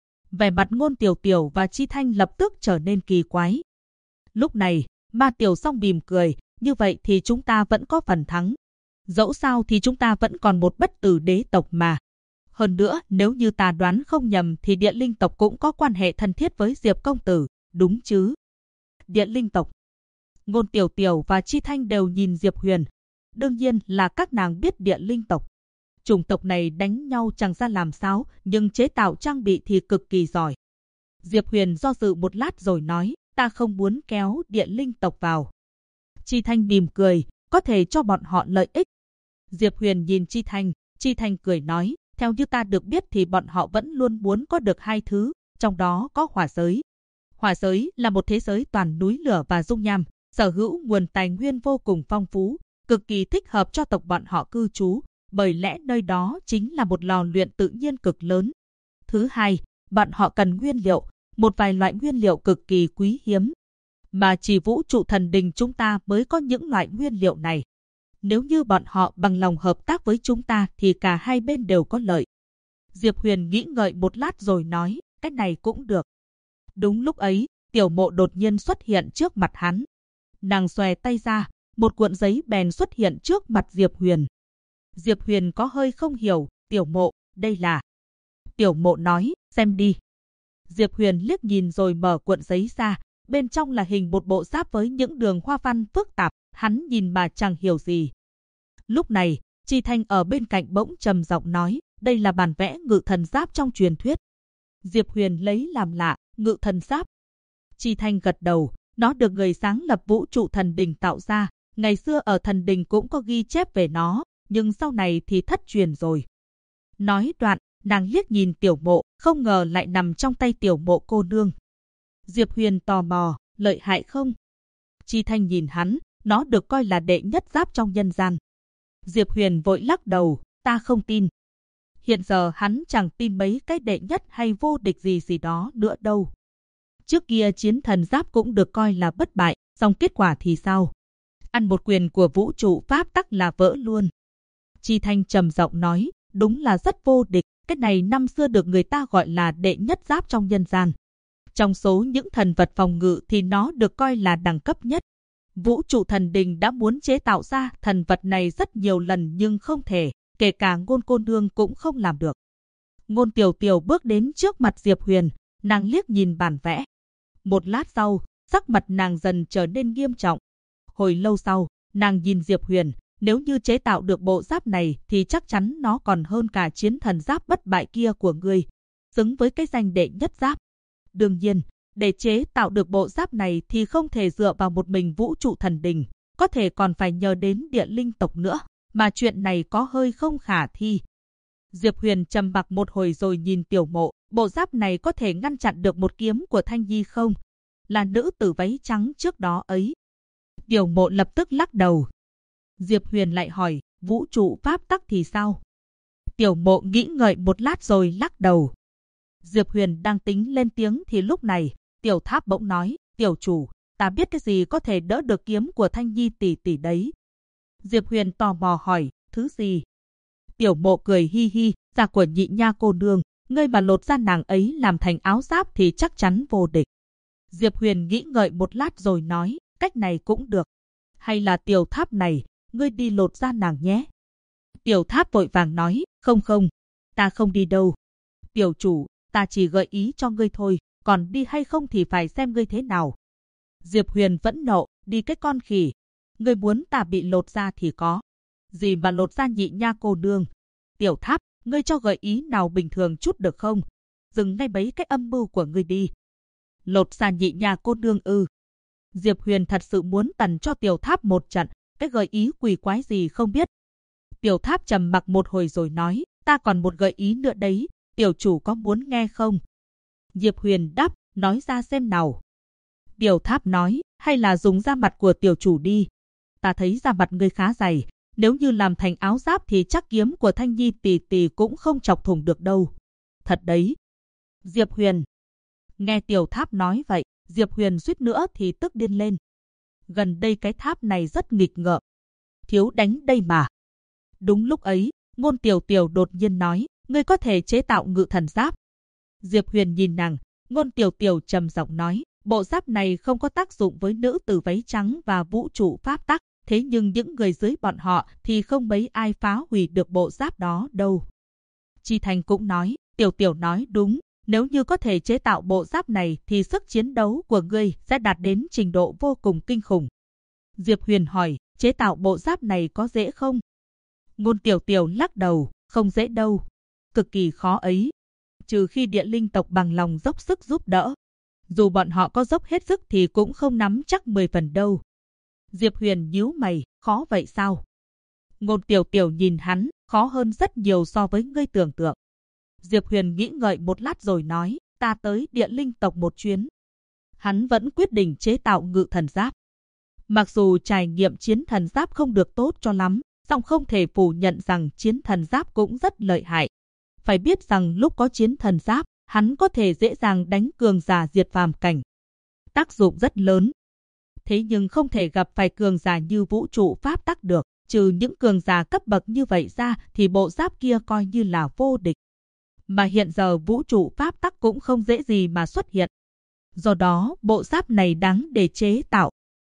Vẻ mặt Ngôn Tiểu Tiểu và Chi Thanh lập tức trở nên kỳ quái. Lúc này, Ma Tiểu Song mỉm cười, như vậy thì chúng ta vẫn có phần thắng. Dẫu sao thì chúng ta vẫn còn một bất tử đế tộc mà. Hơn nữa, nếu như ta đoán không nhầm thì Địa Linh tộc cũng có quan hệ thân thiết với Diệp công tử, đúng chứ? Địa Linh tộc. Ngôn Tiểu Tiểu và Chi Thanh đều nhìn Diệp Huyền. Đương nhiên là các nàng biết Địa Linh tộc. Chủng tộc này đánh nhau chẳng ra làm sao, nhưng chế tạo trang bị thì cực kỳ giỏi. Diệp Huyền do dự một lát rồi nói, ta không muốn kéo Địa Linh tộc vào. Chi Thanh mỉm cười, có thể cho bọn họ lợi ích. Diệp Huyền nhìn Chi Thanh cười nói, theo như ta được biết thì bọn họ vẫn luôn muốn có được hai thứ, trong đó có hỏa giới. Hỏa giới là một thế giới toàn núi lửa và dung nham, sở hữu nguồn tài nguyên vô cùng phong phú, cực kỳ thích hợp cho tộc bọn họ cư trú, bởi lẽ nơi đó chính là một lò luyện tự nhiên cực lớn. Thứ hai, bọn họ cần nguyên liệu, một vài loại nguyên liệu cực kỳ quý hiếm, mà chỉ vũ trụ thần đình chúng ta mới có những loại nguyên liệu này. Nếu như bọn họ bằng lòng hợp tác với chúng ta thì cả hai bên đều có lợi. Diệp Huyền nghĩ ngợi một lát rồi nói, cái này cũng được. Đúng lúc ấy, Tiểu Mộ đột nhiên xuất hiện trước mặt hắn. Nàng xòe tay ra, một cuộn giấy bèn xuất hiện trước mặt Diệp Huyền. Diệp Huyền có hơi không hiểu, Tiểu Mộ, đây là... Tiểu Mộ nói, xem đi. Diệp Huyền liếc nhìn rồi mở cuộn giấy ra, bên trong là hình một bộ giáp với những đường hoa văn phức tạp, hắn nhìn mà chẳng hiểu gì. Lúc này, Chi Thanh ở bên cạnh bỗng trầm giọng nói, đây là bản vẽ ngự thần giáp trong truyền thuyết. Diệp Huyền lấy làm lạ, ngự thần giáp. Chi Thanh gật đầu, nó được người sáng lập vũ trụ thần đình tạo ra, ngày xưa ở thần đình cũng có ghi chép về nó, nhưng sau này thì thất truyền rồi. Nói đoạn, nàng liếc nhìn Tiểu Mộ, không ngờ lại nằm trong tay Tiểu Mộ cô nương. Diệp Huyền tò mò, lợi hại không? Chi Thanh nhìn hắn, nó được coi là đệ nhất giáp trong nhân gian. Diệp Huyền vội lắc đầu, ta không tin. Hiện giờ hắn chẳng tin mấy cái đệ nhất hay vô địch gì đó nữa đâu. Trước kia chiến thần giáp cũng được coi là bất bại, song kết quả thì sao? Ăn một quyền của vũ trụ pháp tắc là vỡ luôn. Chi Thanh trầm giọng nói, đúng là rất vô địch, cái này năm xưa được người ta gọi là đệ nhất giáp trong nhân gian. Trong số những thần vật phòng ngự thì nó được coi là đẳng cấp nhất. Vũ trụ thần đình đã muốn chế tạo ra thần vật này rất nhiều lần nhưng không thể, kể cả Ngôn cô nương cũng không làm được. Ngôn Tiểu Tiểu bước đến trước mặt Diệp Huyền, nàng liếc nhìn bản vẽ. Một lát sau, sắc mặt nàng dần trở nên nghiêm trọng. Hồi lâu sau, nàng nhìn Diệp Huyền, nếu như chế tạo được bộ giáp này thì chắc chắn nó còn hơn cả chiến thần giáp bất bại kia của ngươi, xứng với cái danh đệ nhất giáp. Đương nhiên, để chế tạo được bộ giáp này thì không thể dựa vào một mình vũ trụ thần đình, có thể còn phải nhờ đến Địa Linh tộc nữa, mà chuyện này có hơi không khả thi. Diệp Huyền trầm mặc một hồi rồi nhìn Tiểu Mộ, bộ giáp này có thể ngăn chặn được một kiếm của Thanh Nhi không? Là nữ tử váy trắng trước đó ấy. Tiểu Mộ lập tức lắc đầu. Diệp Huyền lại hỏi, vũ trụ pháp tắc thì sao? Tiểu Mộ nghĩ ngợi một lát rồi lắc đầu. Diệp Huyền đang tính lên tiếng thì lúc này, Tiểu Tháp bỗng nói, tiểu chủ, ta biết cái gì có thể đỡ được kiếm của Thanh Nhi tỷ tỷ đấy. Diệp Huyền tò mò hỏi, thứ gì? Tiểu Mộ cười hi hi, da của Nhị Nha cô nương, ngươi mà lột da nàng ấy làm thành áo giáp thì chắc chắn vô địch. Diệp Huyền nghĩ ngợi một lát rồi nói, cách này cũng được. Hay là Tiểu Tháp này, ngươi đi lột da nàng nhé. Tiểu Tháp vội vàng nói, không, ta không đi đâu. Tiểu chủ, ta chỉ gợi ý cho ngươi thôi, còn đi hay không thì phải xem ngươi thế nào. Diệp Huyền vẫn nộ, đi cái con khỉ. Ngươi muốn ta bị lột da thì có. Gì mà lột da Nhị Nha cô nương. Tiểu Tháp, ngươi cho gợi ý nào bình thường chút được không? Dừng ngay mấy cái âm mưu của ngươi đi. Lột da Nhị Nha cô nương ư? Diệp Huyền thật sự muốn tằn cho Tiểu Tháp một trận, cái gợi ý quỷ quái gì không biết. Tiểu Tháp trầm mặc một hồi rồi nói, ta còn một gợi ý nữa đấy, tiểu chủ có muốn nghe không? Diệp Huyền đáp, nói ra xem nào. Tiểu Tháp nói, hay là dùng da mặt của tiểu chủ đi. Ta thấy da mặt ngươi khá dày, nếu như làm thành áo giáp thì chắc kiếm của Thanh Nhi tỷ tỷ cũng không chọc thủng được đâu. Thật đấy. Diệp Huyền. Nghe Tiểu Tháp nói vậy, Diệp Huyền suýt nữa thì tức điên lên. Gần đây cái tháp này rất nghịch ngợm. Thiếu đánh đây mà. Đúng lúc ấy, Ngôn Tiểu Tiểu đột nhiên nói, ngươi có thể chế tạo ngự thần giáp. Diệp Huyền nhìn nàng, Ngôn Tiểu Tiểu trầm giọng nói, bộ giáp này không có tác dụng với nữ tử váy trắng và vũ trụ pháp tắc, thế nhưng những người dưới bọn họ thì không mấy ai phá hủy được bộ giáp đó đâu. Chi Thành cũng nói, Tiểu Tiểu nói đúng, nếu như có thể chế tạo bộ giáp này thì sức chiến đấu của ngươi sẽ đạt đến trình độ vô cùng kinh khủng. Diệp Huyền hỏi, chế tạo bộ giáp này có dễ không? Ngôn Tiểu Tiểu lắc đầu, không dễ đâu, cực kỳ khó ấy. Trừ khi địa linh tộc bằng lòng dốc sức giúp đỡ. Dù bọn họ có dốc hết sức thì cũng không nắm chắc 10 phần đâu. Diệp Huyền nhíu mày, khó vậy sao? Ngôn Tiểu Tiểu nhìn hắn, khó hơn rất nhiều so với ngươi tưởng tượng. Diệp Huyền nghĩ ngợi một lát rồi nói, ta tới địa linh tộc một chuyến. Hắn vẫn quyết định chế tạo ngự thần giáp. Mặc dù trải nghiệm chiến thần giáp không được tốt cho lắm, song không thể phủ nhận rằng chiến thần giáp cũng rất lợi hại. Phải biết rằng lúc có chiến thần giáp, hắn có thể dễ dàng đánh cường giả diệt phàm cảnh. Tác dụng rất lớn. Thế nhưng không thể gặp phải cường giả như vũ trụ pháp tắc được. Trừ những cường giả cấp bậc như vậy ra thì bộ giáp kia coi như là vô địch. Mà hiện giờ vũ trụ pháp tắc cũng không dễ gì mà xuất hiện. Do đó bộ giáp này đáng để chế tạo.